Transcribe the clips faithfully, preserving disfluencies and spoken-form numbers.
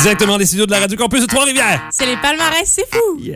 Directement des studios de la Radio Campus de Trois-Rivières. C'est les palmarès, c'est fou! Yeah.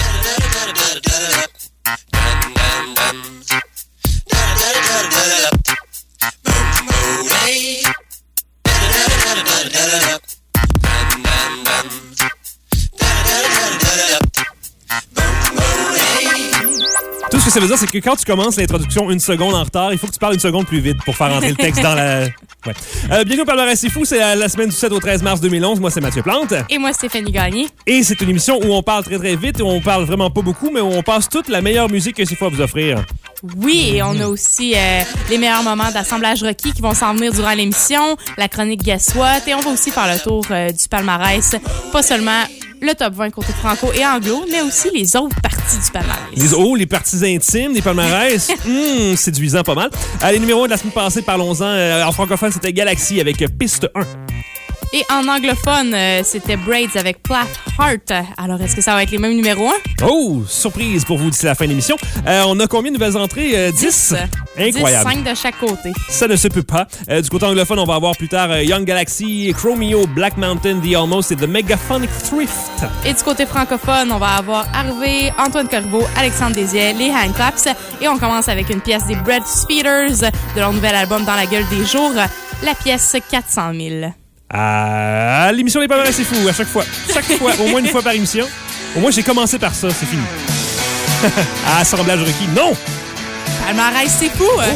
Tout ce que ça veut dire, c'est que quand tu commences l'introduction une seconde en retard, il faut que tu parles une seconde plus vite pour faire rentrer le texte dans la... Ouais. Euh, bienvenue au Palmarès C'est Fou, c'est la, la semaine du sept au treize mars deux mille onze. Moi, c'est Mathieu Plante. Et moi, Stéphanie Gagné. Et c'est une émission où on parle très très vite, où on parle vraiment pas beaucoup, mais où on passe toute la meilleure musique que c'est fou à vous offrir. Oui, et on a aussi euh, les meilleurs moments d'assemblage requis qui vont s'en venir durant l'émission, la chronique Guess What, et on va aussi faire le tour euh, du palmarès, pas seulement le top vingt côté franco et anglo, mais aussi les autres parties du palmarès. Les, oh, les parties intimes des palmarès, mmh, séduisant pas mal. Euh, les numéros un de la semaine passée, parlons-en. Euh, en francophone, c'était Galaxy avec euh, Piste un. Et en anglophone, euh, c'était Braids avec Plat Heart. Alors, est-ce que ça va être les mêmes numéros un? Oh, surprise pour vous d'ici la fin de l'émission. Euh, on a combien de nouvelles entrées? Euh, dix? Incroyable. dix, cinq de chaque côté. Ça ne se peut pas. Euh, du côté anglophone, on va avoir plus tard euh, Young Galaxy, Chromeo, Black Mountain, The Almost et The Megaphonic Thrift. Et du côté francophone, on va avoir Harvey, Antoine Corbeau, Alexandre Desiel, les Handclaps. Et on commence avec une pièce des Bread Speeders de leur nouvel album Dans la gueule des jours, la pièce quatre cent mille. Ah, l'émission des palmarès, c'est fou, à chaque fois. Chaque fois, au moins une fois par émission. Au moins, j'ai commencé par ça, c'est fini. Ah, assemblage requis, non! Palmarès, c'est fou! Oh.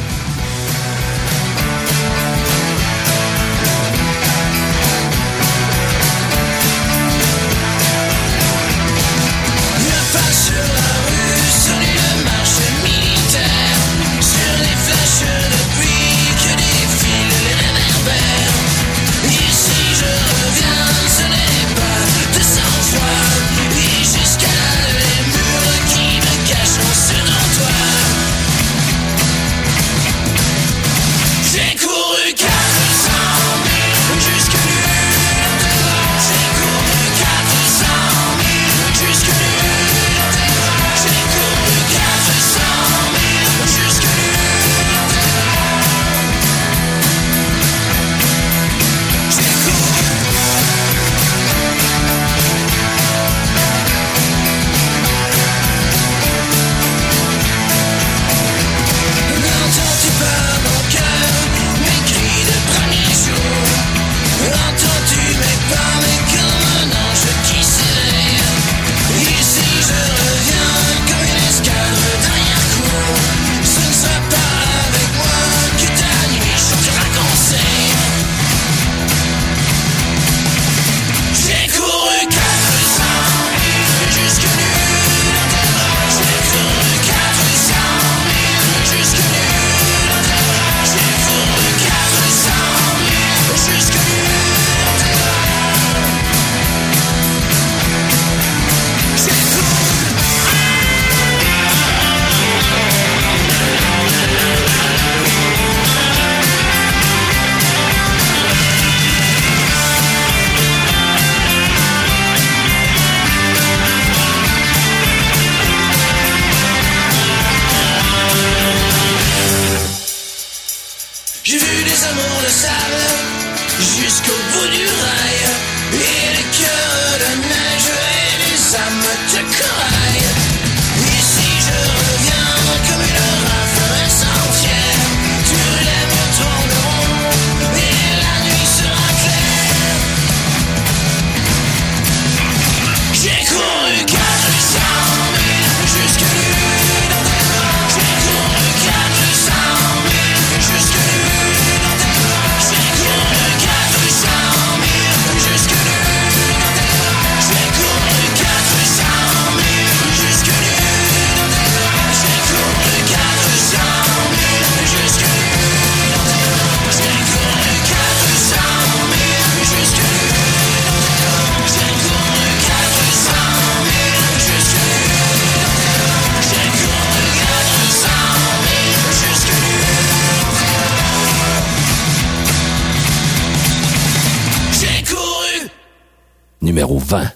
Numéro vingt.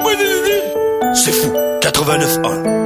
C'est fou. quatre-vingt-neuf un.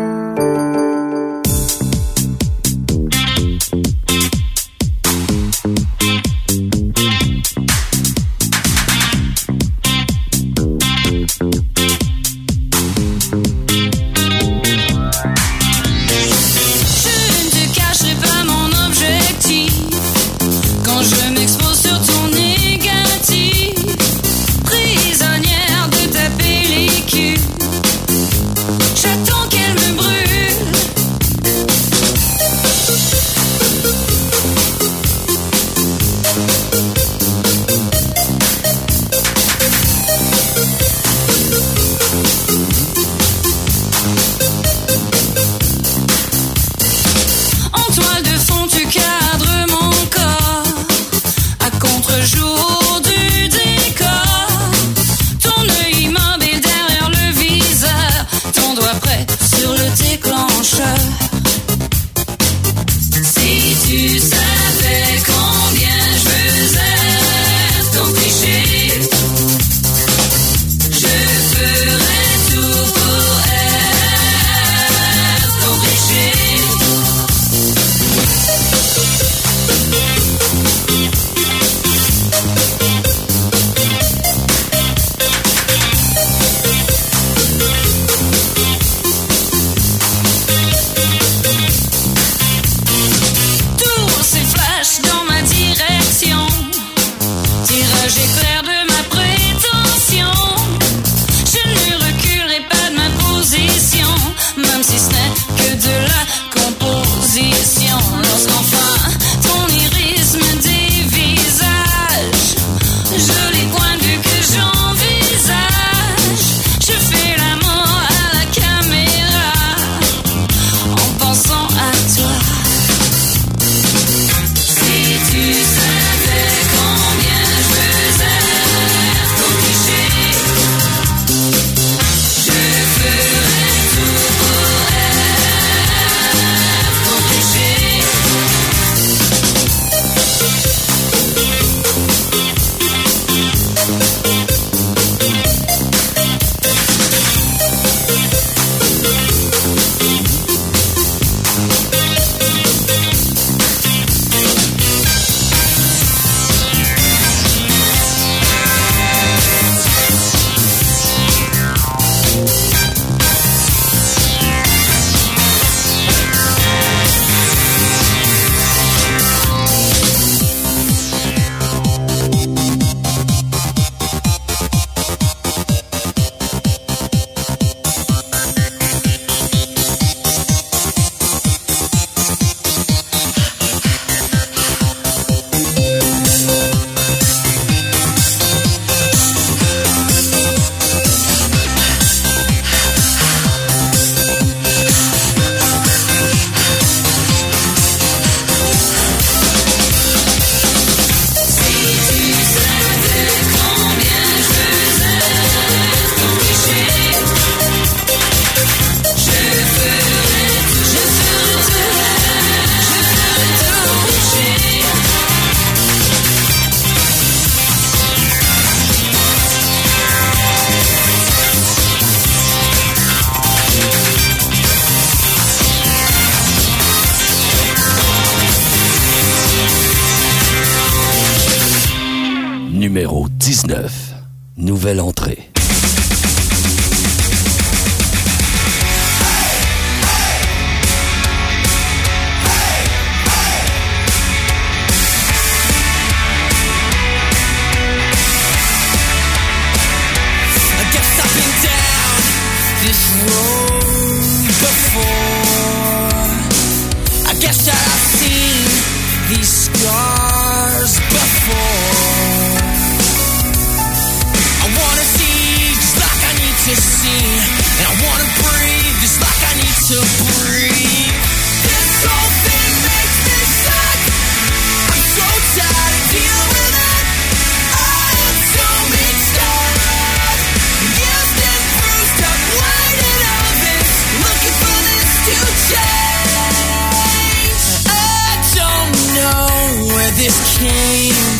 Numéro dix-neuf. Nouvelle entrée.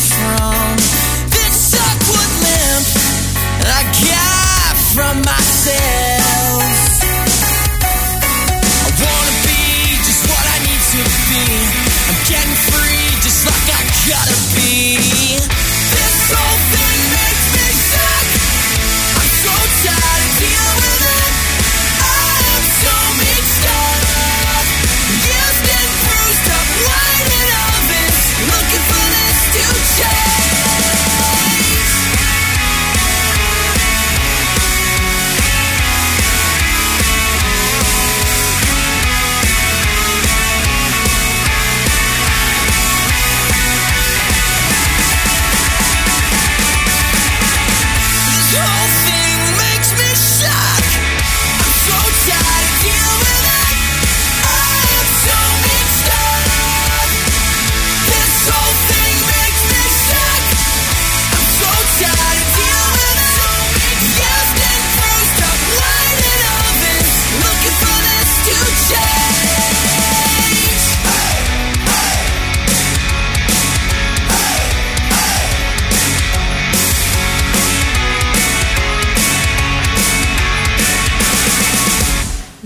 From myself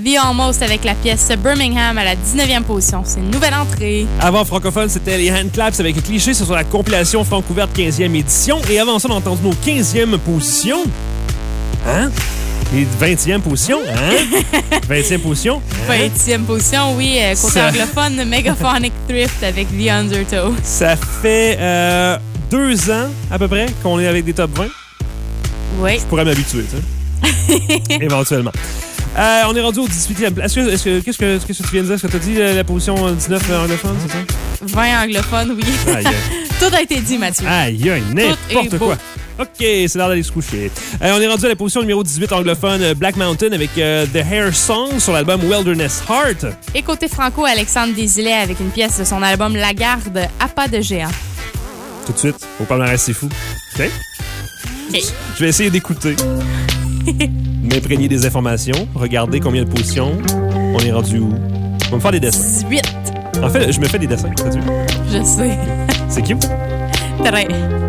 The Almost avec la pièce Birmingham à la dix-neuvième position. C'est une nouvelle entrée. Avant francophone, c'était les Hand Claps avec Cliché sur la compilation Francouverte quinzième édition. Et avant ça, on a entendu nos quinzième position. Hein? Et vingtième position, hein? vingtième position. Hein? vingtième position, oui. Euh, côté ça... anglophone, Megaphonic Thrift avec The Undertow. Ça fait euh, deux ans, à peu près, qu'on est avec des top vingt. Oui. Je pourrais m'habituer, tu sais. Éventuellement. Euh, on est rendu au dix-huitième. Est-ce que, est-ce que, qu'est-ce, que, qu'est-ce que tu viens de dire? Est-ce que tu as dit la, la position dix-neuf anglophone, c'est ça? vingt anglophone, oui. Aïe, aïe. Tout a été dit, Mathieu. Aïe, aïe, n'importe quoi. OK, c'est l'heure d'aller se coucher. Euh, on est rendu à la position numéro dix-huit anglophone, Black Mountain, avec euh, The Hair Song sur l'album Wilderness Heart. Et côté franco, Alexandre Desilets avec une pièce de son album La Garde, À pas de géant. Tout de suite, au palmarès, c'est fou. OK? Okay. Je vais essayer d'écouter, m'imprégner des informations, regarder combien de positions. On est rendu où? On va me faire des dessins. dix-huit. En fait, je me fais des dessins, t'as-tu? Je sais. C'est cute? Très.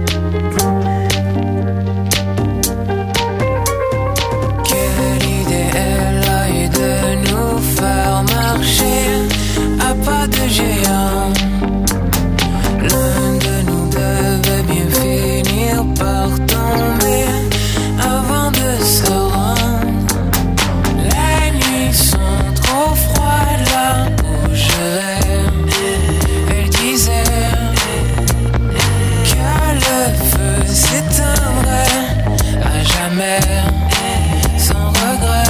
À pas de géant, l'un de nous devait bien finir par tomber avant de se rendre. Les nuits sont trop froides là où je vais. Elle disait que le feu s'éteindrait à jamais sans regret.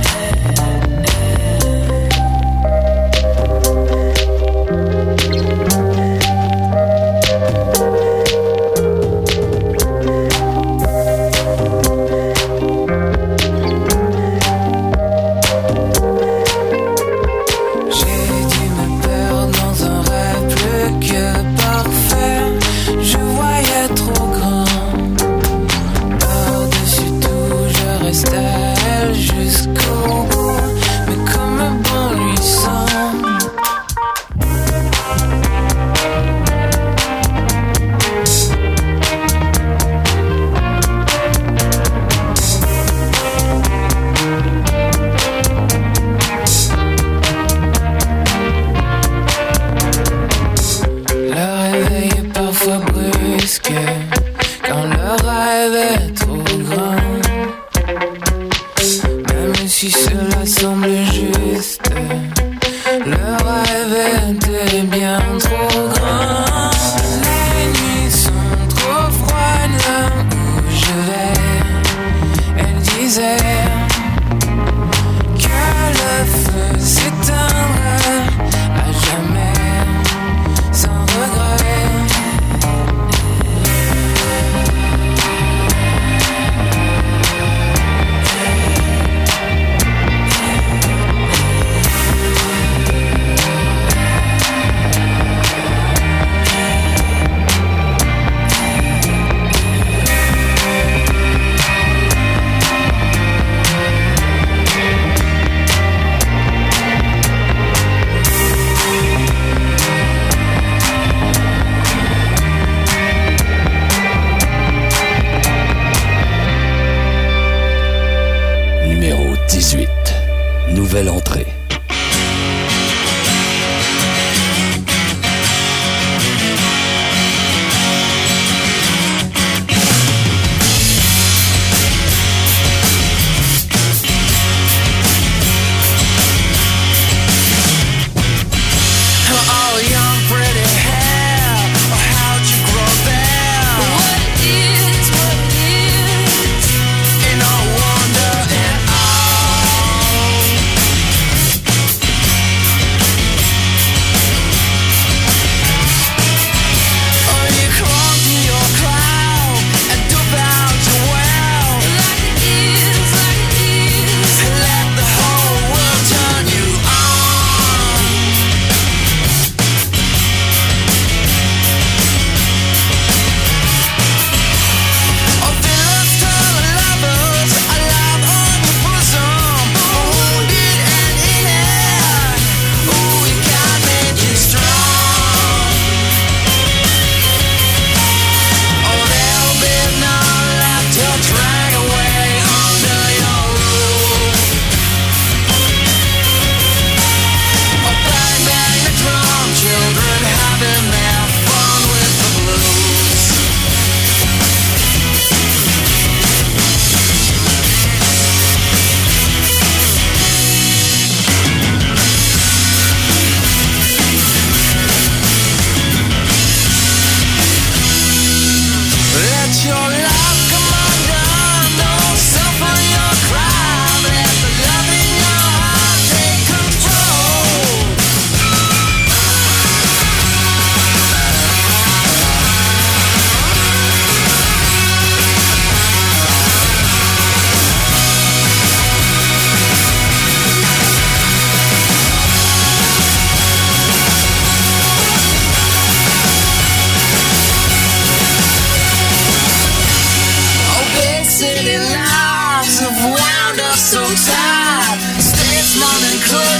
Nouvelle entrée.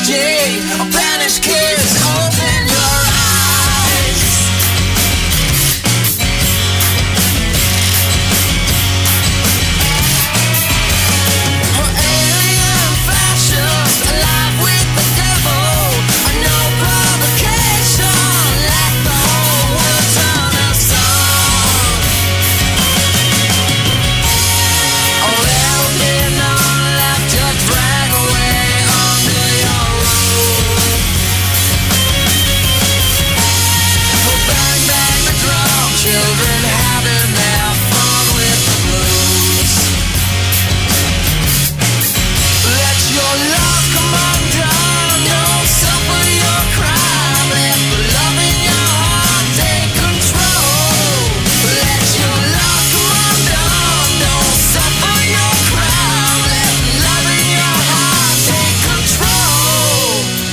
apology or banish kids. Open your eyes. Or alien fascists alive with the devil. Or no provocation. Let the whole world turn us on. Or there'll be none left to drag away under your rule. Oh, bang, bang the drum, children having their fun with the blues. Let your love come undone, don't suffer your crime. Let the love in your heart take control. Let your love come undone, don't suffer your crime. Let the love in your heart take control.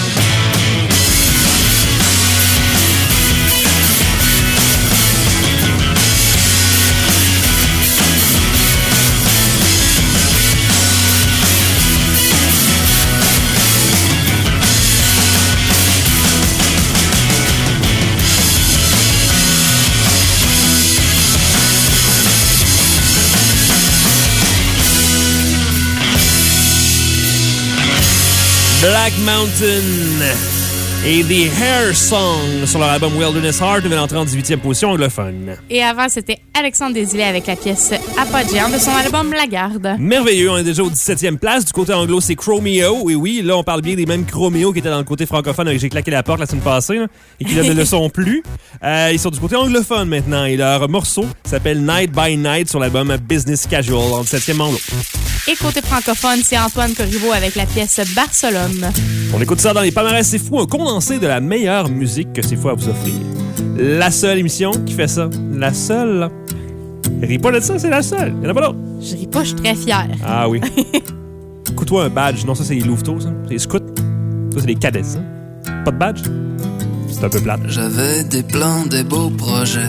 Black Mountain et The Hair Song sur leur album Wilderness Heart, nouvel entrée en dix-huitième position anglophone. Et avant, c'était Alexandre Desilets avec la pièce Apogéant de son album La Garde. Merveilleux, on est déjà au dix-septième place. Du côté anglo, c'est Chromeo. Et oui, là, on parle bien des mêmes Chromeo qui étaient dans le côté francophone avec J'ai claqué la porte la semaine passée là, et qui là, ne le sont plus. Euh, ils sont du côté anglophone maintenant et leur morceau s'appelle Night by Night sur l'album Business Casual en dix-septième anglo. Et côté francophone, c'est Antoine Corriveau avec la pièce Barcelone. On écoute ça dans les palmarès C'est Fou, un condensé de la meilleure musique que C'est Fou à vous offrir. La seule émission qui fait ça. La seule. Ris pas de ça, c'est la seule. Il n'y en a pas d'autre. Je ris pas, je suis très fière. Ah oui. Écoute-toi un badge. Non, ça, c'est les louveteaux, ça. C'est les scouts. Ça, c'est les cadets, ça. Pas de badge. C'est un peu plate. J'avais des plans, des beaux projets.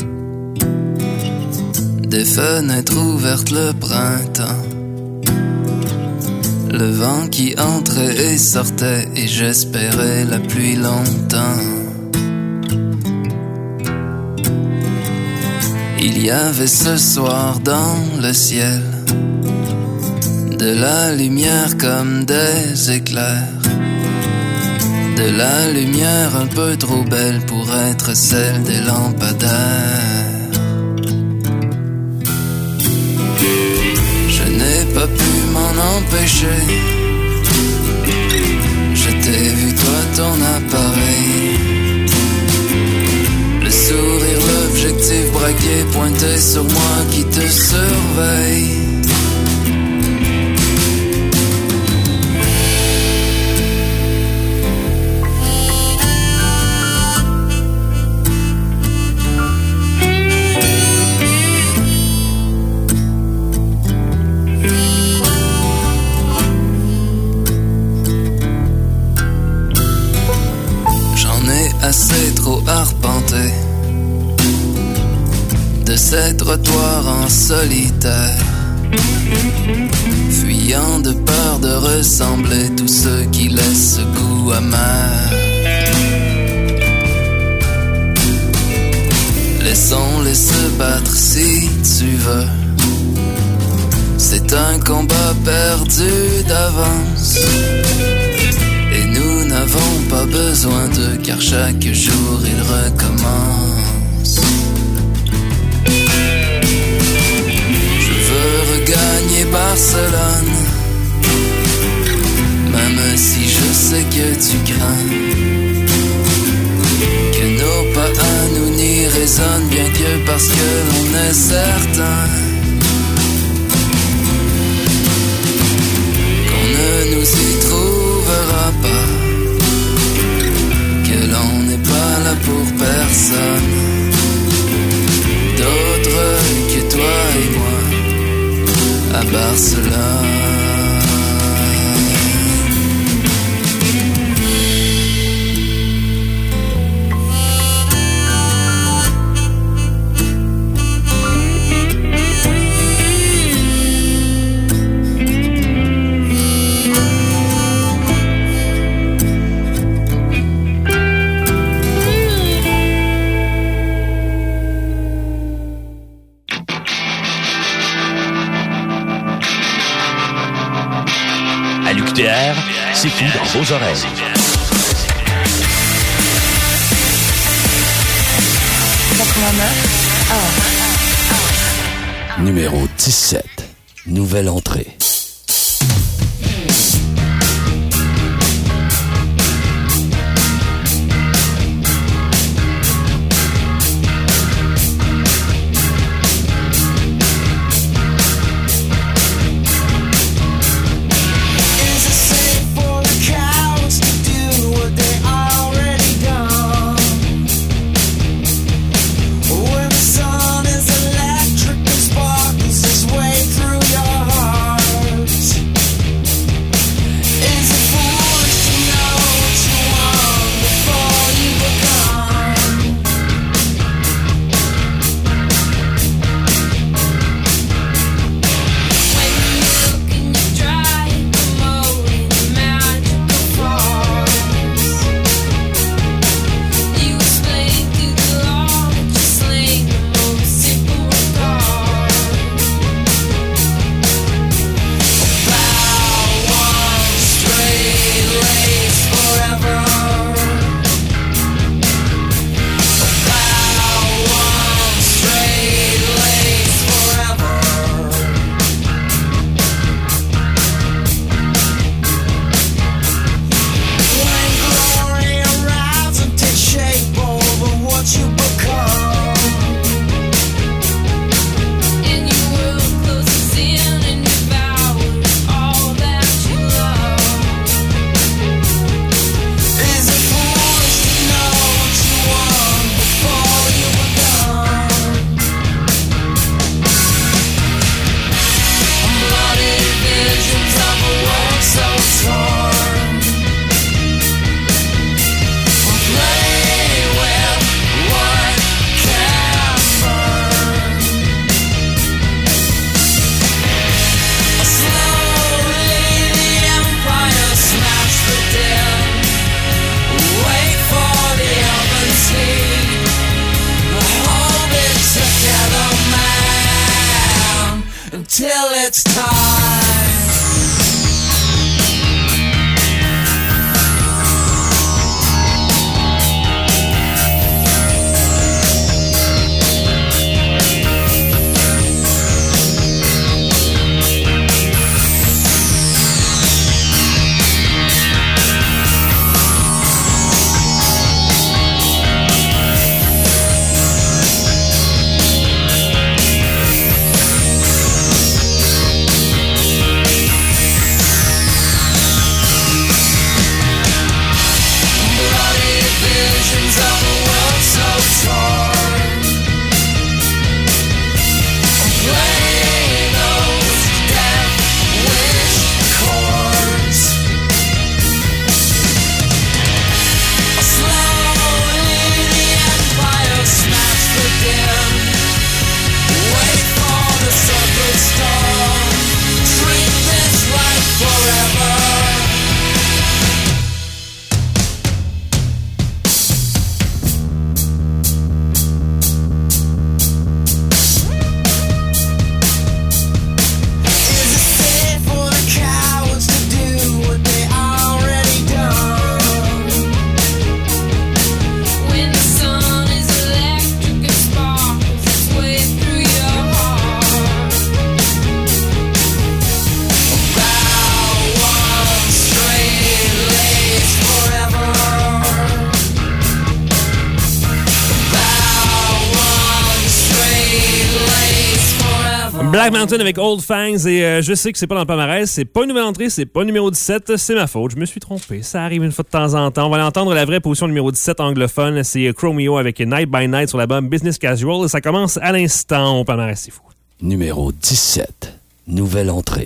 Des fenêtres ouvertes le printemps. Le vent qui entrait et sortait et j'espérais la pluie longtemps. Il y avait ce soir dans le ciel de la lumière comme des éclairs. De la lumière un peu trop belle pour être celle des lampadaires. Je n'ai pas pu m'en empêcher. Je t'ai vu toi ton appareil. Le sourire, l'objectif braqué pointé sur moi qui te surveille. Assez trop arpenté de ces trottoirs en solitaire, fuyant de peur de ressembler tous ceux qui laissent ce goût amer. Laissons-les se battre si tu veux. C'est un combat perdu d'avance. Et nous n'avons pas besoin d'eux, car chaque jour il recommence. Je veux regagner Barcelone, même si je sais que tu crains que nos pas à nous n'y résonnent, bien que parce que l'on est certain qu'on ne nous y trouvera pas, que l'on n'est pas là pour personne d'autre que toi et moi à Barcelone. À l'U Q T R, c'est fou dans vos oreilles. Numéro dix-sept. Nouvelle entrée. Black Mountain avec Old Fangs et euh, je sais que c'est pas dans le palmarès, c'est pas une nouvelle entrée, c'est pas numéro dix-sept, c'est ma faute, je me suis trompé, ça arrive une fois de temps en temps. On va aller entendre la vraie position numéro dix-sept anglophone, c'est Chromeo avec Night by Night sur l'album Business Casual et ça commence à l'instant au palmarès, c'est fou. Numéro dix-sept, nouvelle entrée.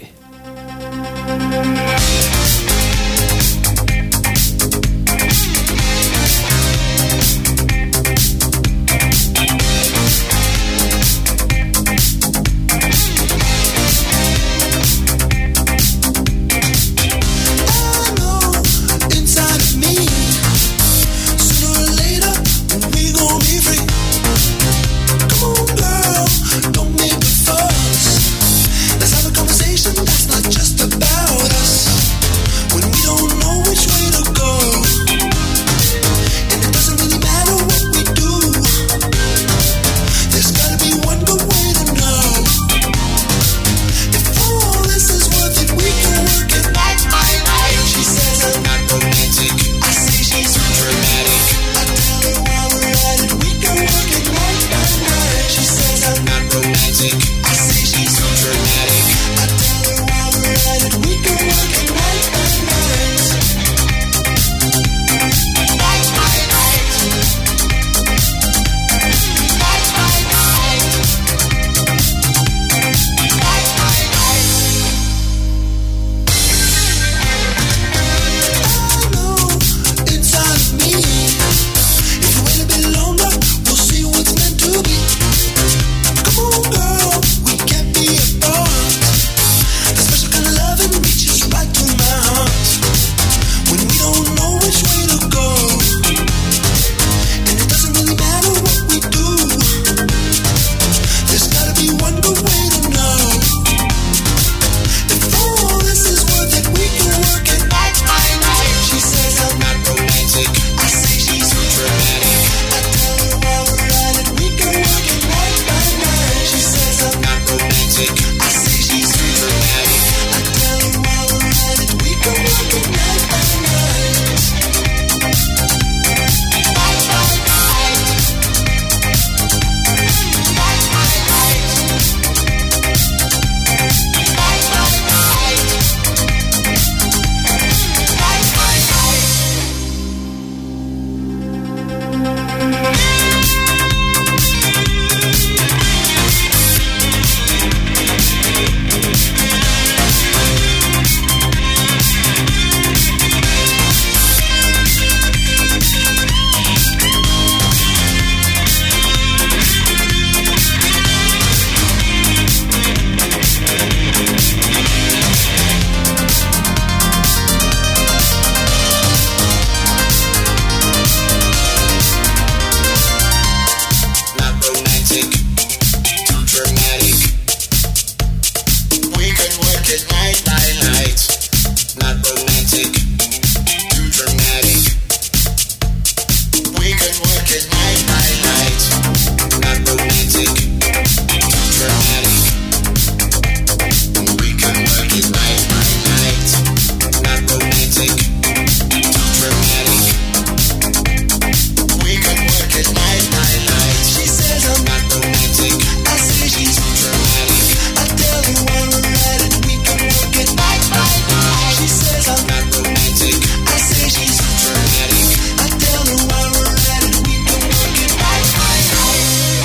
Let's have a conversation. That's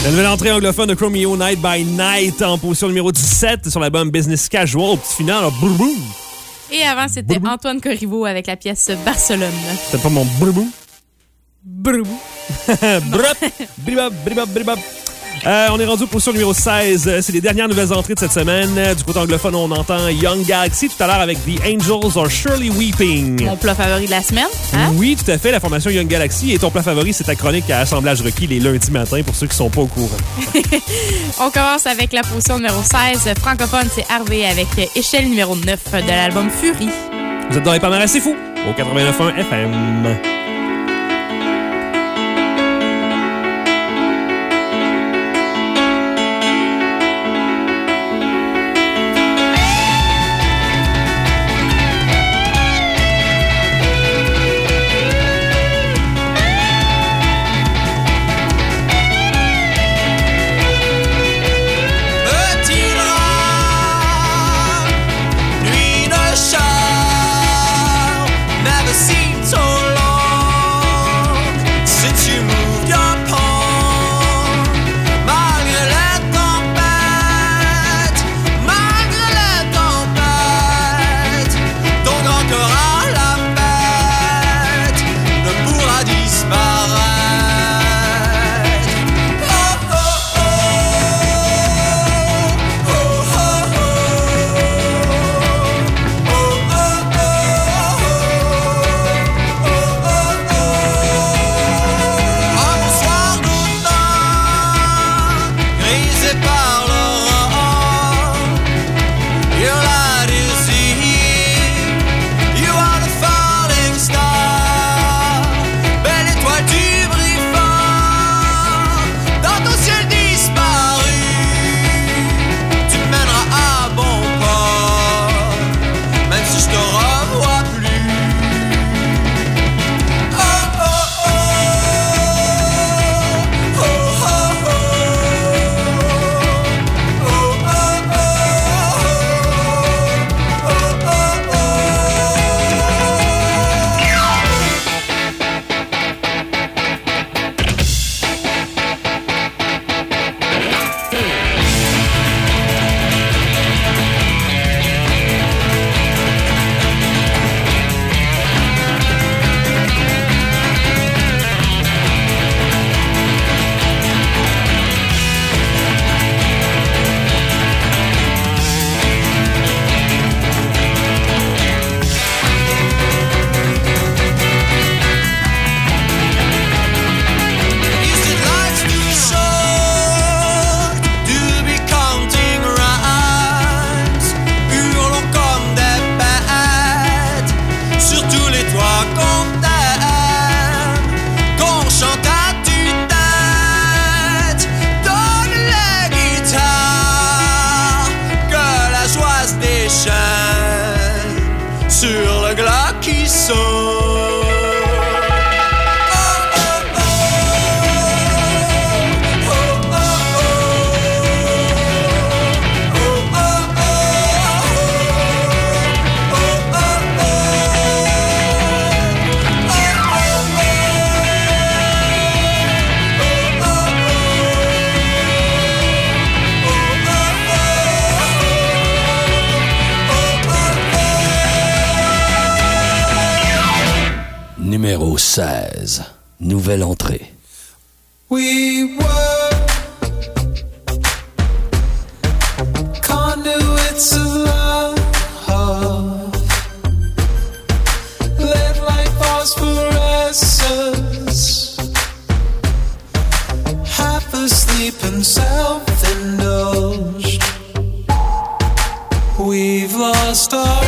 La nouvelle entrée anglophone de Chromeo, Night by Night, en position numéro dix-sept sur l'album Business Casual. Au petit final, boum boum. Et avant, c'était Boubou. Antoine Corriveau avec la pièce Barcelone. C'était pas mon boum Boubou. Brop, bribab, bribab, bribab. Euh, on est rendu aux positions numéro seize. C'est les dernières nouvelles entrées de cette semaine. Du côté anglophone, on entend Young Galaxy tout à l'heure avec The Angels Are Surely Weeping. Mon plat favori de la semaine. Hein? Oui, tout à fait. La formation Young Galaxy. Et ton plat favori, c'est ta chronique à Assemblage requis les lundis matins pour ceux qui sont pas au courant. On commence avec la position numéro seize. Francophone, c'est Harvey avec échelle numéro neuf de l'album Fury. Vous êtes dans les palmarès, c'est fou. Au quatre-vingt-neuf point un F M. Numéro seize. Nouvelle entrée. We were conduits of love, lit like phosphorescence, half asleep and self-indulged. We've lost our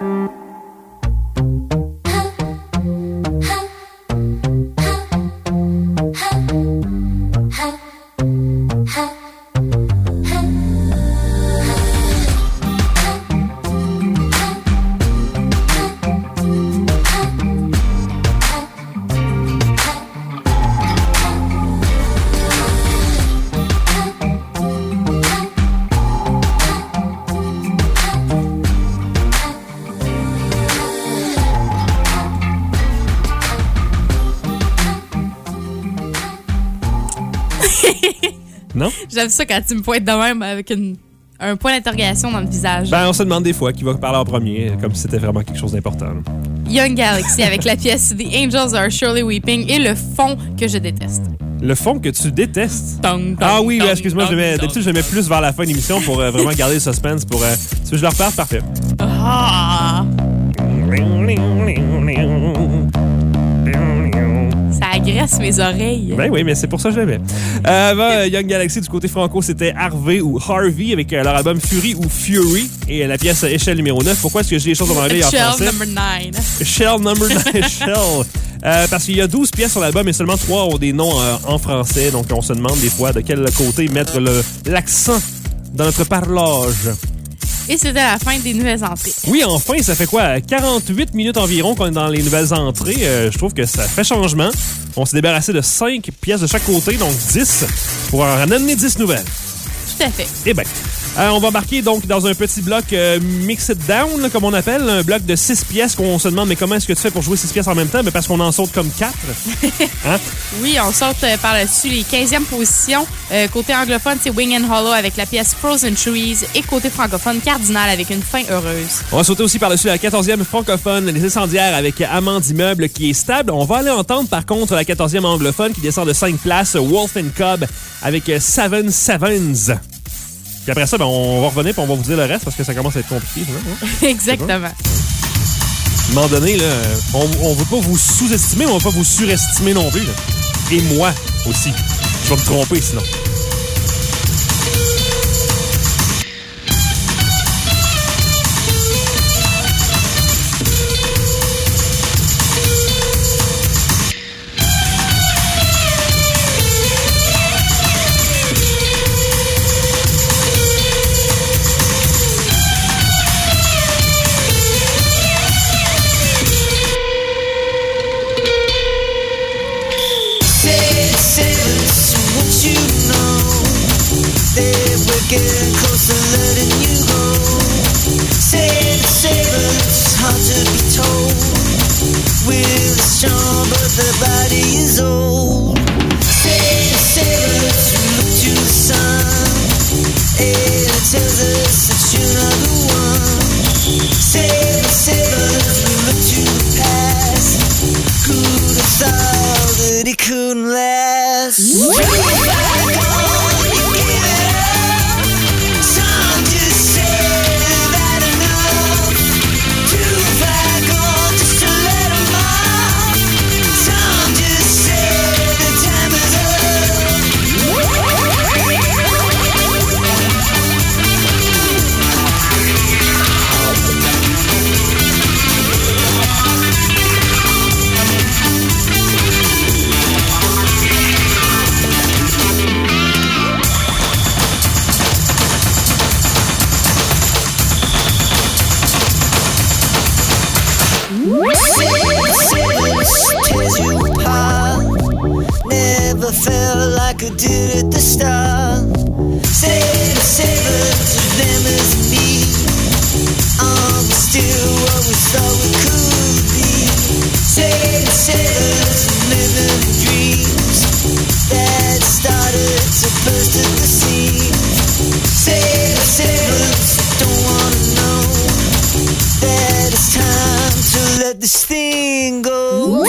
Non? J'aime ça quand tu me pointes de même avec une, un point d'interrogation dans le visage. Ben, on se demande des fois qui va parler en premier, comme si c'était vraiment quelque chose d'important. là. Young Galaxy avec la pièce The Angels Are Surely Weeping et le fond que je déteste. Le fond que tu détestes. Dong, dong, Ah oui, dong, oui, excuse-moi, je le mets- dong, d'habitude je le mets plus vers la fin de l'émission pour euh, vraiment garder le suspense. Pour, euh, tu veux que je le reparte? Parfait. Ah! Ça agresse mes oreilles. Ben oui, mais c'est pour ça que je le mets. Euh, avant euh, Young Galaxy, du côté franco, c'était Harvey ou Harvey avec euh, leur album Fury ou Fury et euh, la pièce euh, Échelle numéro neuf. Pourquoi est-ce que j'ai les choses en anglais et en Shell français? number nine. Shell number nine. Shell. Euh, parce qu'il y a douze pièces sur l'album et seulement trois ont des noms euh, en français. Donc, on se demande des fois de quel côté mettre le- l'accent dans notre parlage. Et c'était la fin des nouvelles entrées. Oui, enfin, ça fait quoi? quarante-huit minutes environ qu'on est dans les nouvelles entrées. Euh, je trouve que ça fait changement. On s'est débarrassé de cinq pièces de chaque côté, donc dix, pour en amener dix nouvelles. Tout à fait. Eh bien, euh, on va embarquer donc dans un petit bloc euh, Mix It Down, là, comme on appelle, un bloc de six pièces qu'on se demande, mais comment est-ce que tu fais pour jouer six pièces en même temps? Ben, parce qu'on en saute comme quatre. Hein? Oui, on saute euh, par-dessus les quinzième positions. Euh, côté anglophone, c'est Wing and Hollow avec la pièce Frozen Trees. Et côté francophone, Cardinal avec une fin heureuse. On va sauter aussi par-dessus la quatorzième francophone, Les Incendiaires avec Amand d'immeuble qui est stable. On va aller entendre par contre la quatorzième anglophone qui descend de cinq places, Wolf and Cub avec euh, Seven Sevens. Puis après ça, ben, on va revenir et on va vous dire le reste parce que ça commence à être compliqué. Hein? Exactement. À un moment donné, là, on ne veut pas vous sous-estimer, mais on ne va pas vous surestimer non plus. Là. Et moi aussi. Je vais me tromper sinon. Getting close to letting you go. Save the saber, it's hard to be told. Will is strong, but the body is old. Save the saber, look to the sun. And it tells us that you're not the one. Save the saber, look to the past. Who'd have thought that it couldn't last? Right back on, you give it up. Some just say that enough. Too back on just to let them off. Some just say the time is tears you apart. Never felt like I did at the start. Save the sabers of them as me. Are we still what we thought we could be? Save the sabers of living dreams that started to burst at the seams. Save the sabers that don't wanna know that it's time to let this thing go.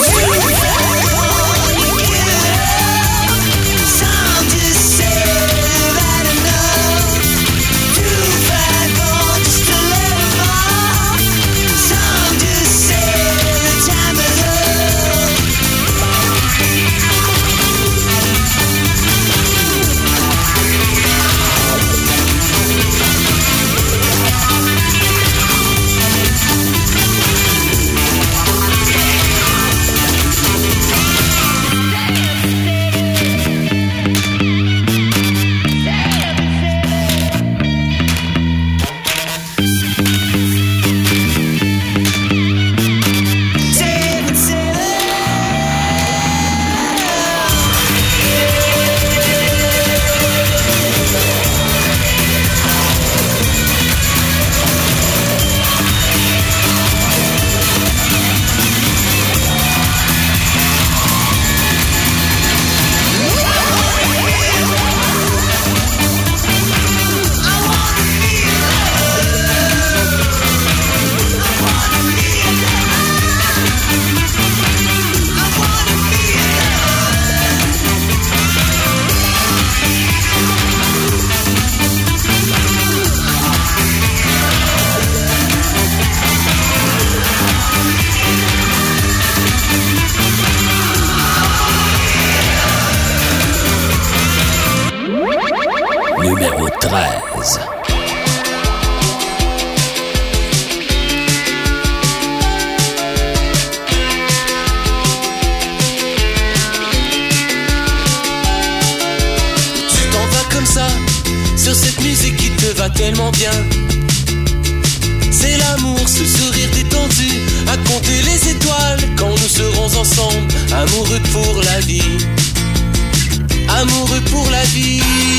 treize. Tu t'en vas comme ça, sur cette musique qui te va tellement bien. C'est l'amour, ce sourire détendu, à compter les étoiles quand nous serons ensemble, amoureux pour la vie, amoureux pour la vie.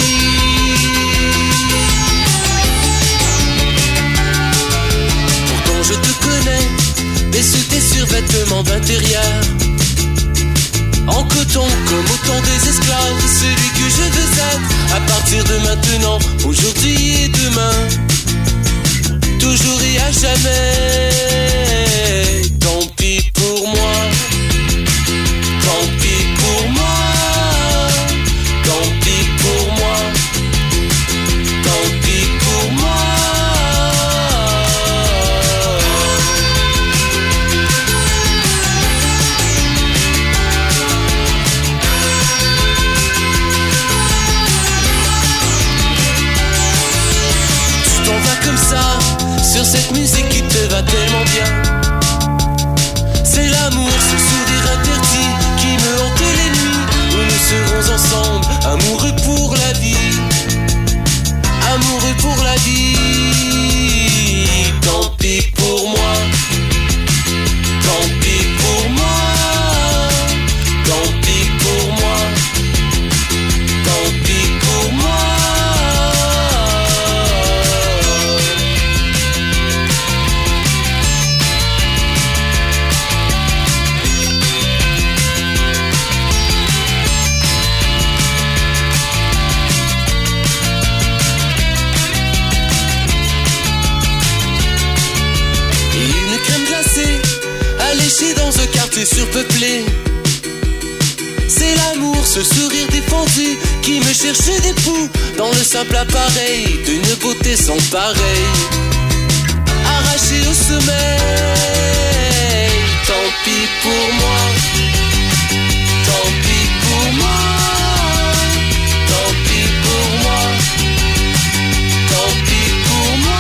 Pourtant je te connais, t'es sous tes survêtements d'intérieur, en coton comme autant des esclaves, celui que je veux être, à partir de maintenant, aujourd'hui et demain. Toujours et à jamais. Tant pis pour moi, tant pis pour moi, tant pis pour moi, tant pis pour moi. Tu t'en vas comme ça, sur cette musique qui te va tellement bien. C'est l'amour, ce sourire interdit qui me hante les nuits où nous serons ensemble, amoureux pour la vie, amoureux pour la vie. Tant pis pour moi, tant pis pour moi, tant pis pour moi, tant pis pour moi. Dans un quartier surpeuplé, c'est l'amour, ce sourire défendu qui me cherchait des poux dans le simple appareil d'une beauté sans pareil, arraché au sommeil. Tant pis pour moi, tant pis pour moi, tant pis pour moi, tant pis pour moi.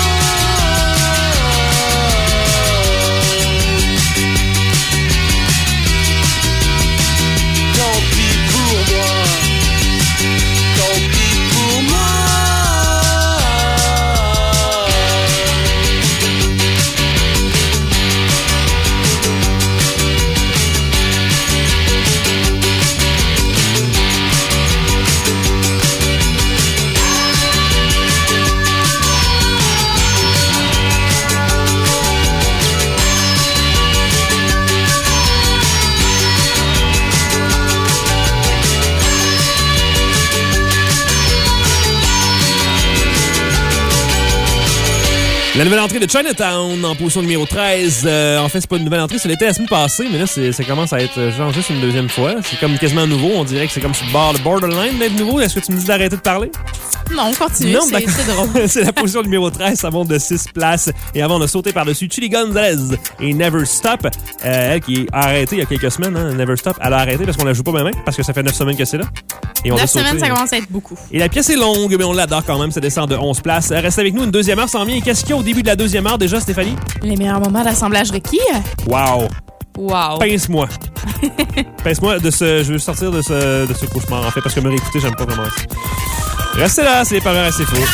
La nouvelle entrée de Chinatown en position numéro treize. Euh, en fait, c'est pas une nouvelle entrée, ça l'était la semaine passée, mais là, c'est, ça commence à être genre juste une deuxième fois. C'est comme quasiment nouveau. On dirait que c'est comme sur le bord, le borderline d'être nouveau. Est-ce que tu me dis d'arrêter de parler? Non, continue, non, c'est, c'est drôle. C'est la position numéro treize, ça monte de six places. Et avant, on a sauté par-dessus Chili Gonzalez et Never Stop. Euh, elle qui a arrêté il y a quelques semaines, hein, Never Stop. Elle a arrêté parce qu'on la joue pas même, parce que ça fait neuf semaines que c'est là. Et on neuf sauter, semaines, ça commence à être beaucoup. Et la pièce est longue, mais on l'adore quand même. Ça descend de onze places. Reste avec nous, une deuxième heure s'en vient. Et qu'est-ce qu'il y a au début de la deuxième heure déjà, Stéphanie? Les meilleurs moments d'assemblage requis. Wow! Wow! Pince-moi. Pince-moi de ce... Je veux sortir de ce, de ce cauchemar, en fait, parce que me réécouter, j'aime pas vraiment ça. Restez là, c'est les paroles assez faux.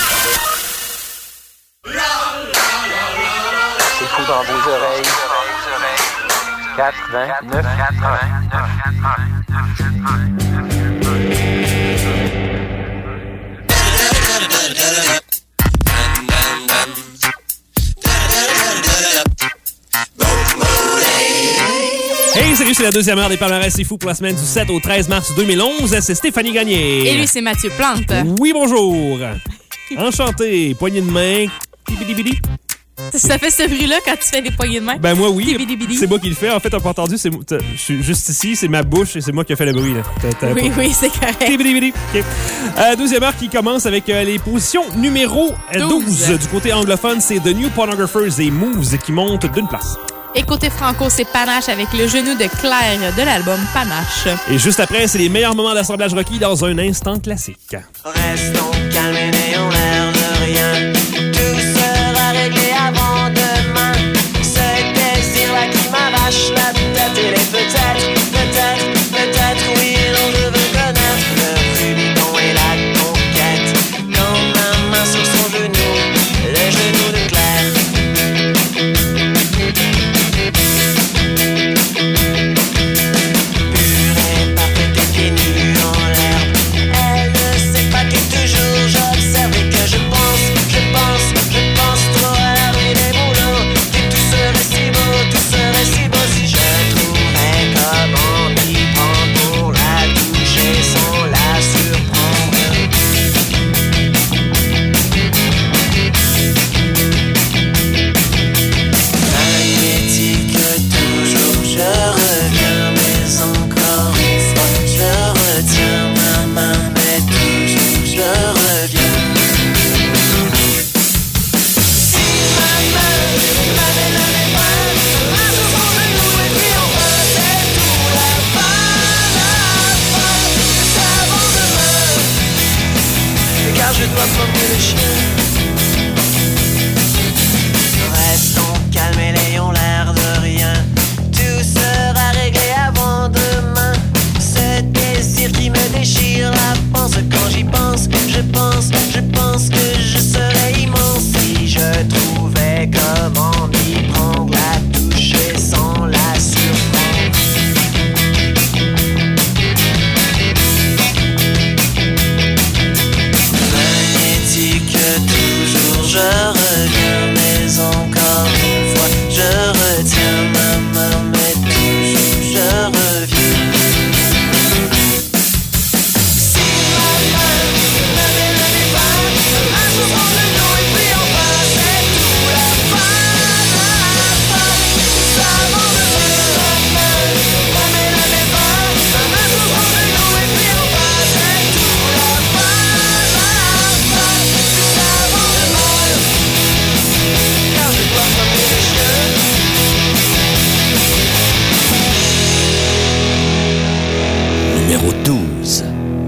C'est fou dans vos oreilles. quatre-vingt-neuf Hey, salut, c'est la deuxième heure des palmarès C'est fou pour la semaine du sept au treize mars deux mille onze. C'est Stéphanie Gagné. Et lui, c'est Mathieu Plante. Oui, bonjour. Enchanté. Poignée de main. Bidi-bidi. Ça fait ce bruit-là quand tu fais des poignées de main? Ben moi, oui. Bidi-bidi. C'est moi qui le fais. En fait, t'as pas entendu. C'est, je suis juste ici, c'est ma bouche et c'est moi qui ai fait le bruit. Là. T'as, t'as oui, pas... oui, c'est correct. Bidi-bidi. Okay. Euh, deuxième heure qui commence avec euh, les positions numéro douze. douze. Du côté anglophone, c'est The New Pornographers et Moves qui montent d'une place. Et côté franco, c'est Panache avec le genou de Claire de l'album Panache. Et juste après, c'est les meilleurs moments d'assemblage requis dans un instant classique. Restons calmes et ayons l'air lâche la tête et les peut-être, peut-être, peut-être, oui, non, je veux connaître le rubidon et la conquête. Quand ma main sur son genou, le genou de Claire. Pure et parfaite et pieds nus en l'herbe, elle ne sait pas que toujours j'observe et que je pense, je pense, je pense trop à la rue des Moulins. Que tout serait si beau, tout serait si beau si je trouvais comment m'y prendre pour la toucher sans la surprendre. Magnétique toujours, je reviens mais encore une fois je retiens ma main mais toujours je reviens. Si ma main m'avait dans les bras, ma main sur son genou et puis on faisait tout la fin, la fin de ça avant demain. Car je dois promener le chien. Restons calmes et n'ayons l'air de rien. Tout sera réglé avant demain. Ce désir qui me déchire la panse. Quand j'y pense, je pense, je pense que je serais immense si je trouvais comment m'y prendre, la toucher sans la surprendre. Magnétique toujours, je reviens mais encore une fois je retiens ma main mais toujours je reviens. Si ma main m'avait dans les bras, ma main sur son genou et puis on faisait tout la fin, la fin de ça avant demain. Ma main m'avait dans les bras, ma main sur son genou et puis on faisait tout la fin, la fin de ça avant demain. Car je dois promener le chien. Numéro douze.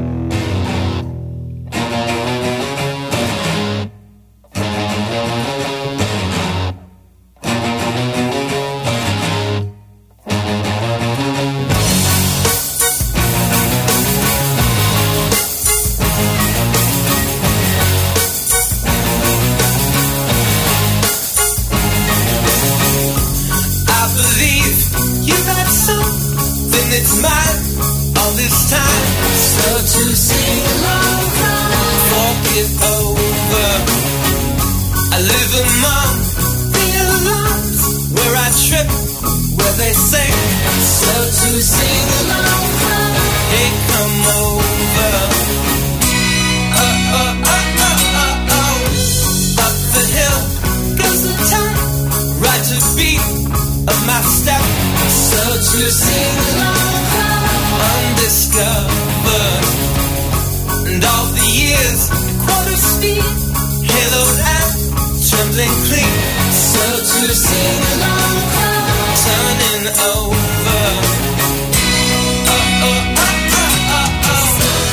I believe you've had something that's mine all this time. So to sing along, walk it over. I live among the alarms where I trip, where they sing. So to sing along, hey, come over. Oh, oh, oh, oh, oh, oh. Up the hill goes the time, right to beat of my step. So to sing along, undiscovered, and all the years at quarter speed, haloed and trembling clean. So to sing along, turning over. Oh, oh, oh, oh, oh, oh.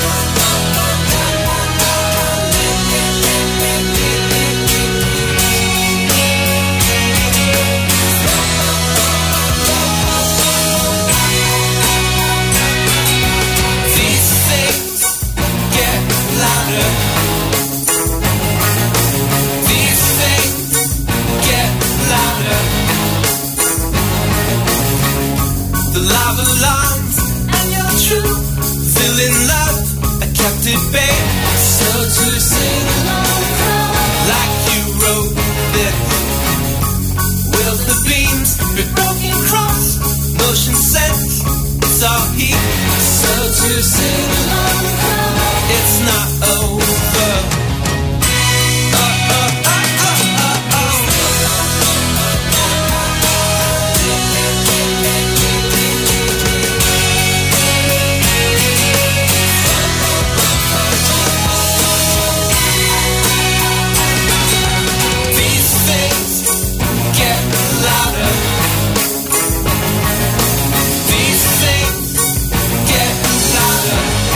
These things get louder. These things get louder. The lava alarms and your true villain love are kept at bay. So to sing along, like you wrote this. Will the beams be broken cross? Motion sense, it's all heat. So to sing along, it's not over. Oh, oh, oh, oh, oh, oh. These things get louder. These things get louder.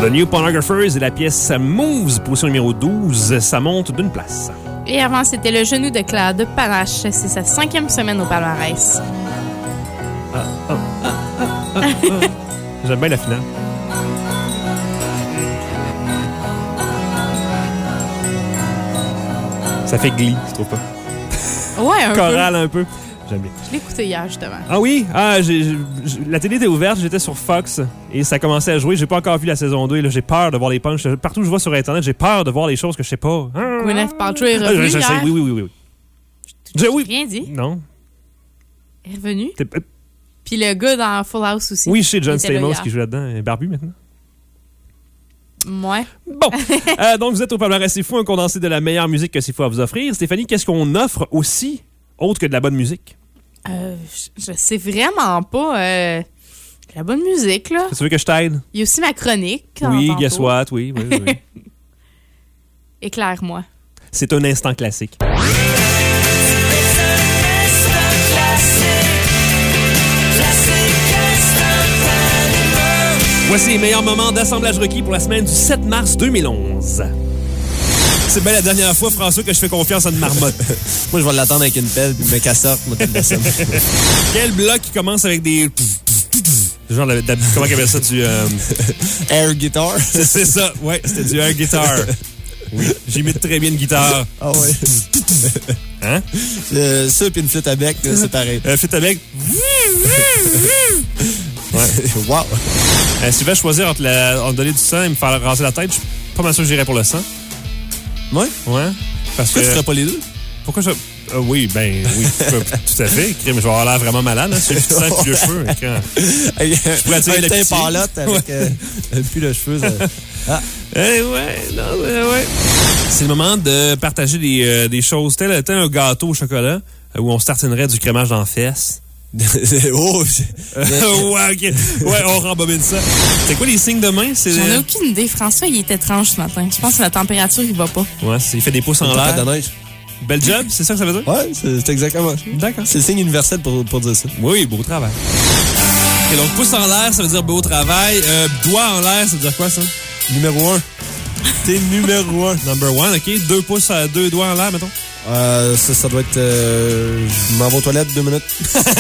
New Pornographers et la pièce Moves, position numéro douze. Ça monte d'une place. Et avant, c'était le genou de Claire de Panache. C'est sa cinquième semaine au palmarès. Ah, ah, ah, ah, ah, ah. J'aime bien la finale. Ça fait Glee, tu trouves pas? Ouais, un Chorale peu. un peu. J'aime bien. Je l'ai écouté hier, justement. Ah oui? Ah, j'ai, j'ai, la télé était ouverte, j'étais sur Fox et ça commençait à jouer. J'ai pas encore vu la saison deux et là, j'ai peur de voir les punchs. Partout où je vois sur Internet, j'ai peur de voir les choses que je sais pas. Ah, Gwyneth Paltrow est ah, revenue je, je sais, hier. oui, oui, oui, oui. Je, oui. Rien dit. Non. Elle est revenue. T'es- Puis le gars dans Full House aussi. Oui, je sais John Il était là Stamos hier. qui joue là-dedans. Il est barbu maintenant. Ouais. Bon, euh, donc vous êtes au palmarès C'est Fou, un condensé de la meilleure musique que C'est Fou à vous offrir. Stéphanie, qu'est-ce qu'on offre aussi, autre que de la bonne musique? Euh, je, je sais vraiment pas. Euh, la bonne musique, là. Tu veux que je t'aide? Il y a aussi ma chronique. en Oui, tantôt. guess what? Oui, oui, oui. oui. Éclaire-moi. C'est un instant classique. Voici les meilleurs moments d'assemblage requis pour la semaine du sept mars deux mille onze. C'est bien la dernière fois, François, que je fais confiance à une marmotte. Moi, je vais l'attendre avec une pelle, puis mec, elle sort, moi, t'as le somme. Quel bloc qui commence avec des... Genre, la- la- comment il appelle ça? Du... euh, Air guitar. C'est, c'est ça, ouais, c'était du air guitar. Oui, j'imite très bien une guitare. Ah ouais. Hein? Euh, ça, puis une flûte à bec, là, c'est pareil. Euh, Flûte avec... Ouais. Wow. Euh, si je vais choisir entre, la, entre donner du sang et me faire raser la tête, je suis pas mal sûr que j'irais pour le sang. Ouais? Ouais. Parce Pourquoi que... tu ferais pas les deux? Pourquoi je... Euh, oui, ben oui, tout à fait. Crime, je vais avoir l'air vraiment malade, hein, si j'ai du sang et plus de cheveux. Je pourrais attirer un la teint pitié. parlotte avec euh, plus de cheveux. Ça... Ah. Eh ouais, non, euh, ouais. C'est le moment de partager des, euh, des choses, tel, tel un gâteau au chocolat, euh, où on se tartinerait du crémage d'en fesses. oh! Euh, ouais, OK. Ouais, on rembobine ça. C'est quoi les signes de main? C'est J'en ai aucune idée. François, il est étrange ce matin. Je pense que la température, il va pas. Ouais, c'est- il fait des pouces en l'air. de neige. Bel job, c'est ça que ça veut dire? Ouais, c'est c'est exactement ça. D'accord. C'est le signe universel pour, pour dire ça. Oui, beau travail. OK, donc pouce en l'air, ça veut dire beau travail. Euh, doigt en l'air, ça veut dire quoi, ça? Numéro un. T'es numéro un. Number one, OK. Deux pouces, à, deux doigts en l'air, mettons. Euh, ça, ça doit être... Euh, je m'en vais aux toilettes deux minutes.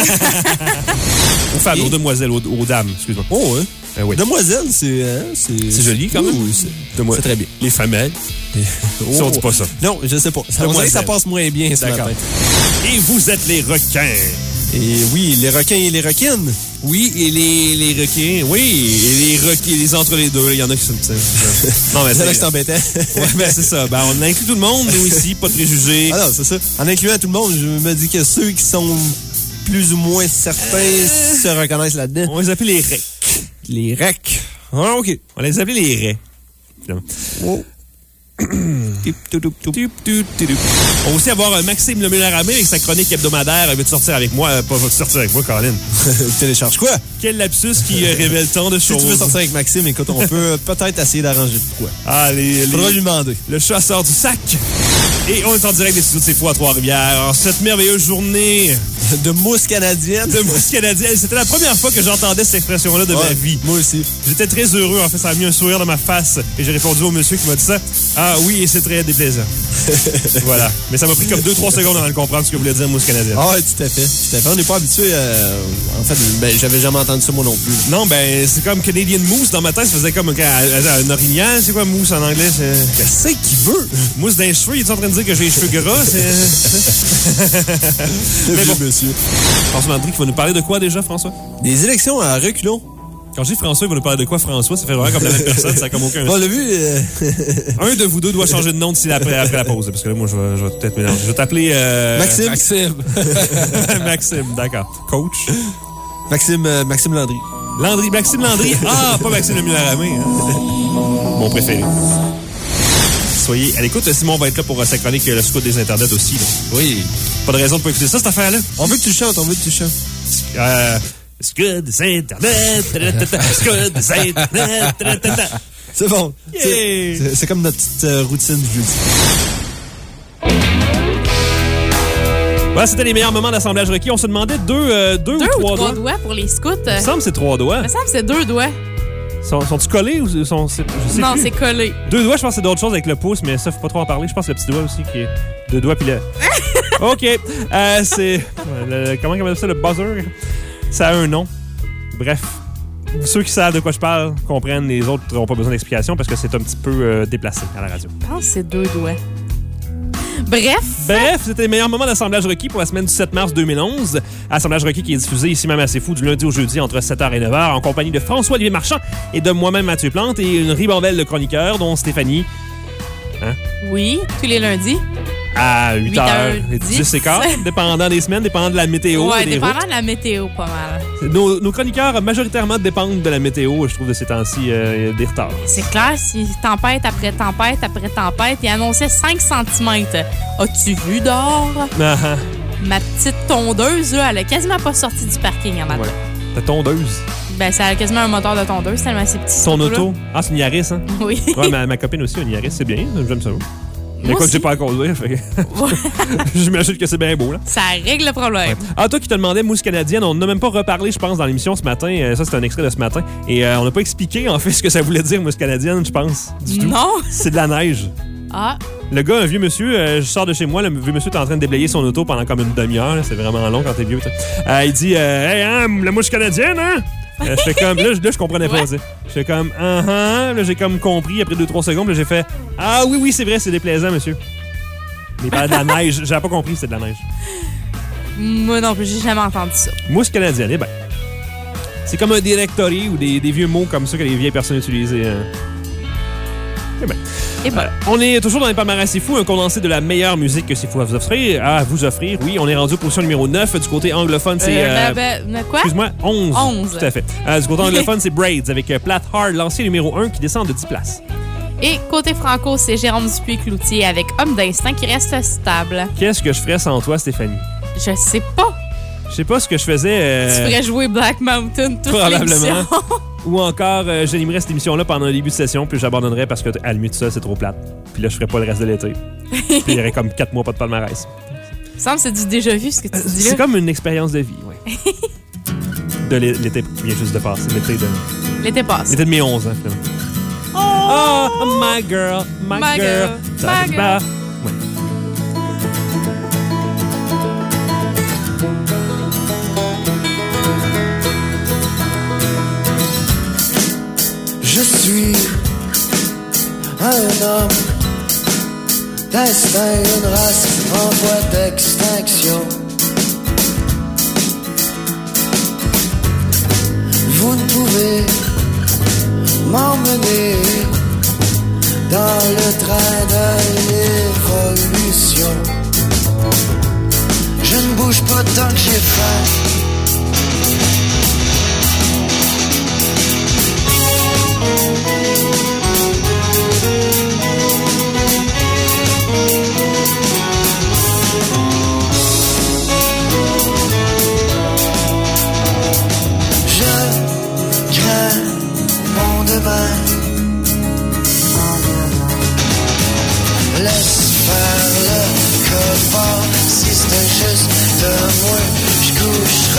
Aux femmes, Et- aux demoiselles, aux, aux dames, excuse-moi. Oh, hein? Euh, oui. Demoiselle, c'est... Hein, c'est C'est joli, quand même. Oui, c'est c'est très bien. Les femelles. Oh. Ça, on dit pas ça. Non, je sais pas. Ça, on dirait que ça Demoiselle. passe moins bien ce D'accord. matin. Et vous êtes les requins. Et oui, les requins et les requines. Oui, et les, les requins. Oui, et les requins, les entre les deux. Il y en a qui sont... Non, mais C'est là que je c'est... t'embêtais. Ouais, ben c'est ça. Ben, on inclut tout le monde, nous, ici. Pas de préjugés. Ah non, c'est ça. En incluant tout le monde, je me dis que ceux qui sont plus ou moins certains Euh. se reconnaissent là-dedans. On les appelle les recs. Les recs. Ah, OK. On les appelle les raies. Finalement. Oh. Tip, toup, toup, toup. Tup, tup, tup, tup. On va aussi avoir euh, Maxime Lemay-Laramé avec sa chronique hebdomadaire. Elle veut sortir avec moi? Euh, pas va sortir avec moi, Colin. Télécharge quoi? Quel lapsus qui euh, révèle tant de Si choses. tu veux sortir avec Maxime, écoute, on peut peut-être essayer d'arranger pourquoi. Ah, les, les- Faudra lui demander. le chasseur du sac. Et on est en direct des studios de C'est Fou à Trois-Rivières. En cette merveilleuse journée De mousse canadienne. de mousse canadienne. C'était la première fois que j'entendais cette expression-là de ma Ouais, vie. Moi aussi. J'étais très heureux. En fait, ça a mis un sourire dans ma face. Et j'ai répondu au monsieur qui m'a dit ça. Ah oui, et c'est très déplaisant. Voilà. Mais ça m'a pris comme deux trois secondes avant de comprendre ce que voulait dire mousse canadienne. Ah ouais, tout à fait. Tout à fait. On n'est pas habitué. Euh, en fait, ben, j'avais jamais entendu ça moi non plus. Non, ben, c'est comme Canadian Mousse. Dans ma tête, ça faisait comme un, un, un orignal. C'est quoi mousse en anglais? C'est... Qu'est-ce qu'il veut? Mousse d'un cheveu. Il est en train de dire que j'ai les cheveux gras? C'est... Le Mais vieux bon. monsieur. François Landry qui va nous parler de quoi déjà, François? Des élections à reculons. Quand je dis François, il va nous parler de quoi, François? Ça fait vraiment comme la même personne. Ça a comme aucun... Bon, on l'a vu. Euh... Un de vous deux doit changer de nom d'ici après, après la pause. Parce que là, moi, je vais, je vais peut-être mélanger. Je vais t'appeler... Euh... Maxime. Maxime. Maxime, d'accord. Coach. Maxime, euh, Maxime Landry. Landry. Maxime Landry. Ah, pas Maxime Lemay-Laramé. Hein. Mon préféré. Soyez à l'écoute. Simon va être là pour sa chronique Le Scout des Internets aussi. Là. Oui. Pas de raison de pas écouter ça, cette affaire-là. On veut que tu chantes, on veut que tu chantes. Euh... Scout des Internets. Scout des Internets. C'est bon. Yeah. C'est- C'est c'est comme notre petite euh, routine du jeudi. Voilà, c'était les meilleurs moments d'assemblage requis. On se demandait deux, euh, deux, Deux ou ou trois trois doigts. doigts pour les scouts. Il me semble que c'est trois doigts. Il me semble que c'est deux doigts. Sont, sont-ils collés ou sont... Je sais Non, plus. c'est collé. Deux doigts, je pense que c'est d'autres choses avec le pouce, mais ça, faut pas trop en parler. Je pense que le petit doigt aussi qui est deux doigts puis le... OK. Euh, c'est... Le, comment on appelle ça, le buzzer? Ça a un nom. Bref. Ceux qui savent de quoi je parle comprennent, les autres n'auront pas besoin d'explication parce que c'est un petit peu euh, déplacé à la radio. Je pense que c'est deux doigts. Bref. Bref, c'était les meilleurs moments d'Assemblage requis pour la semaine du sept mars deux mille onze. Assemblage requis qui est diffusé ici même à C'est Fou du lundi au jeudi entre sept heures et neuf heures en compagnie de François-Olivier Marchand et de moi-même Mathieu Plante et une ribambelle de chroniqueurs dont Stéphanie. Hein? Oui, tous les lundis. À huit heures dix. dix et quart, dépendant des semaines, dépendant de la météo. Ouais, et des dépendant routes. de la météo, pas mal. Nos, nos chroniqueurs majoritairement dépendent de la météo, je trouve, de ces temps-ci, euh, des retards. C'est clair, si tempête après tempête après tempête, il annonçait cinq centimètres. As-tu vu dehors? Ah, ah. Ma petite tondeuse, là, elle a quasiment pas sorti du parking à matin. Ouais. Ta tondeuse. Ben, ça a quasiment un moteur de tondeuse, tellement c'est petit. Ton surtout, auto. Ah, c'est une Yaris, hein? là. Oui. Ouais, ma, ma copine aussi a une Yaris, c'est bien, j'aime ça. Mais Moi quoi que aussi. j'ai pas à conduire, fait que... J'imagine que c'est bien beau, là. Ça règle le problème. Ah, toi qui te demandais mousse canadienne, on n'a même pas reparlé, je pense, dans l'émission ce matin. Euh, ça, c'est un extrait de ce matin. Et euh, on n'a pas expliqué, en fait, ce que ça voulait dire, mousse canadienne, je pense. Du tout. Non. C'est de la neige. Ah, Le gars, un vieux monsieur, euh, je sors de chez moi, le vieux monsieur est en train de déblayer son auto pendant comme une demi-heure. là. C'est vraiment long quand t'es vieux. Euh, il dit euh, Hey, hein, la mousse canadienne, hein? Euh, je fais comme. Là, je, là, je comprenais pas. Ouais. tu sais. Je fais comme. Ah, ah. Là, j'ai comme compris après deux trois secondes. Là, j'ai fait Ah, oui, oui, c'est vrai, c'est déplaisant, monsieur. Mais il parlait de la neige. J'avais pas compris, c'était de la neige. moi non plus, j'ai jamais entendu ça. Mousse canadienne, eh ben. C'est comme un directory ou des, des vieux mots comme ça que les vieilles personnes utilisaient. hein. Eh ben. Et ben, Euh, on est toujours dans les palmarès C'est Fou, un condensé de la meilleure musique que C'est Fou à vous offrir. À vous offrir, oui. On est rendu aux position numéro neuf. Du côté anglophone, c'est... euh, euh, ben, ben, quoi? Excuse-moi, onze. onze. Tout à fait. Euh, du côté anglophone, c'est Braids avec euh, Plat Hard, l'ancien numéro un qui descend de dix places. Et côté franco, c'est Jérôme Dupuis-Cloutier avec Homme d'instinct qui reste stable. Qu'est-ce que je ferais sans toi, Stéphanie? Je sais pas. Je sais pas ce que je faisais... euh, Tu ferais jouer Black Mountain toute probablement. l'émission. Ou encore, euh, j'animerais cette émission-là pendant le début de session, puis j'abandonnerais parce que à la limite, ça, c'est trop plate. Puis là, je ferais pas le reste de l'été. Puis il y aurait comme quatre mois pas de palmarès. Il me semble que c'est du déjà vu ce que tu Euh, dis là. C'est comme une expérience de vie, oui. De l'é- l'été qui vient juste de passer. L'été de, L'été passe. l'été de mes onze ans, finalement. Oh, my girl, my, My girl. girl, Ça, my c'est girl. pas- Ouais. Je suis un homme d'instinct, une race en voie d'extinction. Vous ne pouvez m'emmener dans le train de l'évolution. Je ne bouge pas tant que j'ai faim. Je crains mon demain. Laisse faire le code fort. Si c'était juste de moi, je couche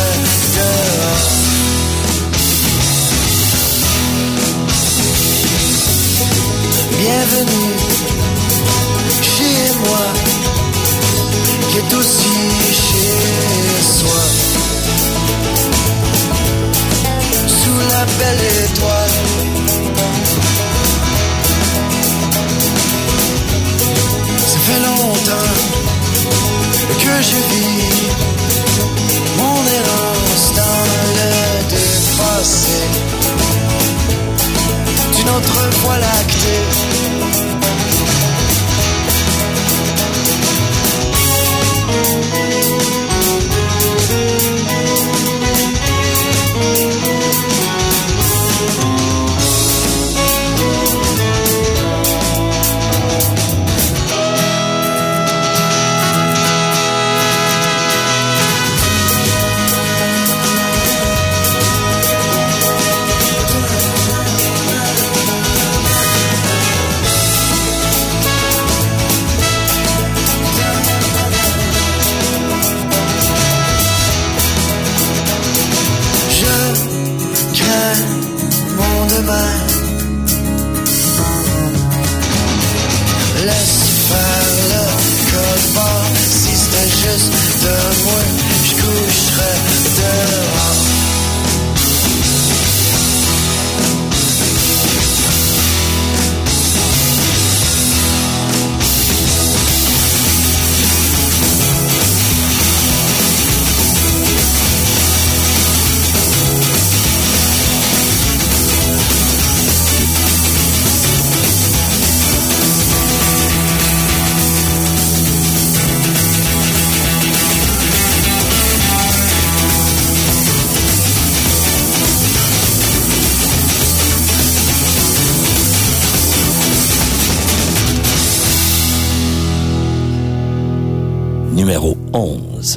onze.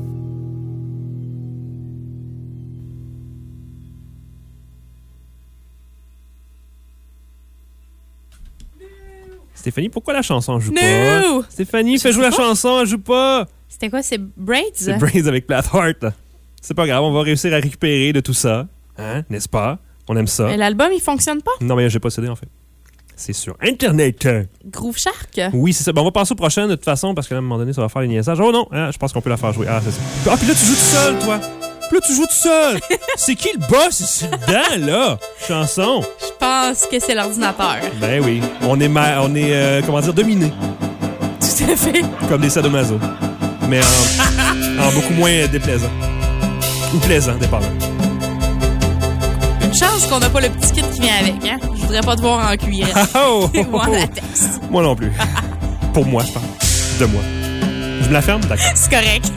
Stéphanie, pourquoi la chanson joue No! pas? Stéphanie, Je fais jouer sais la pas. chanson, elle joue pas! C'était quoi? C'est Braids? C'est Brains avec Blackheart. C'est pas grave, on va réussir à récupérer de tout ça. Hein? N'est-ce pas? On aime ça. Mais l'album, il fonctionne pas? Non, mais j'ai pas cédé, en fait. C'est sur Internet. Groove Shark? Oui, c'est ça. Bon, on va passer au prochain, de toute façon, parce qu'à un moment donné, ça va faire les niaisages. Oh non, hein, je pense qu'on peut la faire jouer. Ah, c'est ça. Ah, puis là, tu joues tout seul, toi. Puis là, tu joues tout seul. C'est qui le boss ici dedans, là? Chanson. Je pense que c'est l'ordinateur. Ben oui. On est, ma- on est euh, comment dire, dominé. Tout à fait. Comme des sadomaso. Mais en, en beaucoup moins déplaisant. Ou plaisant, dépendant. Une chance qu'on n'a pas le petit kit qui vient avec, hein? Je voudrais pas te voir en cuir. Oh, oh, Ou en oh. latex. Moi non plus. Pour moi, je parle. De moi. Je me la ferme? D'accord. C'est correct.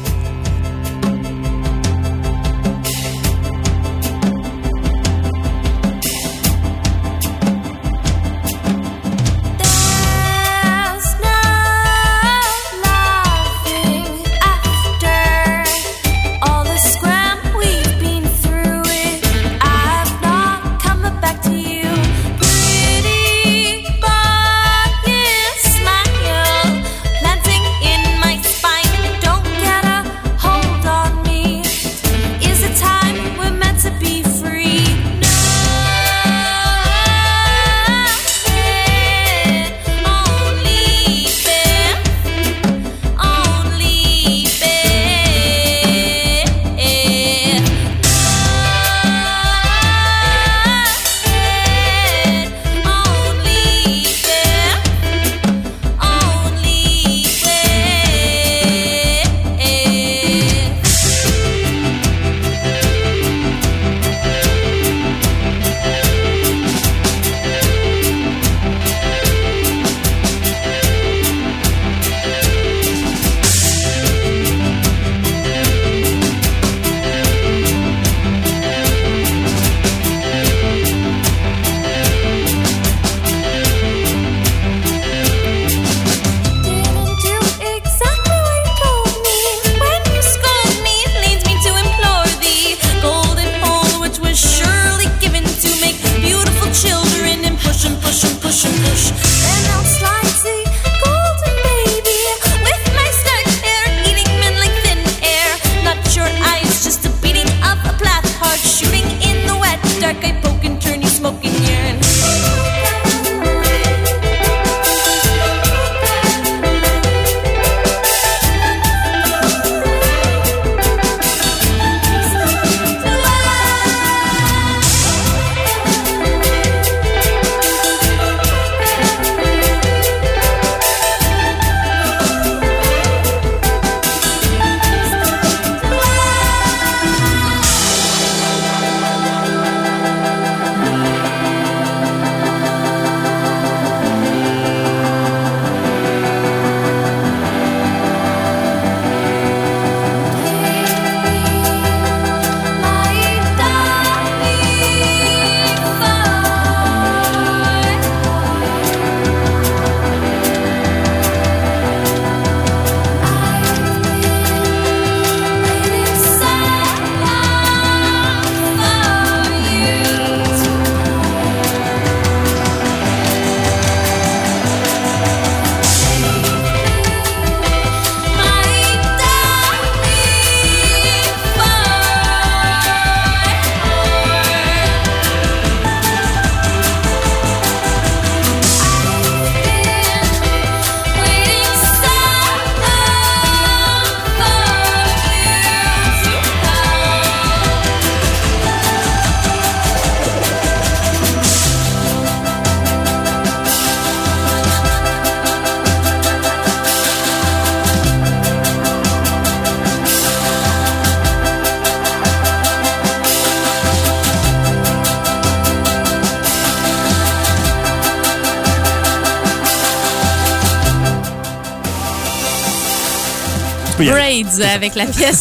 Braids avec la pièce.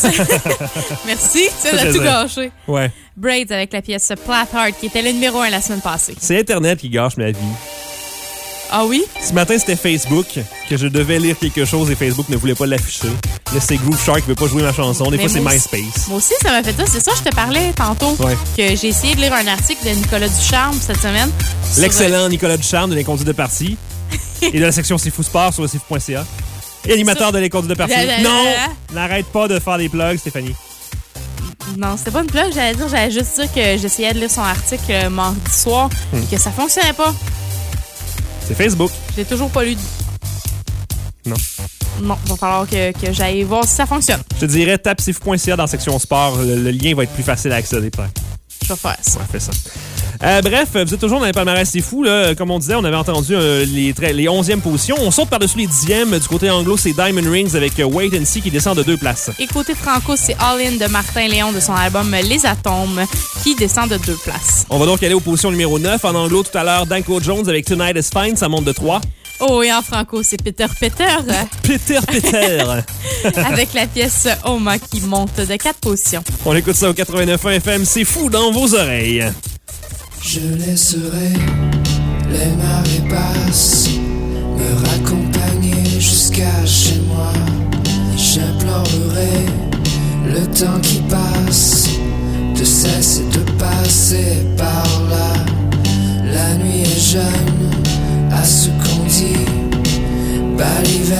Merci, tu as tout gâché. Ouais. Braids avec la pièce Flat Heart qui était le numéro un la semaine passée. C'est Internet qui gâche ma vie. Ah oui? Ce matin, c'était Facebook, que je devais lire quelque chose et Facebook ne voulait pas l'afficher. Là, c'est Groove Shark qui veut pas jouer ma chanson. Des Mais fois, c'est moi MySpace. Moi aussi, ça m'a fait ça. C'est ça, je te parlais tantôt. Ouais. Que j'ai essayé de lire un article de Nicolas Ducharme cette semaine. sur- L'excellent Nicolas Ducharme de l'Inconduit de Parti et de la section C'est Fou Sport sur le c'est fou point c a. Et animateur de l'Inconduit de Parti. La, la, la, Non! la. N'arrête pas de faire des plugs, Stéphanie. Non, c'était pas une blague, j'allais dire. J'allais juste dire que j'essayais de lire son article euh, mardi soir Hmm. et que ça fonctionnait pas. C'est Facebook. J'ai toujours pas lu. Non. Non, va falloir que, que j'aille voir si ça fonctionne. Je te dirais, tape c'est fou point c a dans la section sport. Le, le lien va être plus facile à accéder, peut-être. Je vais faire ça. Ouais, fais ça. Euh, bref, vous êtes toujours dans les palmarès, c'est fou. Là. Comme on disait, on avait entendu euh, les, tra- les onzièmes positions. On saute par-dessus les dixièmes. Du côté anglo, c'est Diamond Rings avec euh, Wait and See qui descend de deux places. Et côté franco, c'est All In de Martin Léon de son album Les Atomes qui descend de deux places. On va donc aller aux positions numéro neuf. En anglo, tout à l'heure, Danko Jones avec Tonight is Fine, ça monte de trois. Oh, et en franco, c'est Peter Peter Peter Peter. avec la pièce Oma qui monte de quatre positions. On écoute ça au quatre-vingt-neuf point un F M. C'est fou dans vos oreilles. Je laisserai les marées basses me raccompagner jusqu'à chez moi. J'implorerai le temps qui passe de cesser de passer par là. La nuit est jeune à ce qu'on dit baliverne.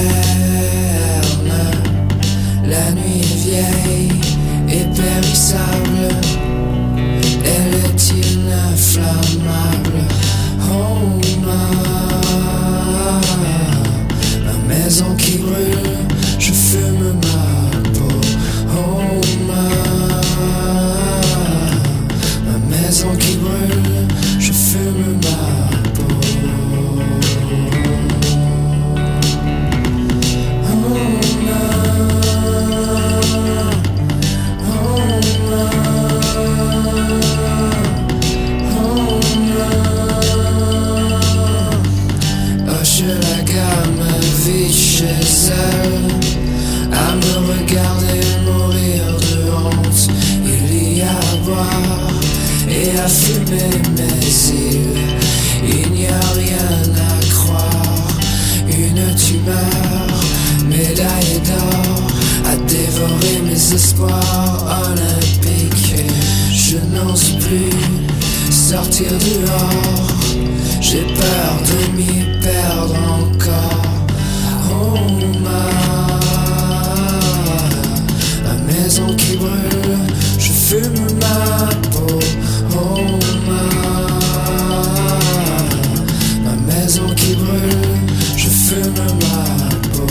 La nuit est vieille et périssable. Elle est inflammable. Oh ma, ma maison qui brûle, je fume ma peau. Oh ma, ma maison qui brûle, je fume ma peau. Oh ma, oh ma. Hochelaga me vit chez elle, à me regarder mourir de honte. Il y a à boire et à fumer, mais il, il n'y a rien à croire. Une tumeur, médaille d'or, à dévorer mes espoirs olympiques. Je n'ose plus sortir dehors. J'ai peur de m'y perdre encore. Oh ma, ma maison qui brûle, je fume ma peau. Oh ma, ma maison qui brûle, je fume ma peau.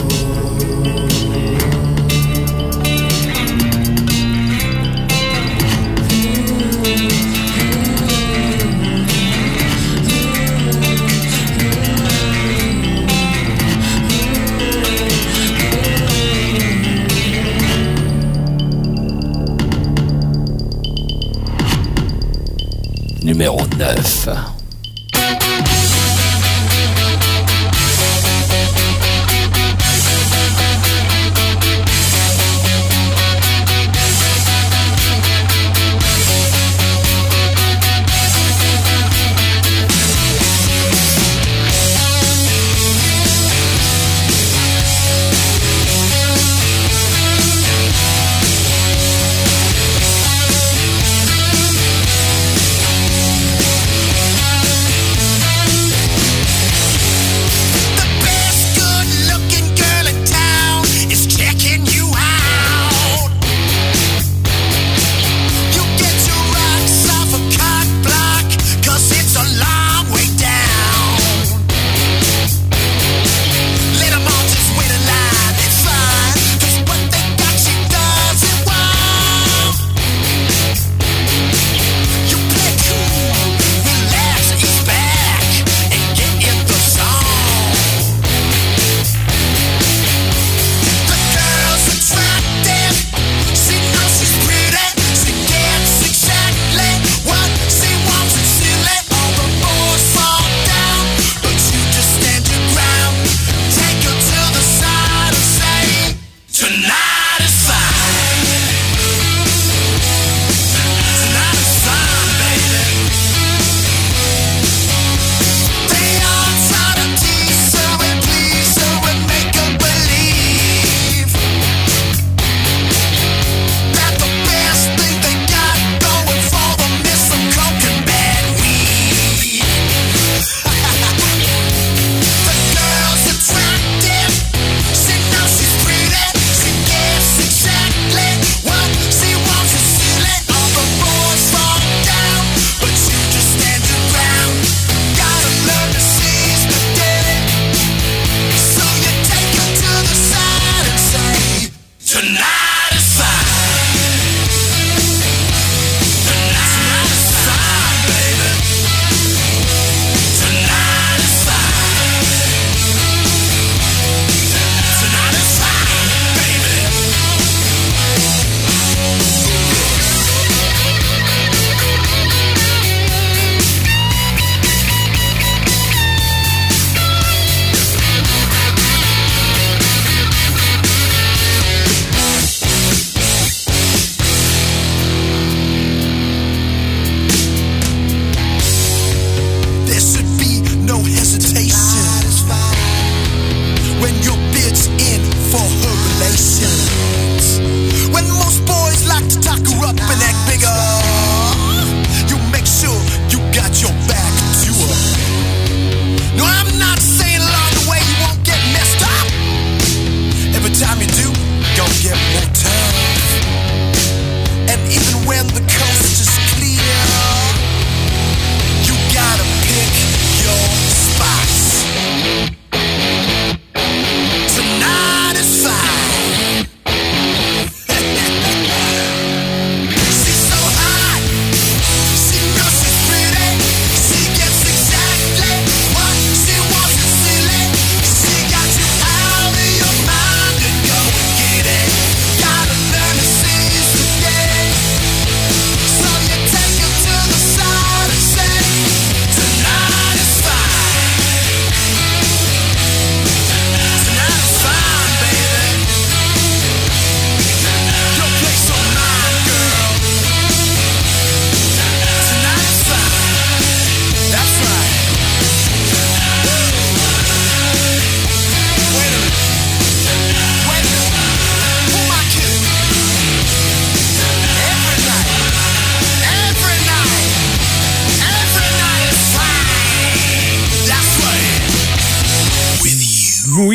Numéro neuf. Oh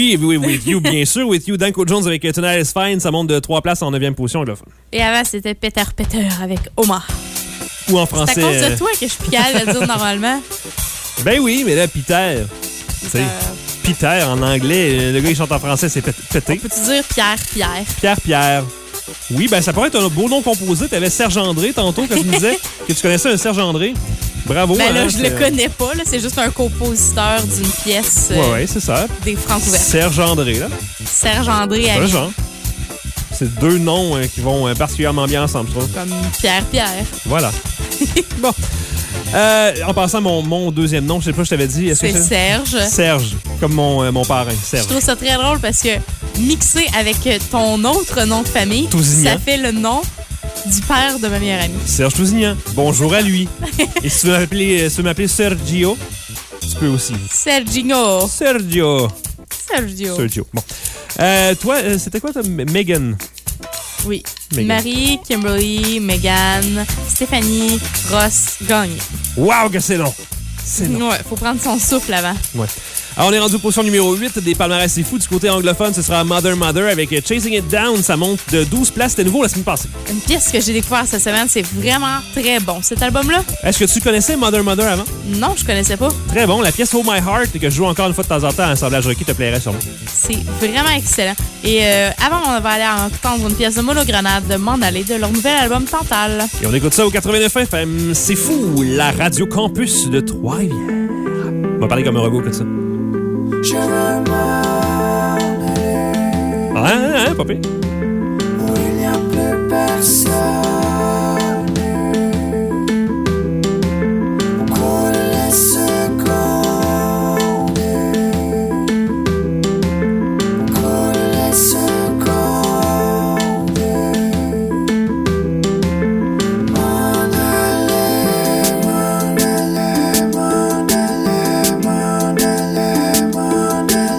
Oui, oui, With You, bien sûr. With You, Danko Jones avec Tonight is Fine, ça monte de trois places en neuvième position anglophone. Et avant, c'était Peter Peter avec Omar. Ou en français. C'est à cause de toi que je suis capable de le dire normalement. Ben oui, mais là, Peter. C'est Peter en anglais. Le gars, il chante en français, c'est pété. Peux-tu dire Pierre Pierre? Pierre Pierre. Oui, ben ça pourrait être un beau nom composé. Tu avais Serge André tantôt, quand tu me disais que tu connaissais un Serge André. Bravo. Ben là, hein, je le connais pas. Là. C'est juste un compositeur d'une pièce. Euh, ouais, ouais, c'est ça. Des Francs ouverts. Serge André, là. Serge André. C'est un genre. C'est deux noms euh, qui vont euh, particulièrement bien ensemble, je trouve. Comme Pierre Pierre. Voilà. Bon. Euh, en passant, mon, mon deuxième nom, je sais pas, je t'avais dit. C'est Serge. Serge, comme mon, euh, mon parrain, Serge. Je trouve ça très drôle parce que mixé avec ton autre nom de famille, Tousignan. ça fait le nom du père de ma meilleure amie. Serge Tousignan. Bonjour à lui. Et si tu veux m'appeler, si tu veux m'appeler Sergio, tu peux aussi. Sergio. Sergio. Sergio. Sergio. Bon. Euh, toi, euh, c'était quoi, toi? Megan? Oui. Megan. Marie, Kimberly, Megan, Stéphanie, Ross, Gagne. Wow, que c'est long! C'est long. Ouais, faut prendre son souffle avant. Ouais. Alors, on est rendu aux positions numéro huit des palmarès C'est Fou. Du côté anglophone, ce sera Mother Mother avec Chasing It Down. Ça monte de douze places. C'était nouveau la semaine passée. Une pièce que j'ai découvert cette semaine, c'est vraiment très bon. Cet album-là? Est-ce que tu connaissais Mother Mother avant? Non, je connaissais pas. Très bon. La pièce Oh My Heart, que je joue encore une fois de temps en temps à Assemblage Rocky, te plairait sûrement. C'est vraiment excellent. Et euh, avant, on va aller entendre une pièce de Monogrenade de M'en aller de leur nouvel album Tantal. Et on écoute ça au quatre-vingt-neuf F M. C'est Fou, la radio campus de Trois-Rivières. On va parler comme un robot comme ça. Je veux m'en aller. Ah, hein, hein, papé? Où il n'y a plus personne. On coule les secondes. On coule les secondes. M'en aller, m'en aller, m'en aller, m'en aller.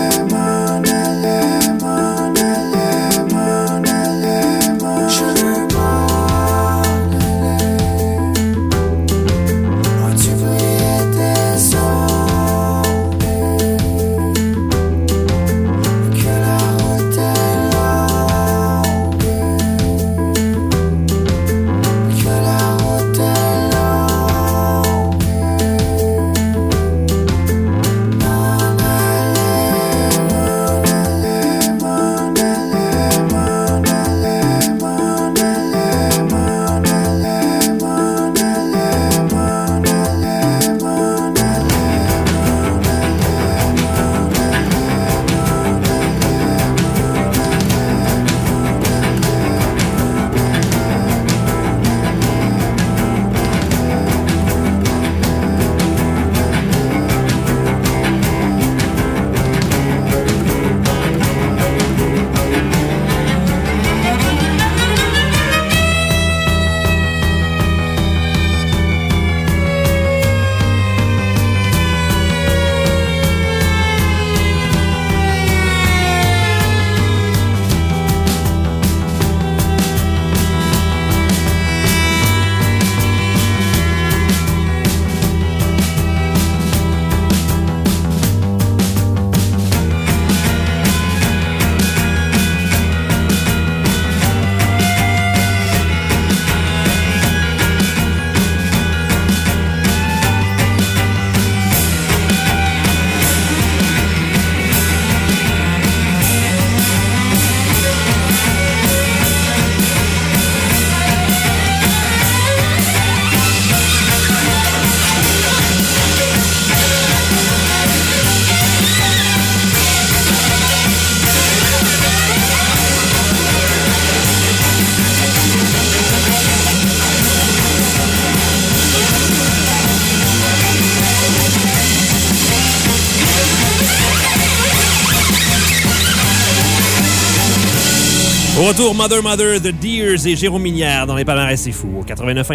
Au retour, Mother Mother, The Deers et Jérôme Minière dans les palmarès C'est Fou au quatre-vingt-neuf F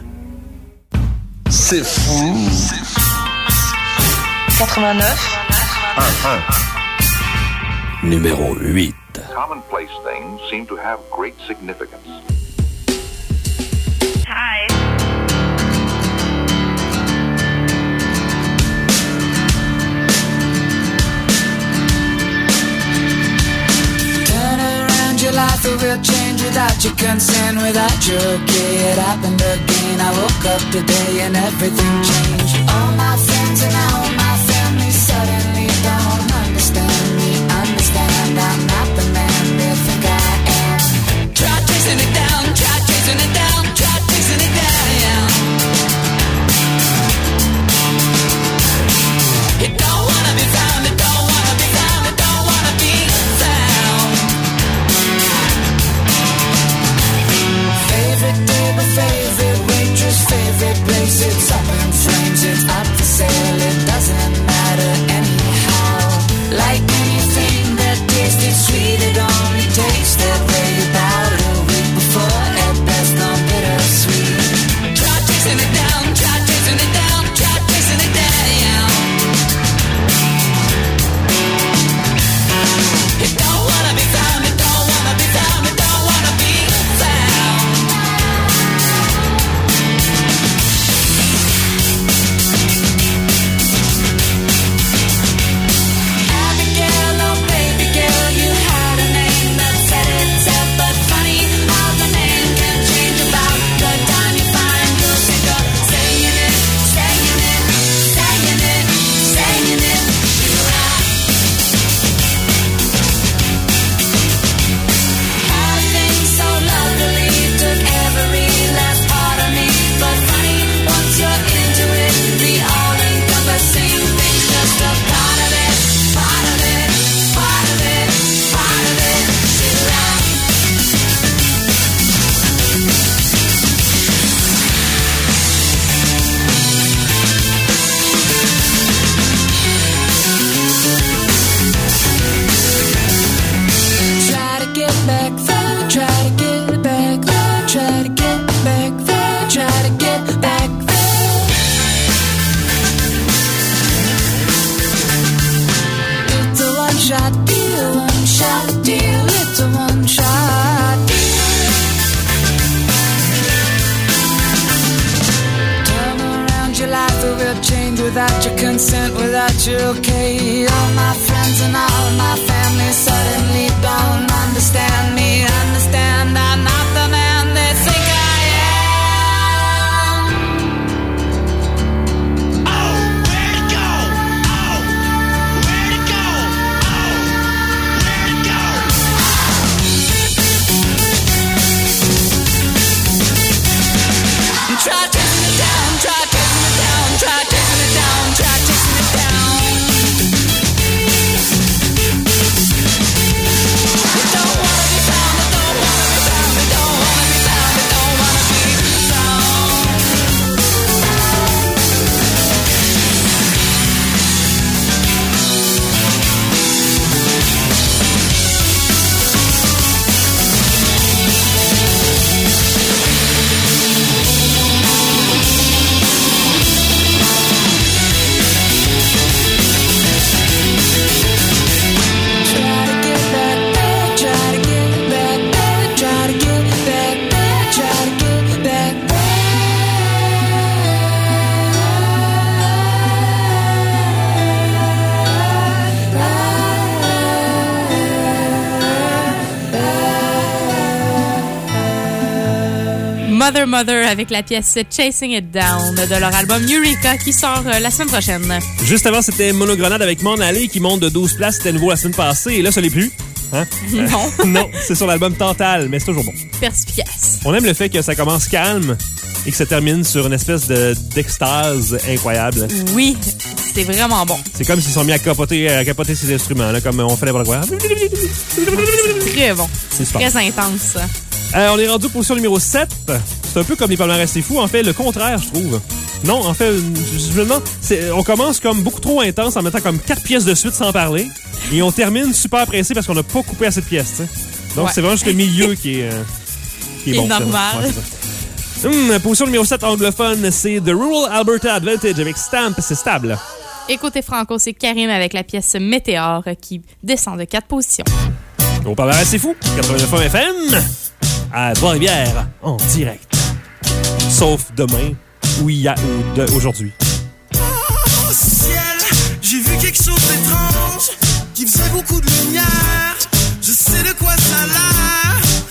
M. C'est fou. quatre-vingt-neuf. Numéro huit. Commonplace things seem to have great significance. Hi. life a real change without your consent, without your okay. It happened again. I woke up today and everything changed. All my friends and all my family suddenly don't understand me. Understand I'm not the man they think I am. Try chasing it down, try chasing it down, try chasing it down. You don't wanna be found, you don't wanna be found, you don't wanna be found. Favorite table, favorite waitress, favorite place, it's up in flames, it's up for sale, it doesn't matter anyhow. Like anything that tasted sweet, it only tasted way about a week before, at best on bittersweet. Try chasing it down, try chasing it down, try chasing it down. You don't wanna be found, you don't wanna be found, you don't wanna be found. Abigail, oh baby girl, you had a name that said itself, but funny how the name can change about the time you find yourself saying it, saying it, saying it, saying it. So lovely, took every last part of me. But funny, once you're into it, the all-encompassing thing's just a part of it, part of it, part of it, part of it. Chill out. Try to get back there, try to get back there, try to get back there, try to get back there. Little one-shot deal, one-shot deal, little one-shot deal. Turn around your life, a real change without your consent, without your okay. All my friends and all my family suddenly don't understand me. Understand I'm not the man they think I am. Oh, where'd it go? Oh, where'd it go? Oh, where'd it go? Try chasing it down, try chasing it down, try chasing it down, try chasing it down. You don't wanna be found, you don't wanna be found, you don't wanna be found, you don't wanna be Mother Mother avec la pièce Chasing It Down de leur album Eureka qui sort euh, la semaine prochaine. Juste avant, c'était Monogrenade avec Mon Alley qui monte de douze places. C'était nouveau la semaine passée et là, ça l'est plus. Hein? Non. Euh, non, c'est sur l'album Tantal, mais c'est toujours bon. Perspicace. On aime le fait que ça commence calme et que ça termine sur une espèce de, d'extase incroyable. Oui, c'est vraiment bon. C'est comme s'ils sont mis à capoter, à capoter ces instruments, là, comme on fait n'importe quoi. C'est très bon. C'est super. Très intense. Euh, on est rendu aux position numéro sept. C'est un peu comme les palmarès c'est fou. En fait, le contraire, je trouve. Non, en fait, je me demande, c'est, on commence comme beaucoup trop intense en mettant comme quatre pièces de suite sans parler. Et on termine super pressé parce qu'on n'a pas coupé assez de pièces. T'sais. Donc, ouais. c'est vraiment juste le milieu qui est, euh, qui est qui bon. Est normal. Ouais, c'est hum, position numéro sept anglophone, c'est The Rural Alberta Advantage avec Stamp. C'est stable. Et côté franco, c'est Karim avec la pièce Météore qui descend de quatre positions. Au palmarès c'est fou. quatre-vingt-neuf F M. À Trois-Rivières, en direct. Sauf demain, ou hier, ou de, aujourd'hui. Oh, ciel, j'ai vu quelque chose d'étrange qui faisait beaucoup de lumière. Je sais de quoi ça a l'air.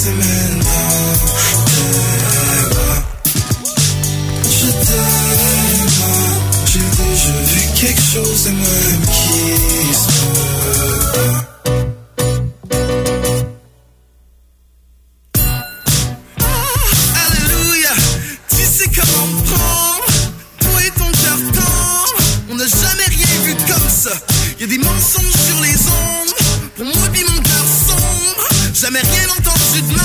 semaines dans tes bras. Je t'aime, j'ai déjà vu quelque chose de même qui se peut. Alléluia, tu sais comment me prendre. Toi et ton carton, on n'a jamais rien vu comme ça. Y'a des mensonges sur les ondes, pour moi pis mon cœur sombre. Jamais rien entendu de même.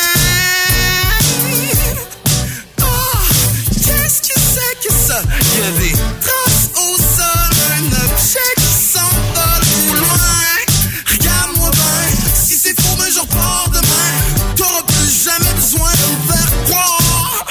Oh, qu'est-ce que c'est que ça? Y'a des traces au sol, un objet qui s'envole au loin. Regarde-moi bien, si c'est faux, ben je repars demain. T'auras plus jamais besoin de me faire croire.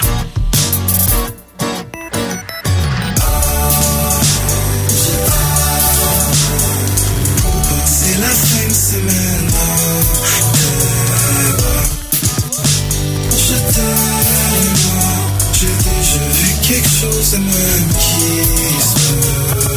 C'est la fin de semaine dans tes bras. Je t'aime, j'ai déjà vu quelque chose de même qui se peut.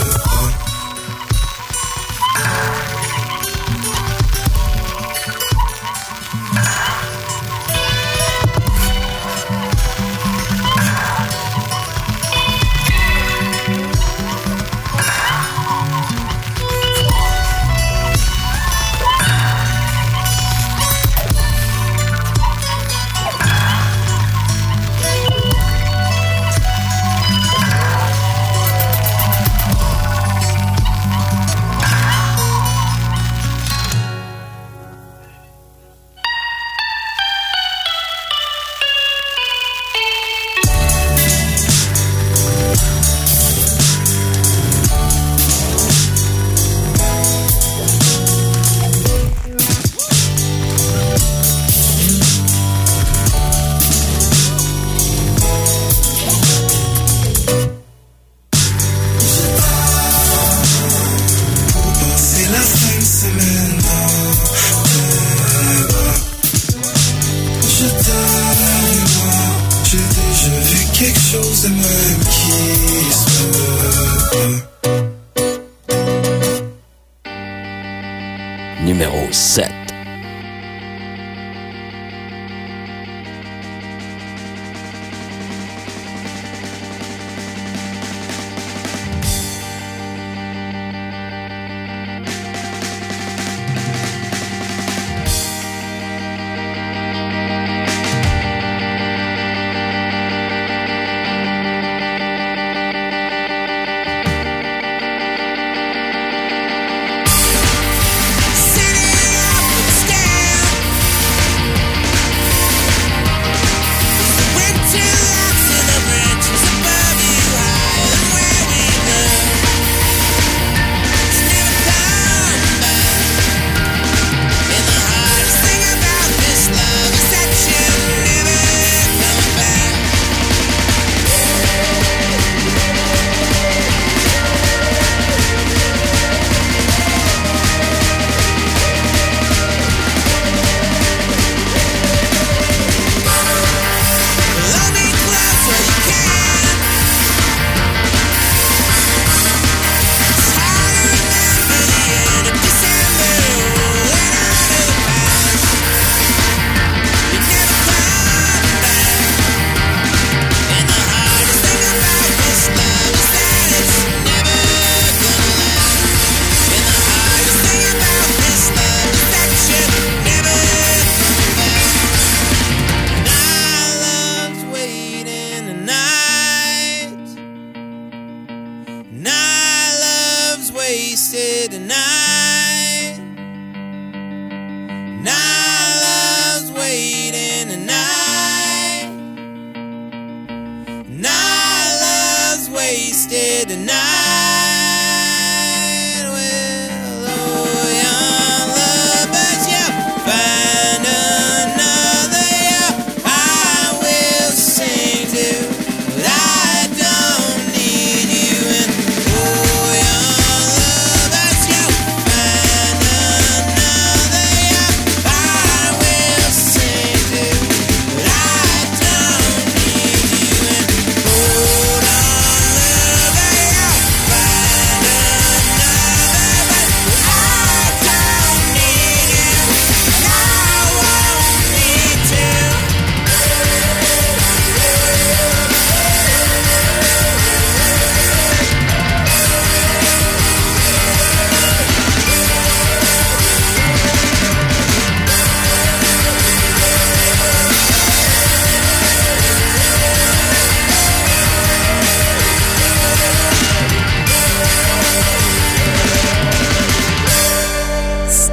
Numéro sept. City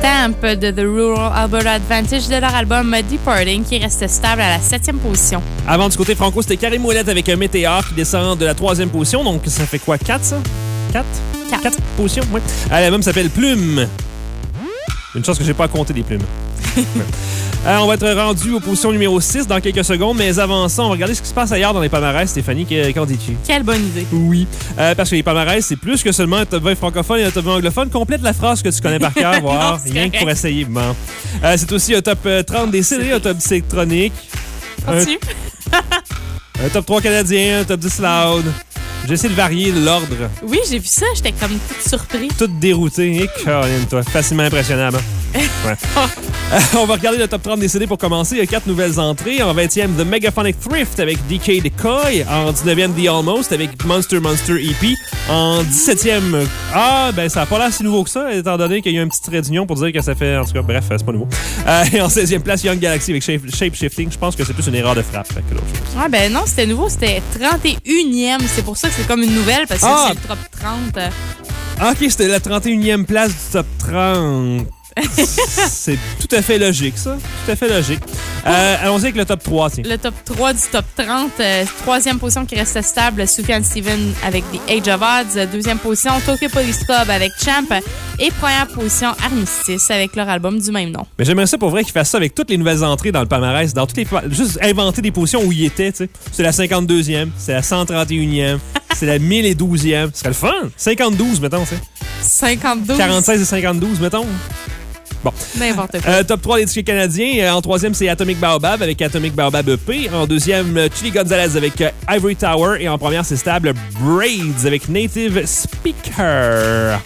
Stamp de The Rural Alberta Advantage de leur album Departing qui reste stable à la septième position. Avant, du côté franco, c'était Carré Moellette avec un Météore qui descend de la troisième position. Donc, ça fait quoi? quatre, ça? quatre? quatre. quatre positions, oui. Euh, L'album s'appelle Plume. Une chance que j'ai pas à compter des plumes. euh, on va être rendu aux positions numéro six dans quelques secondes, mais avant ça, on va regarder ce qui se passe ailleurs dans les palmarès. Stéphanie, qu'en dis-tu? Quelle bonne idée. Oui, euh, parce que les palmarès, c'est plus que seulement un top vingt francophone et un top vingt anglophone. Complète la phrase que tu connais par cœur, voir, rien que pour essayer. Bon. Euh, c'est aussi un top trente des C D, un top dix électronique. Un, un top trois canadien, un top dix loud. J'essaie de varier l'ordre. Oui, j'ai vu ça. J'étais comme toute surpris. Toute déroutée. Et Caroline, toi, facilement impressionnable. Ouais. euh, on va regarder le top trente des C D pour commencer. Il y a quatre nouvelles entrées. En vingtième, The Megaphonic Thrift avec D K Decoy. En dix-neuvième, The Almost avec Monster Monster E P. En dix-septième, ah, ben ça n'a pas l'air si nouveau que ça, étant donné qu'il y a eu un petit trait d'union pour dire que ça fait... En tout cas, bref, c'est pas nouveau. Euh, et en seizième place, Young Galaxy avec Shape, Shape Shifting. Je pense que c'est plus une erreur de frappe que d'autres choses. Ah ben non, c'était nouveau. C'était trente et unième. C'est pour ça que c'est comme une nouvelle, parce que ah! c'est le top trente. Ah, OK, c'était la trente et unième place du top trente. C'est tout à fait logique, ça. Tout à fait logique. Euh, allons-y avec le top trois, tiens. Le top trois du top trente. Euh, troisième position qui reste stable, Sufjan Stevens avec The Age of Odds. Deuxième position, Tokyo Police Club avec Champ. Et première position, Armistice avec leur album du même nom. Mais j'aimerais ça pour vrai qu'ils fassent ça avec toutes les nouvelles entrées dans le palmarès. Dans toutes les, juste inventer des positions où il était, tu sais. C'est la cinquante-deuxième, c'est la cent trente et unième, c'est la mille douzième. Ce serait le fun. cinquante-douze, mettons, tu sais. cinquante-douze. quarante-seize et cinquante-douze, mettons. Bon. N'importe quoi. Euh, top trois des disques canadiens. En troisième, c'est Atomic Baobab avec Atomic Baobab E P. En deuxième, Chili Gonzalez avec Ivory Tower. Et en première, c'est stable Braids avec Native Speaker.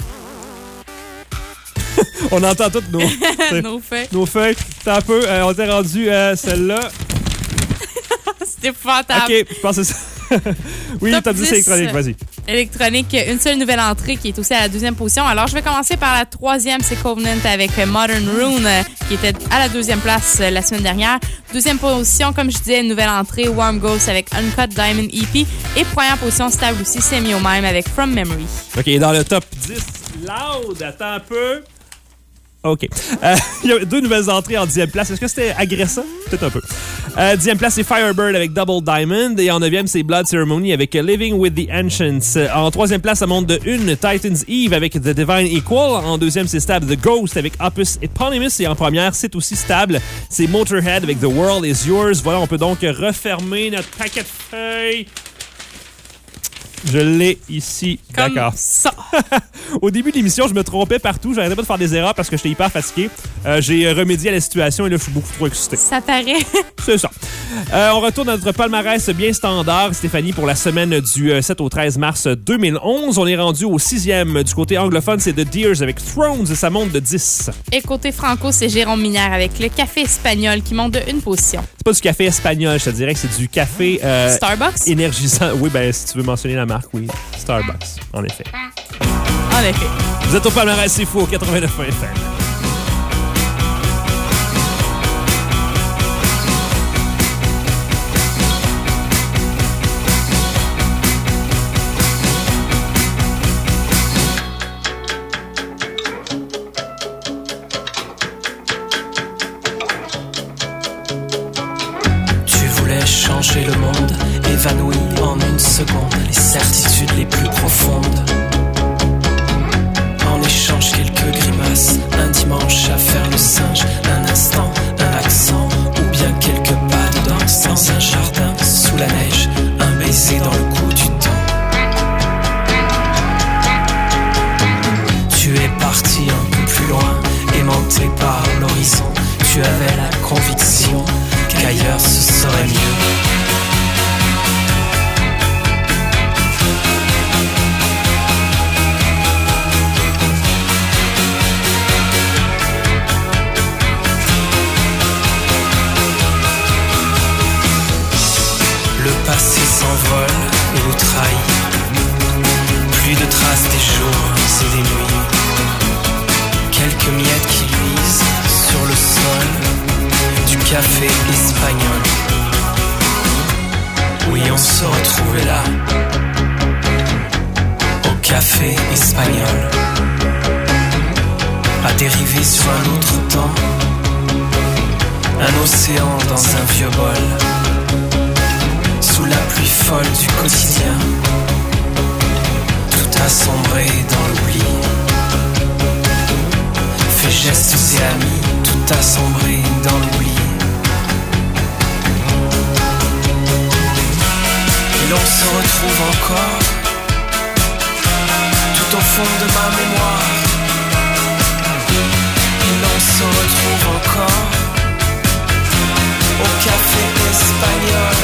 On entend toutes nos... nos feuilles. Nos feuilles. T'as un peu. Euh, on t'est rendu à celle-là. C'était fantastique. OK, je pense que c'est ça. Oui, top dix électronique, vas-y. Électronique, une seule nouvelle entrée qui est aussi à la deuxième position. Alors, je vais commencer par la troisième, c'est Covenant avec Modern Rune, qui était à la deuxième place la semaine dernière. Deuxième position, comme je disais, une nouvelle entrée, Warm Ghost avec Uncut Diamond E P. Et première position, stable aussi, Semio Mime avec From Memory. OK, dans le top dix, Loud, attends un peu. OK. Euh, il y a deux nouvelles entrées en dixième place. Est-ce que c'était agressant? Peut-être un peu. Euh, dixième place, c'est Firebird avec Double Diamond. Et en neuvième, c'est Blood Ceremony avec Living with the Ancients. En troisième place, ça monte de une, Titan's Eve avec The Divine Equal. En deuxième, c'est stable The Ghost avec Opus Eponymous. Et en première, c'est aussi stable, c'est Motorhead avec The World Is Yours. Voilà, on peut donc refermer notre paquet de feuilles. Je l'ai ici. Comme d'accord. Ça. Au début de l'émission, je me trompais partout. J'arrêtais pas de faire des erreurs parce que j'étais hyper fatigué. Euh, j'ai remédié à la situation et là, je suis beaucoup trop excité. Ça paraît. C'est ça. Euh, on retourne à notre palmarès bien standard, Stéphanie, pour la semaine du sept au treize mars deux mille onze. On est rendu au sixième. Du côté anglophone, c'est The Deers avec Thrones et ça monte de dix. Et côté franco, c'est Jérôme Minière avec le café espagnol qui monte de une position. C'est pas du café espagnol, je te dirais que c'est du café... Euh, Starbucks? Énergisant. Oui, ben si tu veux mentionner la marque, oui. Starbucks, en effet. En effet. Vous êtes au palmarès, c'est fou, au quatre-vingt-neuf F M. Changer le monde, évanoui en une seconde, les certitudes les plus profondes. En échange quelques grimaces, un dimanche à faire le singe, un instant, un accent, ou bien quelques pas de danse dans un jardin sous la neige, un baiser dans le cou du temps. Tu es parti un peu plus loin, aimanté par l'horizon, tu avais la conviction qu'ailleurs ce serait mieux. Le passé s'envole et nous trahit. Plus de traces des jours et des nuits. Quelques miettes qui luisent sur le sol du café espagnol. Oui, on se retrouvait là, au café espagnol, à dériver sur un autre temps. Un océan dans un vieux bol, sous la pluie folle du quotidien. Tout a sombré dans l'oubli. Fait gestes et amis, tout a sombré dans l'oubli. Et l'on se retrouve encore, tout au fond de ma mémoire. Et l'on se retrouve encore au café espagnol.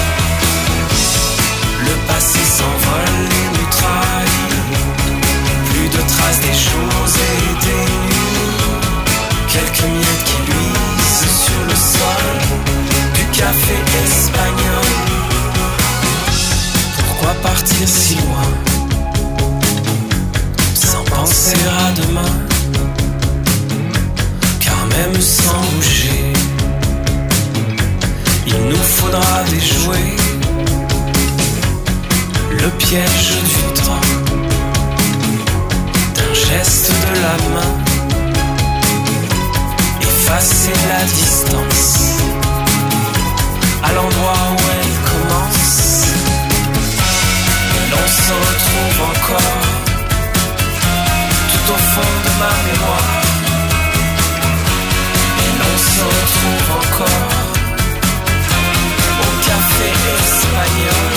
Le passé s'envole et nous trahit. Plus de traces des jours et des nuits. Quelques miettes qui luisent sur le sol du café espagnol. Pourquoi partir si loin sans penser à demain? Car même sans bouger, il nous faudra déjouer le piège du temps, d'un geste de la main, effacer la distance à l'endroit où elle commence. Et l'on se retrouve encore tout au fond de ma mémoire. Et l'on se retrouve encore au café espagnol.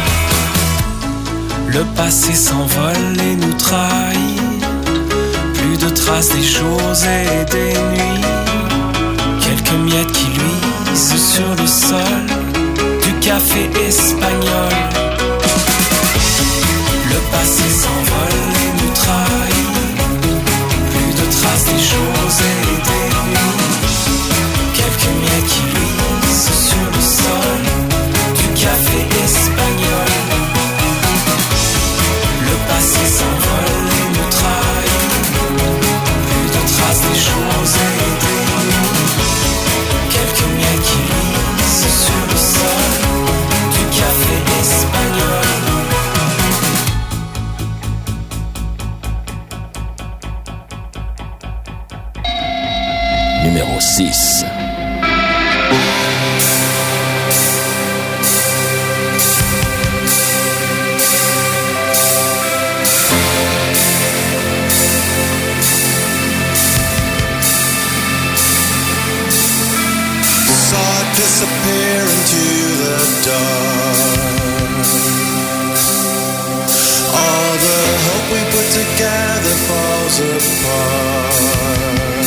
Le passé s'envole et nous trahit. Plus de traces des jours et des nuits. Quelques miettes qui luisent sur le sol du café espagnol. Le passé s'envole et nous trahit. Plus de traces des jours et des nuits. Quelques miettes qui luisent sur le sol du café espagnol. Le passé s'envole et nous trahit. Plus de traces des jours et des nuits. Quelques miettes qui luisent sur le sol du café espagnol. Numéro six. Disappear into the dark. All the hope we put together falls apart.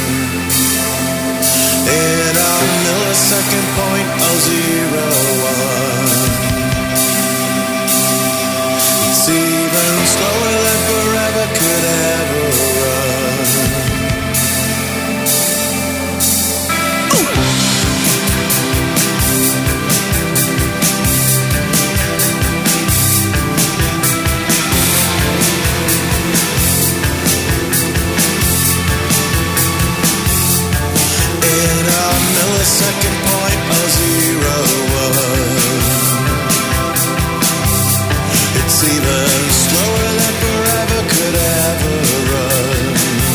In a millisecond point of zero one. It's even slower than forever could ever run. Second point of zero one. It's even slower than forever could ever run.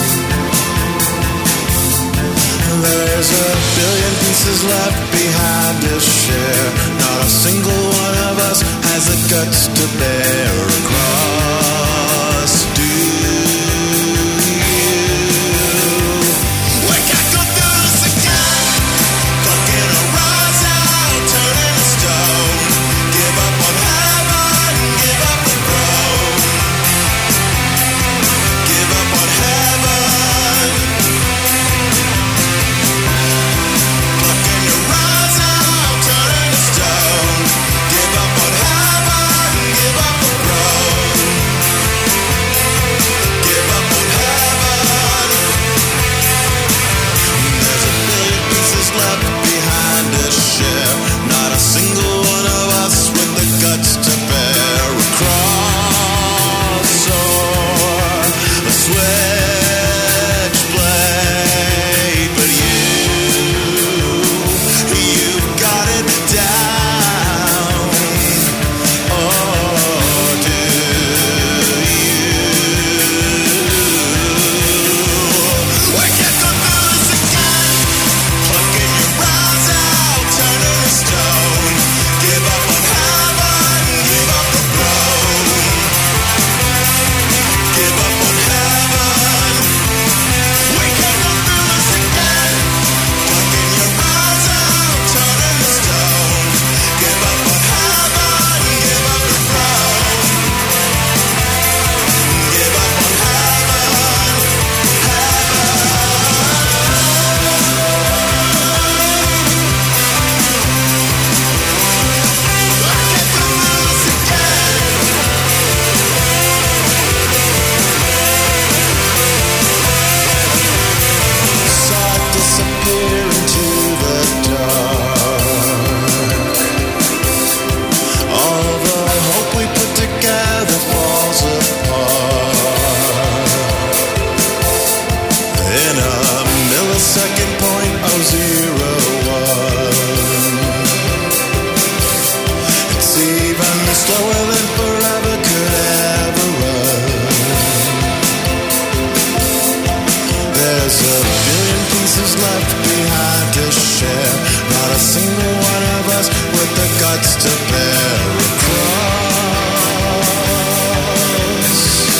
There's a billion pieces left behind to share. Not a single one of us has the guts to bear a cross. Do Give up on heaven, give up the road. single one of us with the guts to bear a cross.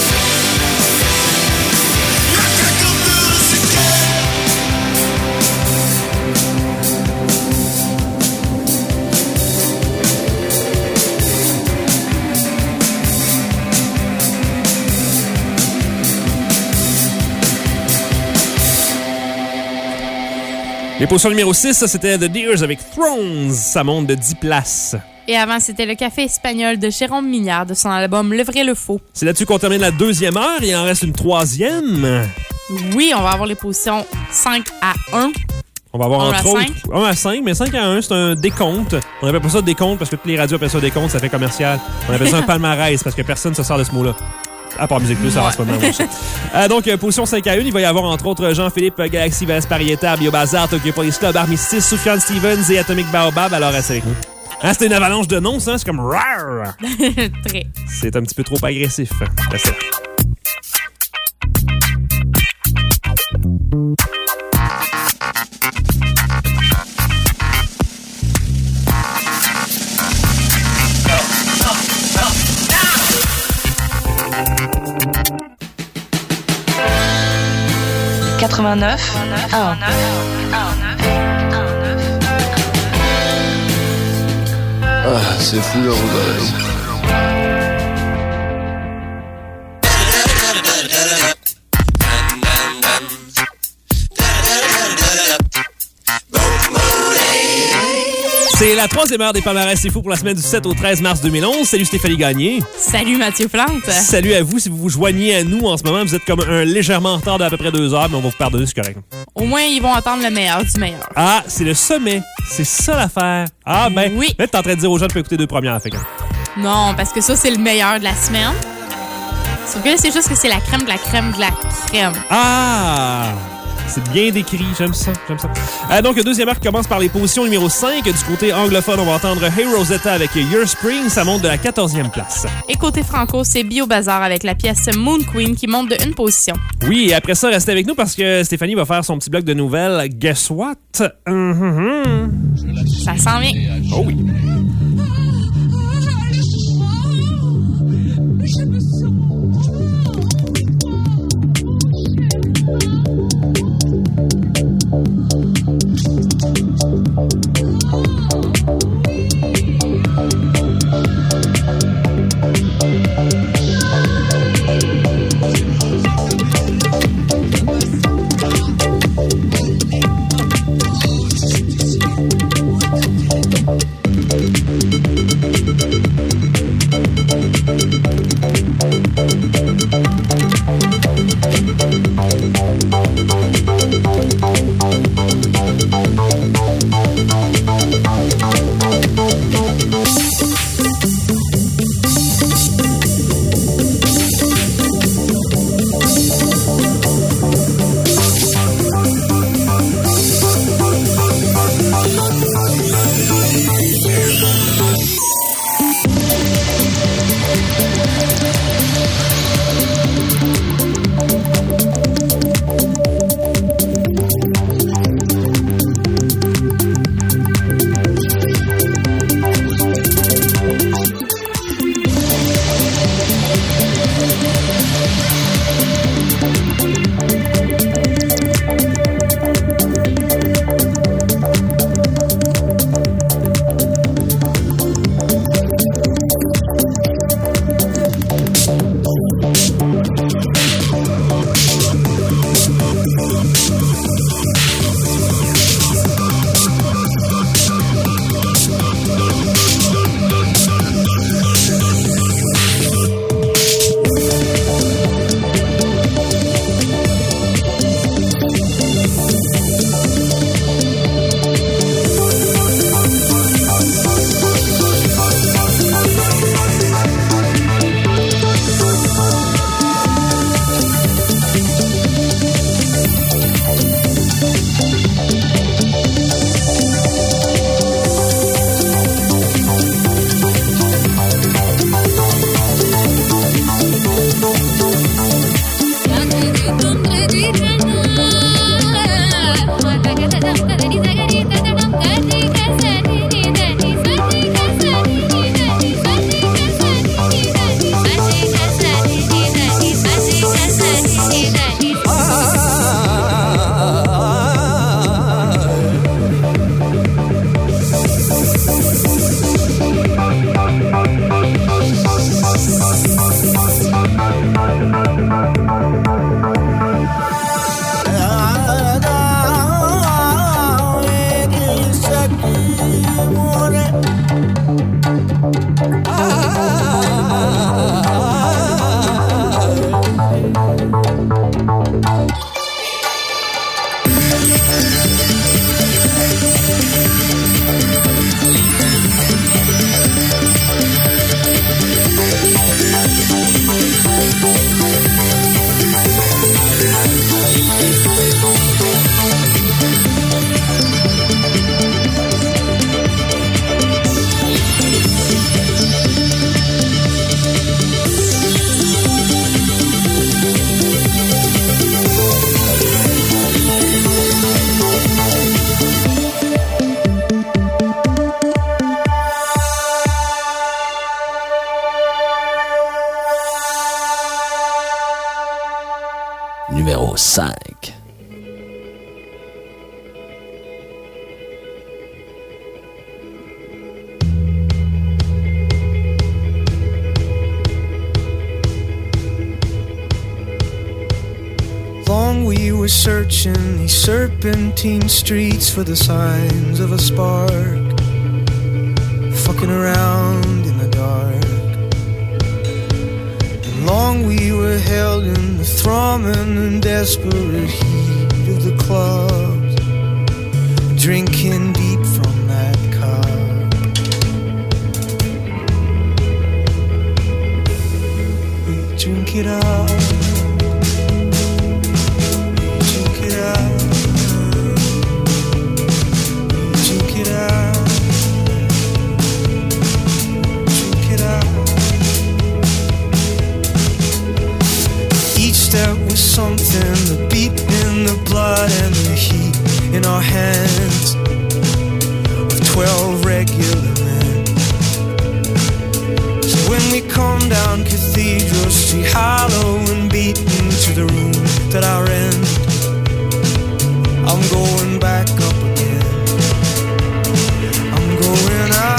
Not gonna go through this again. Les positions numéro six, ça, c'était The Deers avec Thrones. Ça monte de dix places. Et avant, c'était le Café espagnol de Jérôme Mignard de son album Le Vrai Le Faux. C'est là-dessus qu'on termine la deuxième heure. Il en reste une troisième. Oui, on va avoir les positions cinq à un. On va avoir un entre à autres cinq. un à cinq, mais cinq à un, c'est un décompte. On appelle pas ça décompte parce que toutes les radios appellent ça décompte, ça fait commercial. On appelle ça un palmarès parce que personne ne se sert de ce mot-là. À part Musique Plus, ça reste pas mal. euh, donc, euh, position cinq à un, il va y avoir entre autres Jean-Philippe, Galaxy, Valesparieta, Biobazar, Tokyo Police Club, Armistice, Sufjan Stevens et Atomic Baobab. Alors, reste avec nous. Hein, c'était une avalanche de noms, ça. C'est comme rare. Très. C'est un petit peu trop agressif. Restez là. quatre-vingt-neuf un. Ah, c'est fou le rodage. C'est la troisième heure des palmarès C'est fou pour la semaine du sept au treize mars deux mille onze. Salut Stéphanie Gagné. Salut Mathieu Plante. Salut à vous. Si vous vous joignez à nous en ce moment, vous êtes comme un légèrement en retard d'à peu près deux heures, mais on va vous pardonner, c'est correct. Au moins, ils vont entendre le meilleur du meilleur. Ah, c'est le sommet. C'est ça l'affaire. Ah, ben, oui. Là, t'es en train de dire aux gens de pas écouter deux premières. Fait que... Non, parce que ça, c'est le meilleur de la semaine. Sauf que là, c'est juste que c'est la crème de la crème de la crème. Ah! C'est bien décrit, j'aime ça, j'aime ça. Euh, donc, deuxième heure qui commence par les positions numéro cinq. Du côté anglophone, on va entendre Hey Rosetta avec Your Spring, ça monte de la quatorzième place. Et côté franco, c'est Biobazar avec la pièce Moon Queen qui monte de une position. Oui, et après ça, restez avec nous parce que Stéphanie va faire son petit bloc de nouvelles. Guess what? Mm-hmm. Ça s'en vient. Oh oui. cinq. Long we were searching these serpentine streets for the signs of a spark, fucking around in the dark. And long we were held in the throbbing and desperate heat of the clubs, drinking deep from that cup. We drink it up. That was something, the beat in the blood and the heat in our hands of twelve regular men. So when we come down Cathedral Street, hollow and beaten to the room that I rent, I'm going back up again. I'm going out.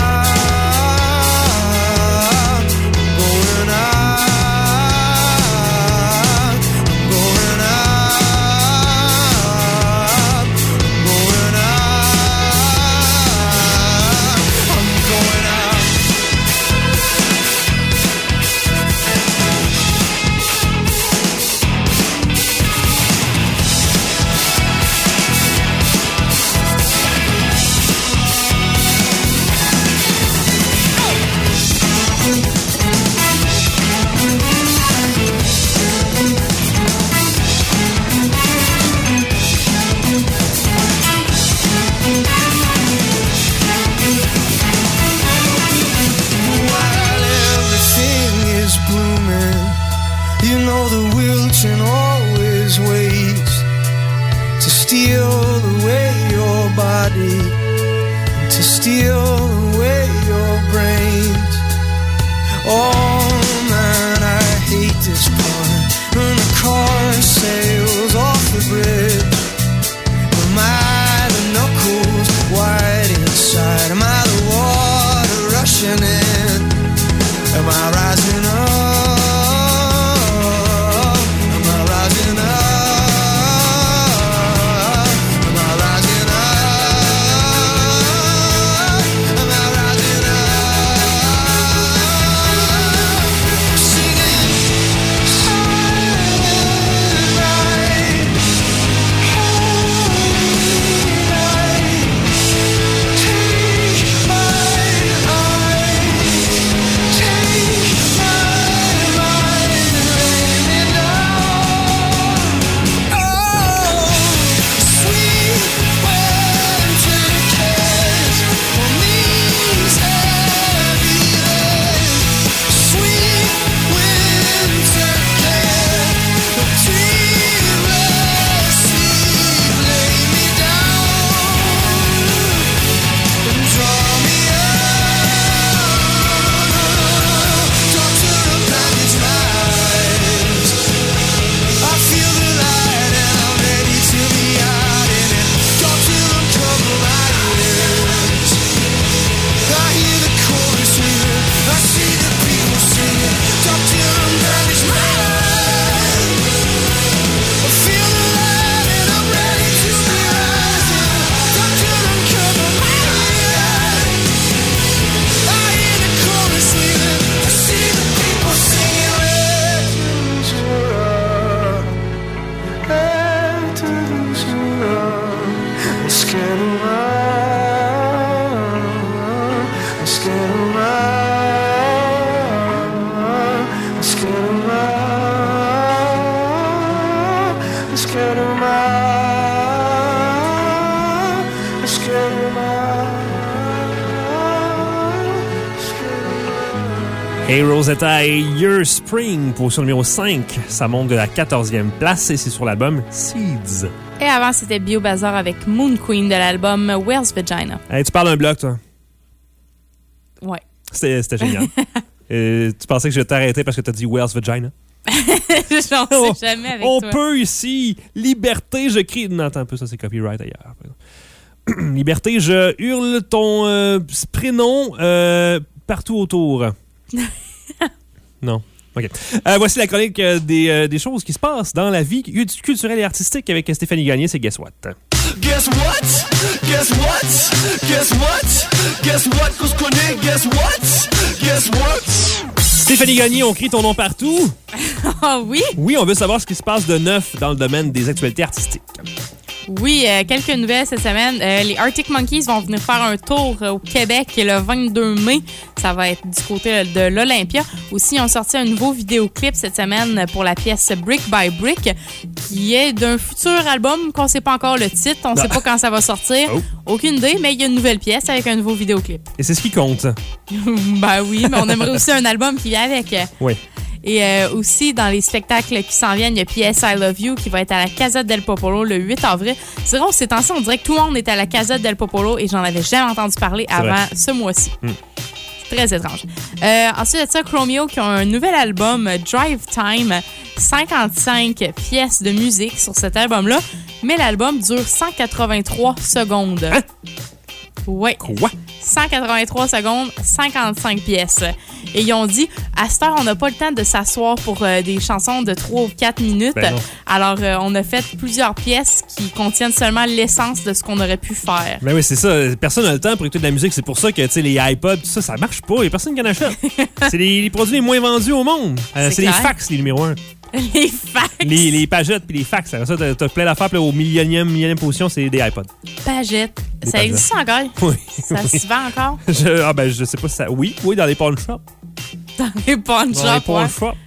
And always ways to steal away your body, to steal away your brains. Oh man, I hate this part when the car sails off the bridge. Am I the knuckles white inside? Am I the water rushing in? Am I rising up? Hey Rosetta et Your Spring pour son numéro cinq. Ça monte de la quatorzième place et c'est sur l'album Seeds. Et avant, c'était Biobazar avec Moon Queen de l'album Where's Vagina. Hey, tu parles d'un bloc, toi? Ouais. C'était, c'était génial. Et tu pensais que je vais t'arrêter parce que t'as dit Where's Vagina? J'en On- sais jamais avec On toi. peut ici. Liberté, je crie. Non, attends un peu, ça c'est copyright ailleurs. Liberté, je hurle ton euh, prénom euh, partout autour. Non. OK. Euh, voici la chronique euh, des, euh, des choses qui se passent dans la vie culturelle et artistique avec Stéphanie Gagné, c'est Guess What? Guess what? Guess what? Guess what? Guess what? Qu'on se connaît? Guess what? Guess what? Stéphanie Gagné, on crie ton nom partout. Ah oui? Oui, on veut savoir ce qui se passe de neuf dans le domaine des actualités artistiques. Oui, euh, quelques nouvelles cette semaine. Euh, les Arctic Monkeys vont venir faire un tour euh, au Québec le vingt-deux mai. Ça va être du côté de l'Olympia. Aussi, ils ont sorti un nouveau vidéoclip cette semaine pour la pièce Brick by Brick, qui est d'un futur album qu'on ne sait pas encore le titre. On ne sait pas quand ça va sortir. Oh. Aucune idée, mais il y a une nouvelle pièce avec un nouveau vidéoclip. Et c'est ce qui compte. Ben oui, mais on aimerait aussi un album qui vient avec. Oui. Et euh, aussi, dans les spectacles qui s'en viennent, il y a P S I Love You qui va être à la Casa del Popolo le huit avril. C'est vrai, ces temps-ci, on dirait que tout le monde est à la Casa del Popolo et j'en avais jamais entendu parler C'est avant vrai. ce mois-ci. Mm. C'est très étrange. Euh, ensuite de ça, Chromeo qui a un nouvel album, Drive Time, cinquante-cinq pièces de musique sur cet album-là, mais l'album dure cent quatre-vingt-trois secondes. Hein? Oui. Quoi? cent quatre-vingt-trois secondes, cinquante-cinq pièces. Et ils ont dit, à cette heure, on n'a pas le temps de s'asseoir pour euh, des chansons de trois ou quatre minutes. Ben non. Alors, euh, on a fait plusieurs pièces qui contiennent seulement l'essence de ce qu'on aurait pu faire. Ben oui, c'est ça. Personne n'a le temps pour écouter de la musique. C'est pour ça que tu sais, les iPods, tout ça, ça marche pas. Il n'y a personne qui en achète. C'est les, les produits les moins vendus au monde. Euh, C'est c'est les clair. fax, les numéros un. Les fax. Les, les pagettes puis les fax. Ça, t'as, t'as plein d'affaires. Puis là, au millionième, millionième position, c'est des iPods. Pagettes. Des Ça pagettes. existe encore? Oui. Ça oui. se vend encore? Je, ah ben, je sais pas si ça... Oui, oui, dans les pawn shops. Dans les pawn Dans les shops, pawn ouais. shops.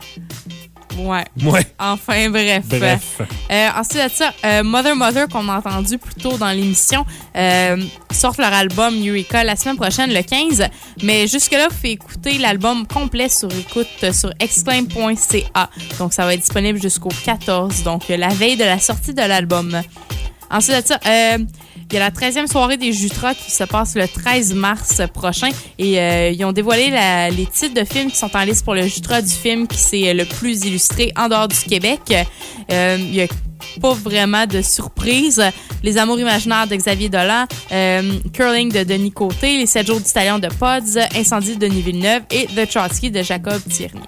Ouais. Ouais. Enfin, bref. Bref. Euh, ensuite de ça, euh, Mother Mother, qu'on a entendu plus tôt dans l'émission, euh, sortent leur album Eureka la semaine prochaine, le quinze. Mais jusque-là, vous pouvez écouter l'album complet sur écoute euh, sur exclaim point c a. Donc, ça va être disponible jusqu'au quatorze, donc euh, la veille de la sortie de l'album. Ensuite de ça, euh, il y a la treizième soirée des Jutras qui se passe le treize mars prochain et euh, ils ont dévoilé la, les titres de films qui sont en liste pour le Jutra du film qui s'est le plus illustré en dehors du Québec. Euh, il y a pas vraiment de surprise. Les Amours imaginaires de Xavier Dolan, euh, Curling de Denis Côté, Les sept jours du Talion de Pods, Incendie de Denis Villeneuve et The Trotsky de Jacob Tierney.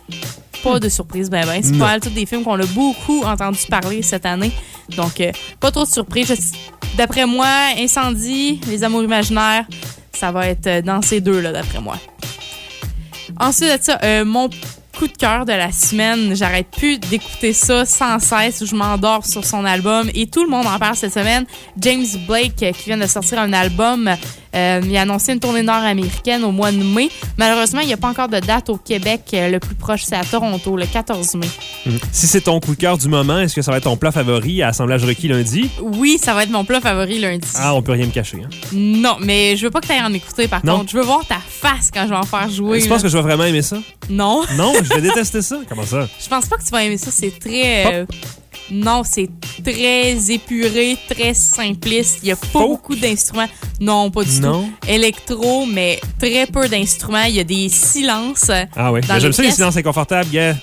Pas de surprise, ben ben. C'est Non. pas mal tous des films qu'on a beaucoup entendu parler cette année. Donc, euh, pas trop de surprise. Je- D'après moi, Incendie, Les Amours imaginaires, ça va être euh, dans ces deux-là, d'après moi. Ensuite de ça, euh, mon coup de cœur de la semaine, j'arrête plus d'écouter ça sans cesse, où je m'endors sur son album et tout le monde en parle cette semaine. James Blake, euh, qui vient de sortir un album, euh, il a annoncé une tournée nord-américaine au mois de mai. Malheureusement, il n'y a pas encore de date au Québec. Euh, Le plus proche, c'est à Toronto, le quatorze mai. Hum. Si c'est ton coup de cœur du moment, est-ce que ça va être ton plat favori à Assemblage requis lundi? Oui, ça va être mon plat favori lundi. Ah, on peut rien me cacher. Hein? Non, mais je veux pas que tu ailles en écouter, par Non. contre. Je veux voir ta face quand je vais en faire jouer. Tu là. penses que je vais vraiment aimer ça? Non. Non, je vais détester ça. Comment ça? Je pense pas que tu vas aimer ça. C'est très... euh, non, c'est très épuré, très simpliste. Il y a pas Folk? beaucoup d'instruments. Non, pas du Non. tout. Électro, mais très peu d'instruments. Il y a des silences. Ah oui. dans Ben, j'aime les ça, les pièces. silences inconfortables, gars.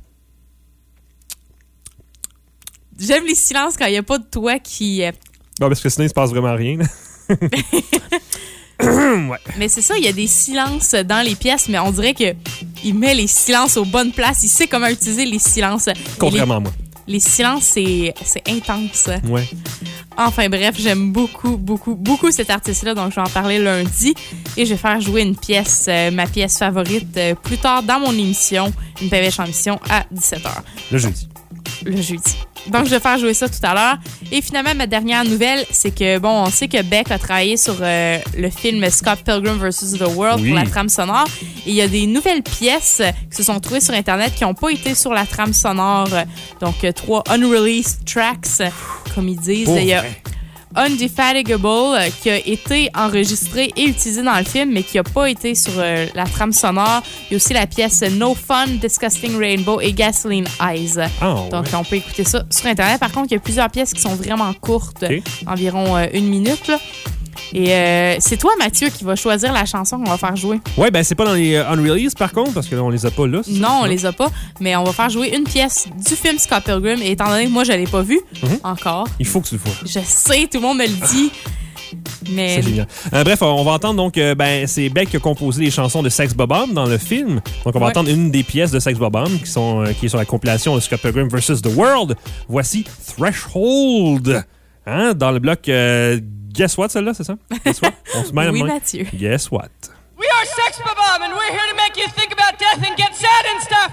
J'aime les silences quand il y a pas de toi qui... euh, Bon, parce que sinon, il se passe vraiment rien. là. Ouais. Mais c'est ça, il y a des silences dans les pièces, mais on dirait que il met les silences aux bonnes places. Il sait comment utiliser les silences. Contrairement les, à moi. Les silences, c'est c'est intense. Ouais. Enfin bref, j'aime beaucoup, beaucoup, beaucoup cet artiste-là, donc je vais en parler lundi et je vais faire jouer une pièce, euh, ma pièce favorite, euh, plus tard dans mon émission, une pêche en mission à dix-sept heures. Le jeudi. Le jeudi. Donc, je vais faire jouer ça tout à l'heure. Et finalement, ma dernière nouvelle, c'est que, bon, on sait que Beck a travaillé sur euh, le film Scott Pilgrim versus The World Oui. pour la trame sonore. Et il y a des nouvelles pièces qui se sont trouvées sur Internet qui n'ont pas été sur la trame sonore. Donc, euh, trois unreleased tracks, comme ils disent. Pour Il y a vrai. Undefatigable, euh, qui a été enregistré et utilisé dans le film, mais qui n'a pas été sur euh, la trame sonore. Il y a aussi la pièce No Fun, Disgusting Rainbow et Gasoline Eyes. Ah, Donc, ouais. on peut écouter ça sur Internet. Par contre, il y a plusieurs pièces qui sont vraiment courtes, Ok. environ euh, une minute. Là. Et euh, c'est toi, Mathieu, qui va choisir la chanson qu'on va faire jouer. Ouais, ben c'est pas dans les euh, unreleased par contre, parce qu'on les a pas là. Non, on les a pas, mais on va faire jouer une pièce du film Scott Pilgrim. Et étant donné que moi, je l'ai pas vu mm-hmm. encore. Il faut que tu le fasses. Je sais, tout le monde me le dit. Mais... C'est génial. Euh, bref, on va entendre donc, euh, ben, c'est Beck qui a composé les chansons de Sex Bob-Omb dans le film. Donc, on va ouais. entendre une des pièces de Sex Bob-Omb qui, sont, euh, qui est sur la compilation de Scott Pilgrim versus The World. Voici Threshold. Hein? Dans le bloc euh, Guess What, celle-là, c'est ça? Guess What? On se met oui, à Mathieu. Guess What? We are Sex Bob-Omb and we're here to make you think about death and get sad and stuff.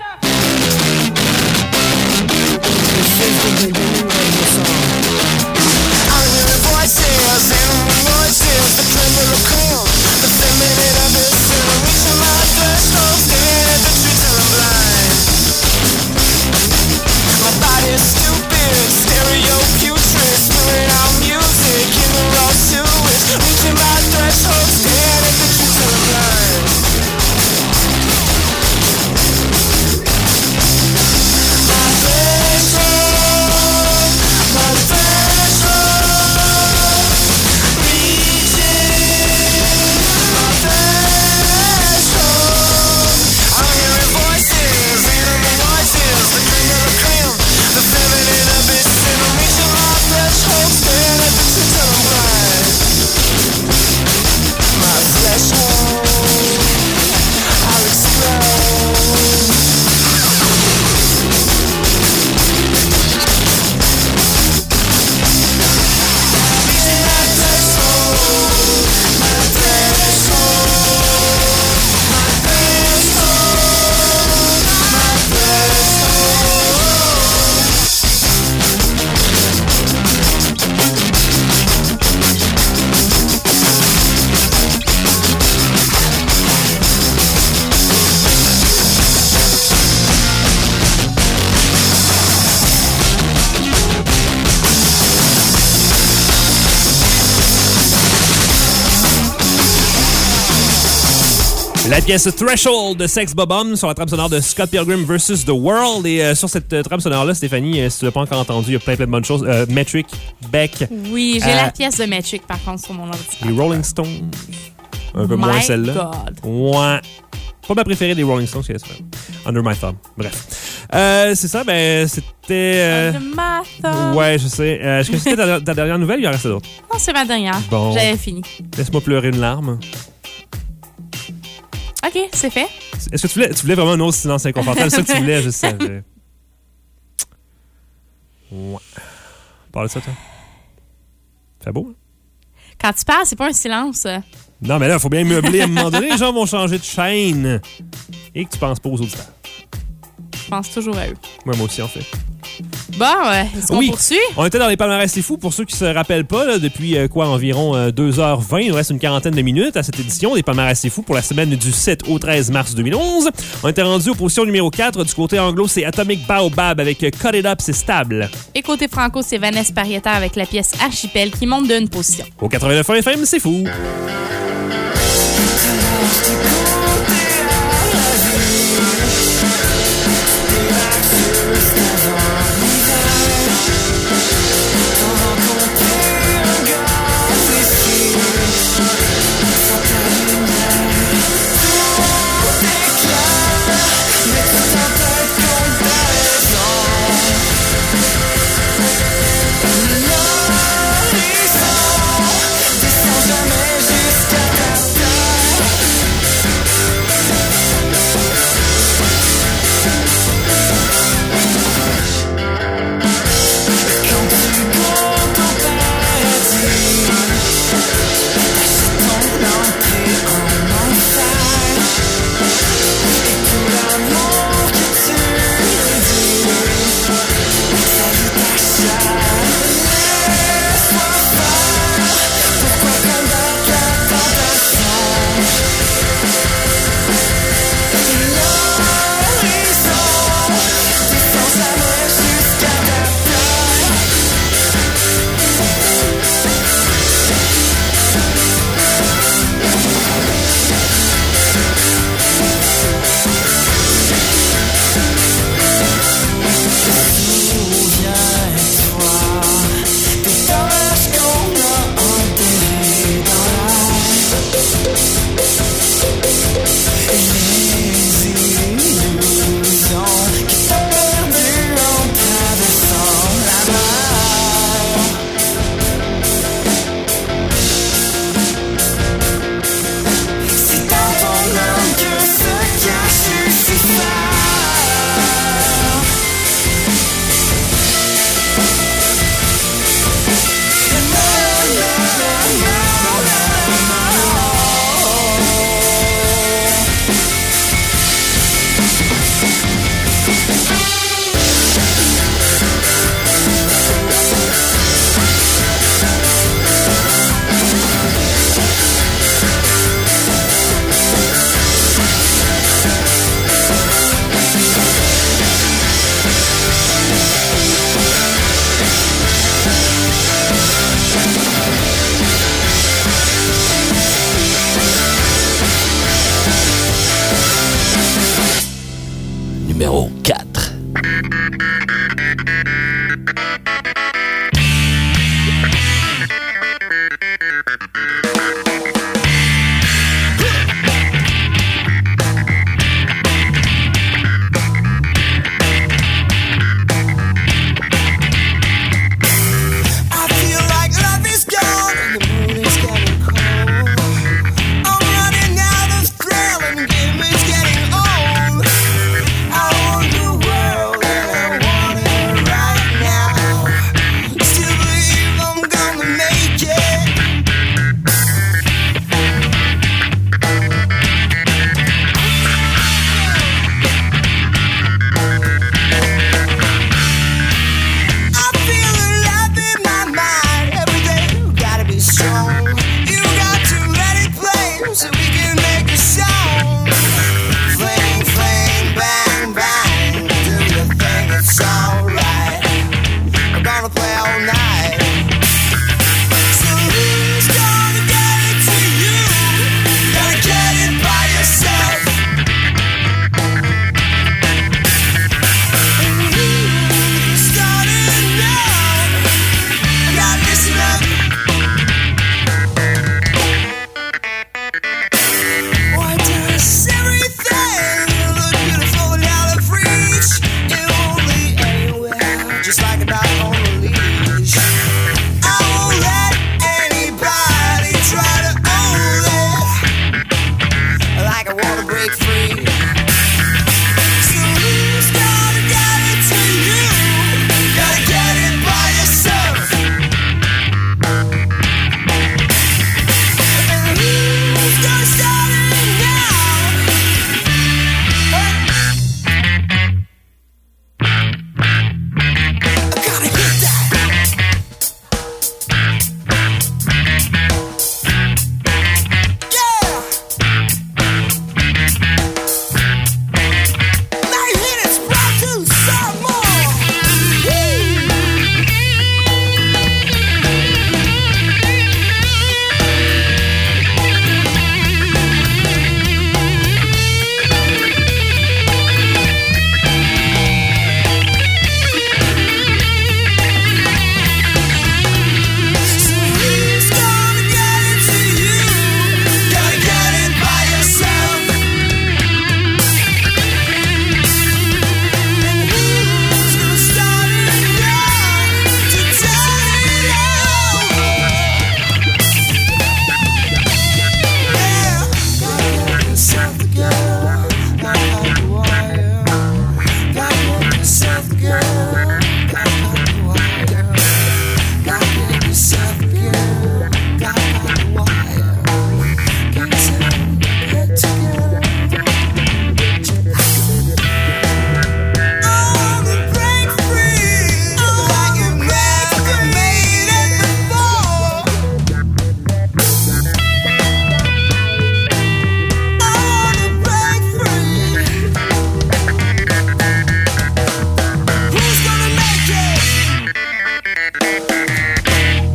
Voices, animal voices, the tremble of calm, the feminine abyss, and I'm reaching my threshold, staring at the truth till I'm blind. My body's stupid, stereo putrid, spewing out music in the raw sewage, reaching my threshold, staring at the truth till I'm blind. My threshold, my threshold. La pièce Threshold de Sex Bob-Omb sur la trame sonore de Scott Pilgrim versus The World. Et euh, sur cette euh, trame sonore-là, Stéphanie, euh, si tu l'as pas encore entendu, il y a plein, plein de bonnes choses. Euh, Metric, Beck. Oui, j'ai euh, la pièce de Metric, par contre, sur mon ordinateur. Les Rolling Stones. Un peu My moins celle-là. God. Ouais. Pas ma préférée des Rolling Stones, c'est ça. Under My Thumb. Bref. Euh, c'est ça, ben, c'était... Euh... Under My Thumb. Ouais, je sais. Euh, Est-ce que c'était ta, ta dernière nouvelle ou il en reste d'autres? Non, c'est ma dernière. Bon. J'avais fini. Laisse-moi pleurer une larme. OK, c'est fait. Est-ce que tu voulais, tu voulais vraiment un autre silence inconfortable? C'est ça que tu voulais, je savais. Ouais. Parle de ça, toi. Fait beau, hein? Quand tu parles, c'est pas un silence. Non, mais là, il faut bien meubler. À un moment donné, les gens vont changer de chaîne. Et que tu penses pas aux auditeurs. Je pense toujours à eux. Ouais, moi aussi, en fait. Bon, euh, est-ce qu'on oui, poursuit? On était dans les palmarès C'est Fou. Pour ceux qui se rappellent pas, là, depuis euh, quoi, environ euh, deux heures vingt, il nous reste une quarantaine de minutes à cette édition des palmarès C'est Fou pour la semaine du sept au treize mars deux mille onze. On était rendu aux positions numéro quatre. Du côté anglo, c'est Atomic Baobab avec euh, Cut It Up, c'est stable. Et côté franco, c'est Vanessa Parietta avec la pièce Archipel qui monte d'une position. Au quatre-vingt-neuf F M, C'est Fou.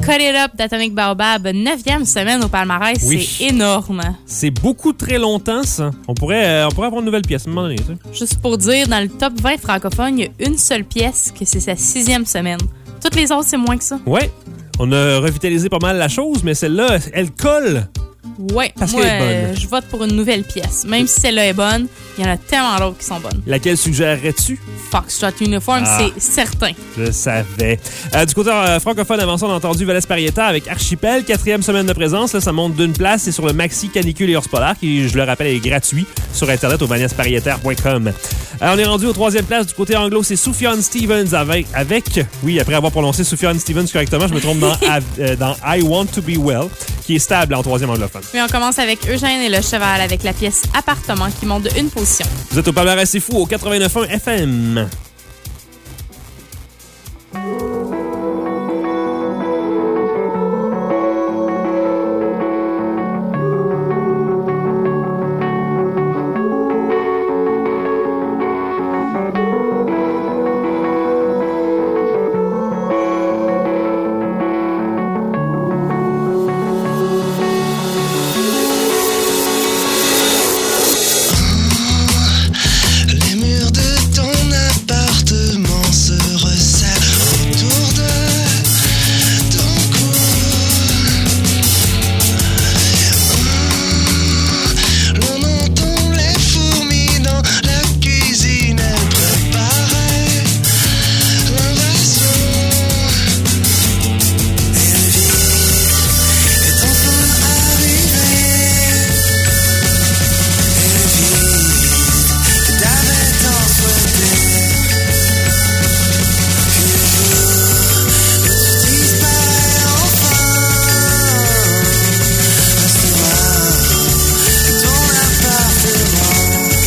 Cut It Up d'Atomic Baobab, neuvième semaine au palmarès, Oui. c'est énorme. C'est beaucoup très longtemps, ça. On pourrait, euh, on pourrait avoir une nouvelle pièce à un moment donné. Ça. Juste pour dire, dans le top vingt francophone, il y a une seule pièce que c'est sa sixième semaine. Toutes les autres, c'est moins que ça. Ouais. On a revitalisé pas mal la chose, mais celle-là, elle colle. Ouais, Parce moi, qu'elle est bonne. euh, je vote pour une nouvelle pièce. Même si celle-là est bonne, il y en a tellement d'autres qui sont bonnes. Laquelle suggérerais-tu? Foxtrot Uniform, Ah. c'est certain. Je savais. Euh, du côté euh, francophone, avant ça, on a entendu Valles Parietta avec Archipel, quatrième semaine de présence. Là, ça monte d'une place. C'est sur le Maxi Canicule et Ours Polaire, qui, je le rappelle, est gratuit sur Internet au vanessa parietta point com. Euh, on est rendu aux troisième place. Du côté anglo, c'est Sufjan Stevens avec, avec... Oui, après avoir prononcé Sufjan Stevens correctement, je me trompe dans, euh, dans I Want to Be Well, qui est stable en troisième anglophone. Mais on commence avec Eugène et le cheval avec la pièce Appartement qui monte de une position. Vous êtes au palmarès C'est Fou au quatre-vingt-neuf point un F M. Les murs de ton appartement se resserrent autour de ton cou. L'on entend les fourmis dans la cuisine, elles préparaient l'invasion. Et la vie est enfin arrivée. Et la vie t'avais tant souhaité que le jour où tu disparais enfin restera ton appartement.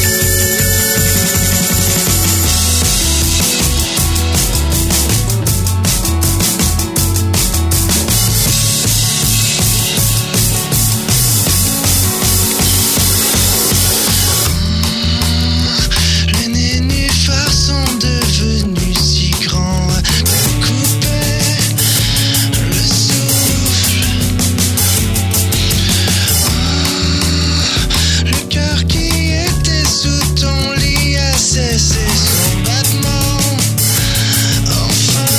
Les nénuphars sont devenus si grands qu'on coupait le souffle. Le cœur qui était sous ton lit a cessé son battement. Enfin,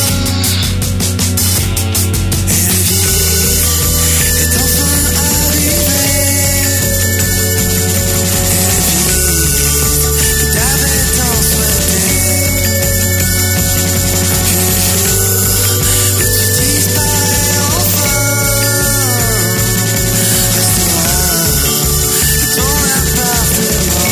et la vie est enfin arrivée. T'avais tant souhaité que le jour où tu disparais enfin restera ton appartement.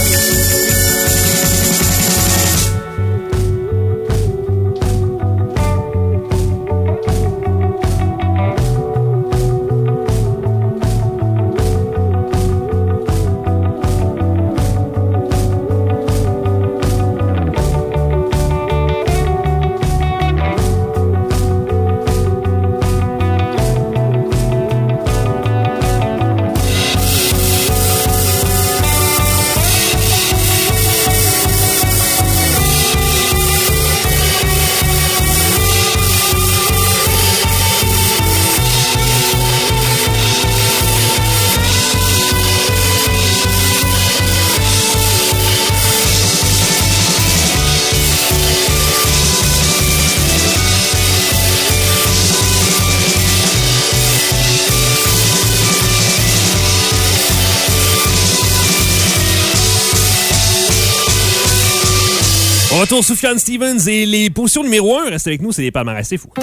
On retourne Sufjan Stevens et les positions numéro un. Restez avec nous, c'est les palmarès C'est Fou. Ah,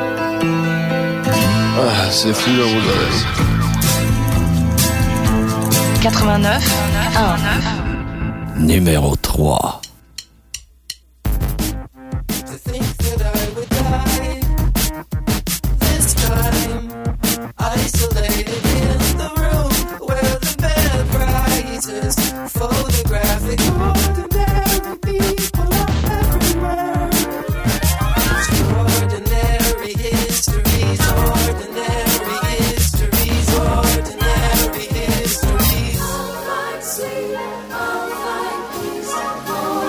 c'est fou là, vous oreilles. quatre-vingt-neuf un. Numéro trois. Isolated in the room where the bed rises, photographic ordinary people are everywhere. Extraordinary histories, ordinary histories, ordinary histories. All find sea, all find peace, all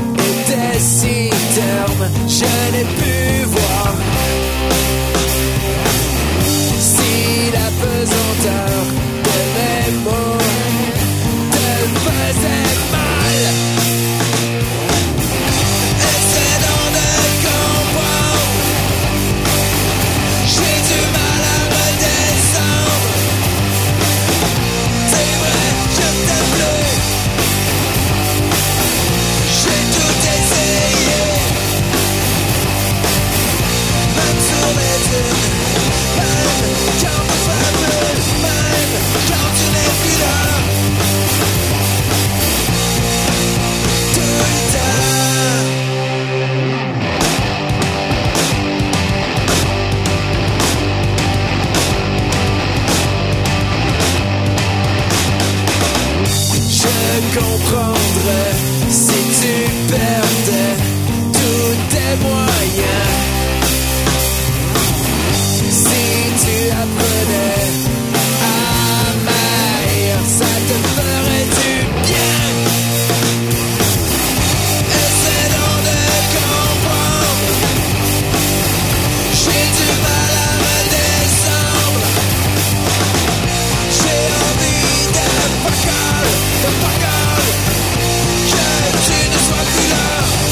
je n'ai pu voir si la pesanteur de mes mots te faisait mal. Essaie donc de comprendre, j'ai du mal à redescendre. C'est vrai, je t'aime plus, j'ai tout essayé, même sur les dunes, même quand tu fais plus, même quand tu n'es plus là. Tout le temps. Je comprendrais si tu perdais tous tes moyens, si tu apprenais à m'haïr, ça te ferait du bien. Essaie donc de comprendre, j'ai du mal à redescendre. J'ai envie de fuck all, de fuck all, que tu ne sois plus là.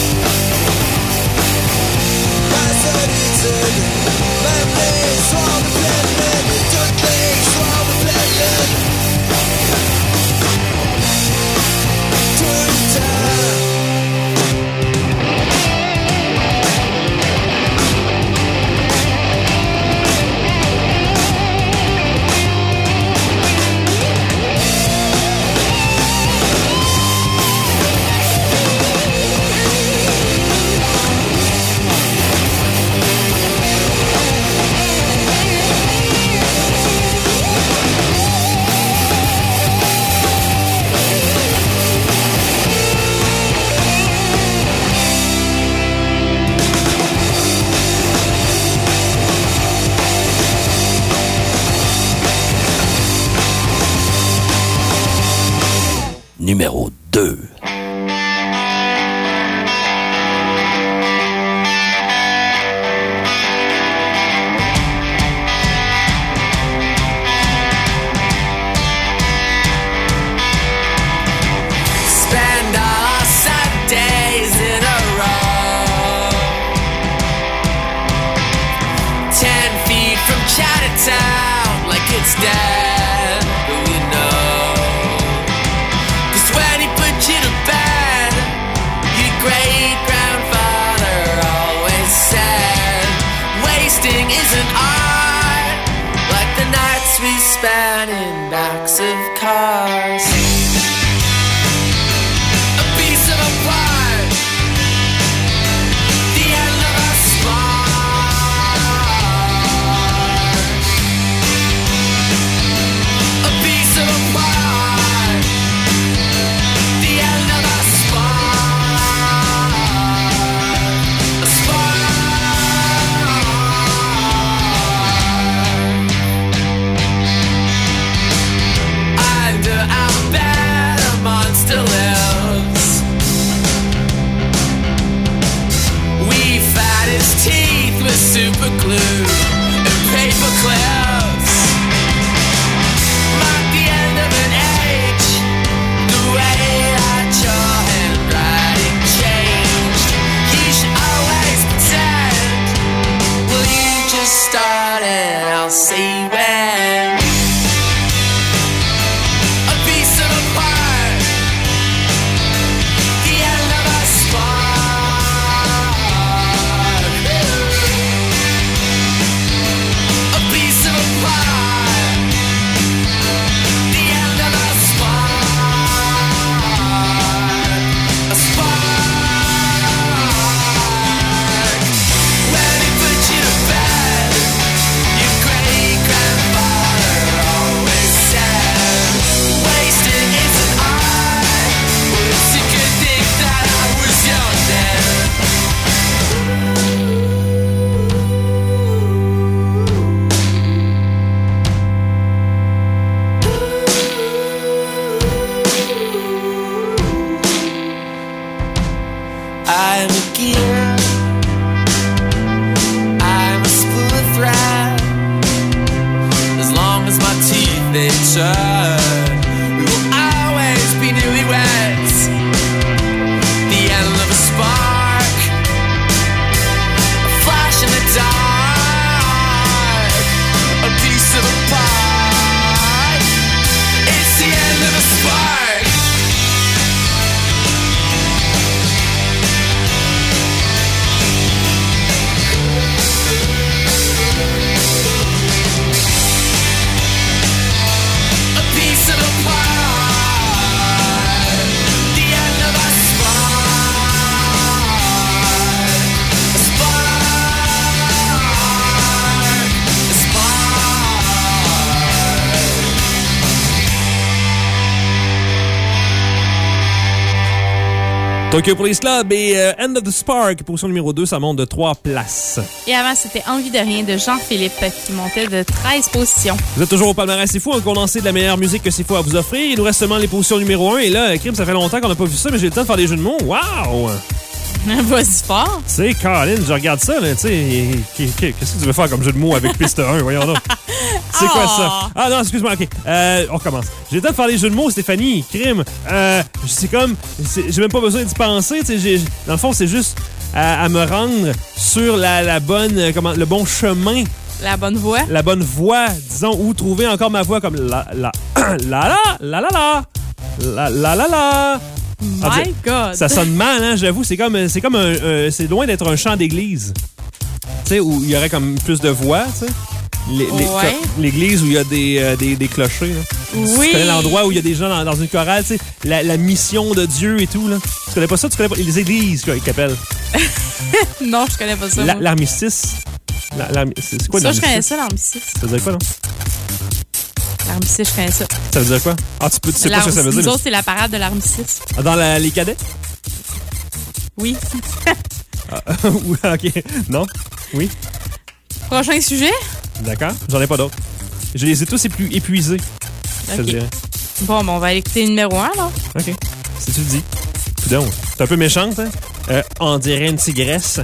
Ma solitude, même les soirs de pleine lune, et toutes les soirs de pleine lune, tout le temps. Numéro deux. Spend our Sundays in a row, ten feet from Chinatown, like it's dead, but we know. 'Cause when he put you to bed, your great grandfather always said, wasting isn't art, like the nights we spent in backs of cars. A piece of a part, the end of a spark. A piece of a part, the end of a spark. A spark. Under our bed a monster lives. We fat his teeth with super glue and paper clips. Mark the end of an age, the way that your handwriting changed. You should always pretend. Will you just start and I'll see when. A piece of a part, the end of a spark. A piece of a part, the end of a spark. A spark. When he put you to bed, your great grandfather always said, wasting isn't art. Well, it's a good thing that I was young then. I'm a gear shirt. We will always be newlyweds. The end of a spark, a flash in the dark, a piece of a pie. It's the end of a spark. Tokyo Police Club et euh, End of the Spark, position numéro deux, ça monte de trois places. Et avant, c'était Envie de rien de Jean-Philippe qui montait de treize positions. Vous êtes toujours au palmarès C'est Fou, un condensé de la meilleure musique que C'est Fou à vous offrir. Il nous reste seulement les positions numéro un. Et là, Crime, ça fait longtemps qu'on n'a pas vu ça, mais j'ai le temps de faire des jeux de mots. Wow! Vas-y fort. Tu sais, Caroline, je regarde ça, là, tu sais, qu'est-ce que tu veux faire comme jeu de mots avec piste un? Voyons donc. C'est quoi ça? Ah non, excuse-moi, OK. Euh, on recommence. J'ai le temps de faire des jeux de mots, Stéphanie. Crime. Euh, c'est comme... c'est- J'ai même pas besoin d'y penser. Tu sais, j'ai- dans le fond, c'est juste à, à me rendre sur la, la bonne... euh, Comment, le bon chemin. La bonne voix. La bonne voix, disons, ou trouver encore ma voix comme la... La... La la... La la la... La la la la... Ah, My c'est- God. Ça sonne mal, hein, j'avoue. C'est comme, c'est comme un, un- c'est loin d'être un chant d'église. Tu sais, où il y aurait comme plus de voix, tu sais. Les- les- Ouais. co- L'église où il y a des, euh, des, des clochers. Là. Oui. Tu connais l'endroit où il y a des gens dans, dans une chorale, tu sais, la, la mission de Dieu et tout, là. Tu connais pas ça? Tu connais pas les églises qu'ils appellent? Non, je connais pas ça. La- moi. L'armistice. La- l'armi- c'est c'est quoi Ça, je connais l'armistice? ça, l'armistice. Ça veut dire quoi, non? L'armistice, je connais ça. Ça veut dire quoi? Ah, tu, peux, tu sais pas ce que ça veut dire? Nous mais- autres, c'est la parade de l'armistice. Ah, dans la- les cadets? Oui. Ah, OK. Non? Oui? Prochain sujet? D'accord. J'en ai pas d'autres. Je les ai tous épu- épuisés. Je te Ok. dirais. Bon, ben, on va aller écouter le numéro un, alors. OK. Si tu le dis. Coudonc. T'es un peu méchante, hein? Euh, on dirait une tigresse.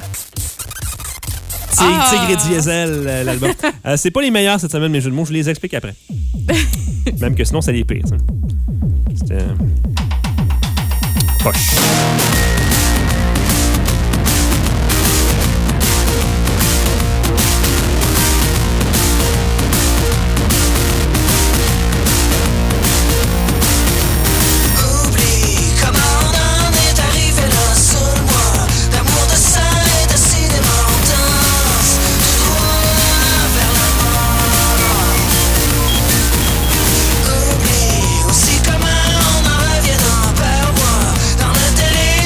Tig- Ah! Tigre et Diesel, euh, l'album. Euh, c'est pas les meilleurs cette semaine, mes jeux de mots. Je les explique après. Même que sinon, c'est les pires. ça. C'était... euh, poche. Oublie comment on en est arrivé là sur moi. D'amour de sang et décidément danse droit vers la mort. Oublie aussi comment on en revient dans par moi. Dans le délire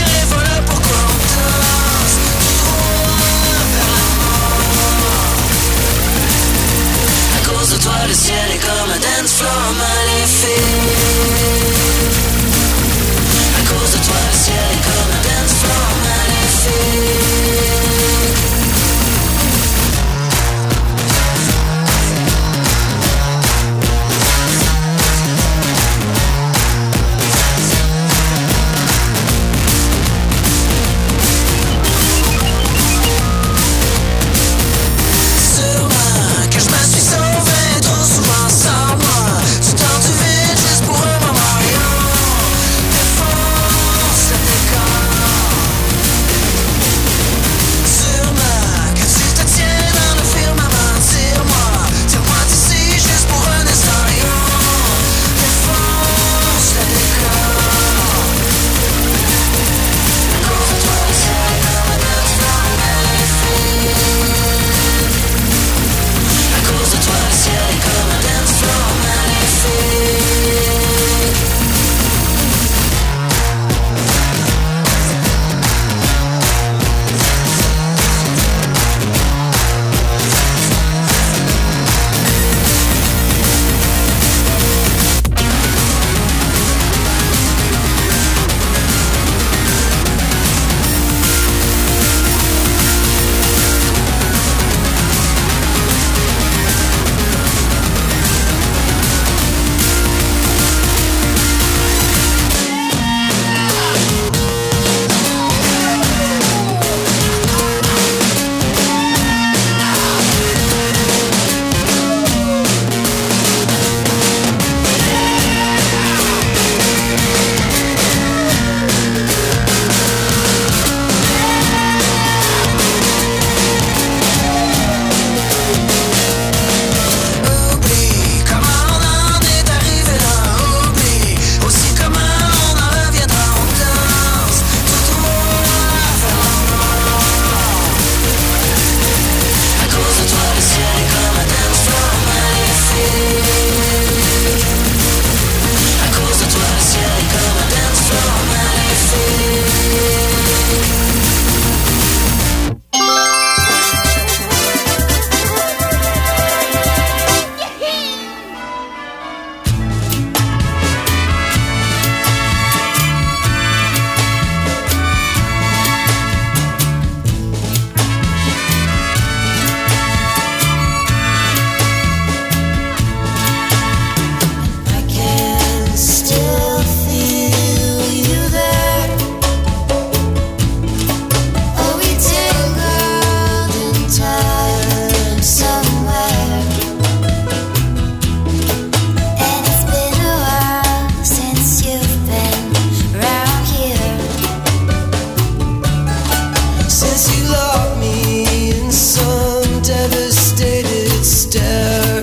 since you locked me in some devastated stare.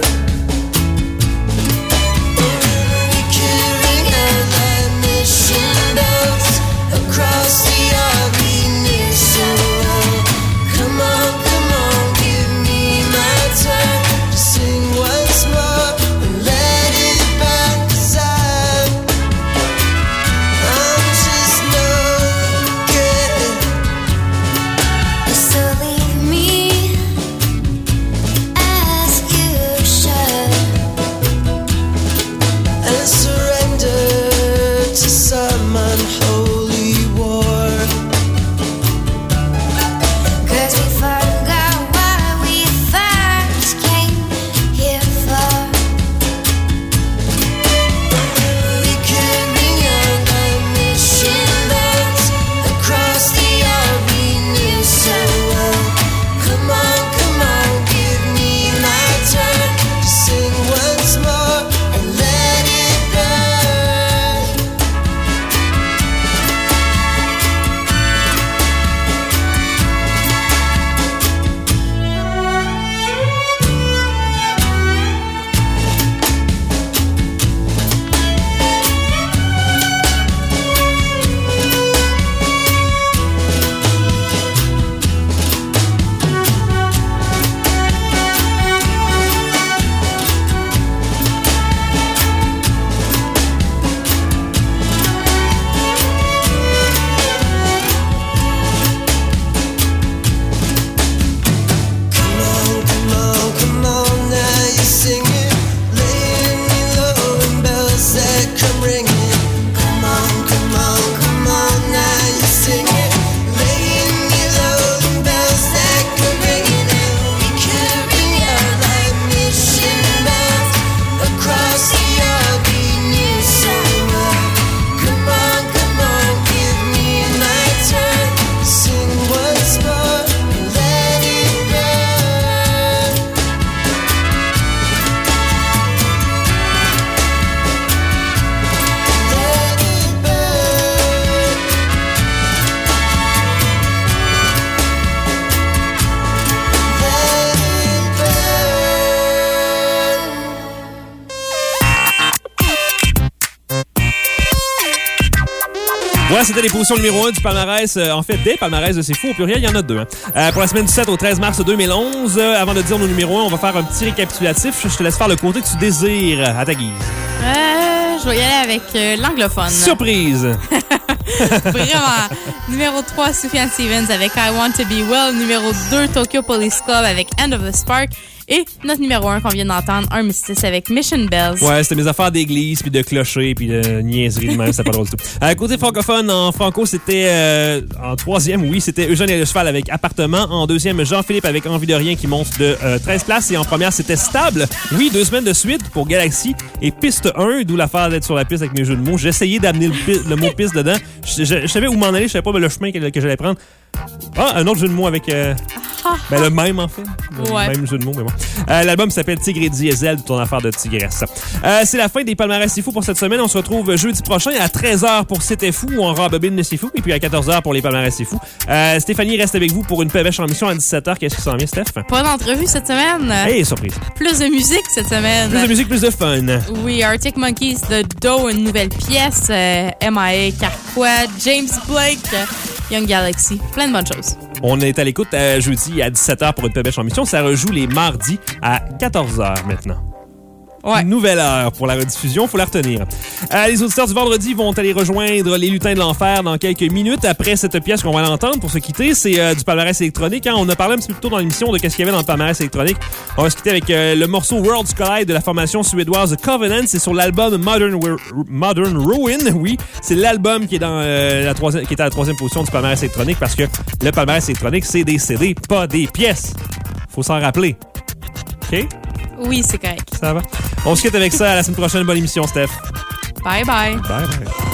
We could ring out like mission bells across the arena. So come on, come on, give me my turn to sing once more and let it burn. 'Cause I'm, I'm just no good. So leave me as you should and surrender to some unholy war. 'Cause we forgot what we first came here for. We could ring out like mission bells across the arena. So uh, come on, come on, give me my turn to sing once more and let it burn. Come on, come on, come on, now you sing it, laying me low in bells that come ringing. Come on, come on, come on, now you sing it, laying me low in bells that come ringing. And we could ring out like mission bells across the arena. So uh, come on, come on, give me my turn to sing once more and let it burn. Let it burn. Let it burn. Voilà, c'était les positions numéro un du palmarès. Euh, en fait, des palmarès de C'est Fou. Au pluriel, il y en a deux. Hein. Euh, pour la semaine du sept au treize mars deux mille onze, euh, avant de dire nos numéros un, on va faire un petit récapitulatif. Je te laisse faire le côté que tu désires à ta guise. Euh, je vais y aller avec euh, l'anglophone. Surprise! Vraiment. Numéro trois, Sufjan Stevens avec I Want to Be Well. Numéro deux, Tokyo Police Club avec End of the Spark. Et notre numéro un qu'on vient d'entendre, Armistice avec Mission Bells. Ouais, c'était mes affaires d'église, puis de clocher, puis de niaiserie de même, c'était pas drôle du tout. Euh, côté francophone, en franco, c'était euh, en troisième, oui, c'était Eugène et le cheval avec Appartement. En deuxième, Jean-Philippe avec Envie de rien qui monte de euh, treize places. Et en première, c'était Stable. Oui, deux semaines de suite pour Galaxy. Et Piste un, d'où l'affaire d'être sur la piste avec mes jeux de mots. J'ai essayé d'amener le, pi- le mot piste dedans. Je, je, je savais où m'en aller, je savais pas le chemin que, que j'allais prendre. Ah, un autre jeu de mots avec... Euh, ben, le même, en fait. Le Ouais. même jeu de mots, mais bon. Euh, l'album s'appelle Tigre et Diesel, ton affaire de tigresse. Euh, c'est la fin des palmarès C'est Fou pour cette semaine. On se retrouve jeudi prochain à treize heures pour C'était Fou ou en rembobine C'est Fou. Et puis à quatorze heures pour les palmarès C'est Fou. Euh, Stéphanie reste avec vous pour une pêche en mission à dix-sept heures. Qu'est-ce qui s'en vient, Steph? Pas d'entrevue cette semaine. Hey, surprise. Plus de musique cette semaine. Plus de musique, plus de fun. Oui, Arctic Monkeys, The Doe, une nouvelle pièce. Euh, M I A, Carquois, James Blake, Young Galaxy. Plein de bonnes choses. On est à l'écoute à jeudi à dix-sept heures pour une pêche en mission. Ça rejoue les mardis à quatorze heures maintenant. Ouais. Une nouvelle heure pour la rediffusion, faut la retenir. Euh, les auditeurs du vendredi vont aller rejoindre les lutins de l'enfer dans quelques minutes après cette pièce qu'on va l'entendre pour se quitter. C'est euh, du palmarès électronique. Hein. On a parlé un petit peu plus tôt dans l'émission de qu'est-ce qu'il y avait dans le palmarès électronique. On va se quitter avec euh, le morceau Worlds Collide de la formation suédoise Covenant. C'est sur l'album Modern, Modern Ruin. Oui, c'est l'album qui est dans euh, la troisième, qui est à la troisième position du palmarès électronique parce que le palmarès électronique, c'est des C D, pas des pièces. Faut s'en rappeler. OK? Oui, c'est correct. Ça va. On se quitte avec ça. À la semaine prochaine. Bonne émission, Steph. Bye bye. Bye bye.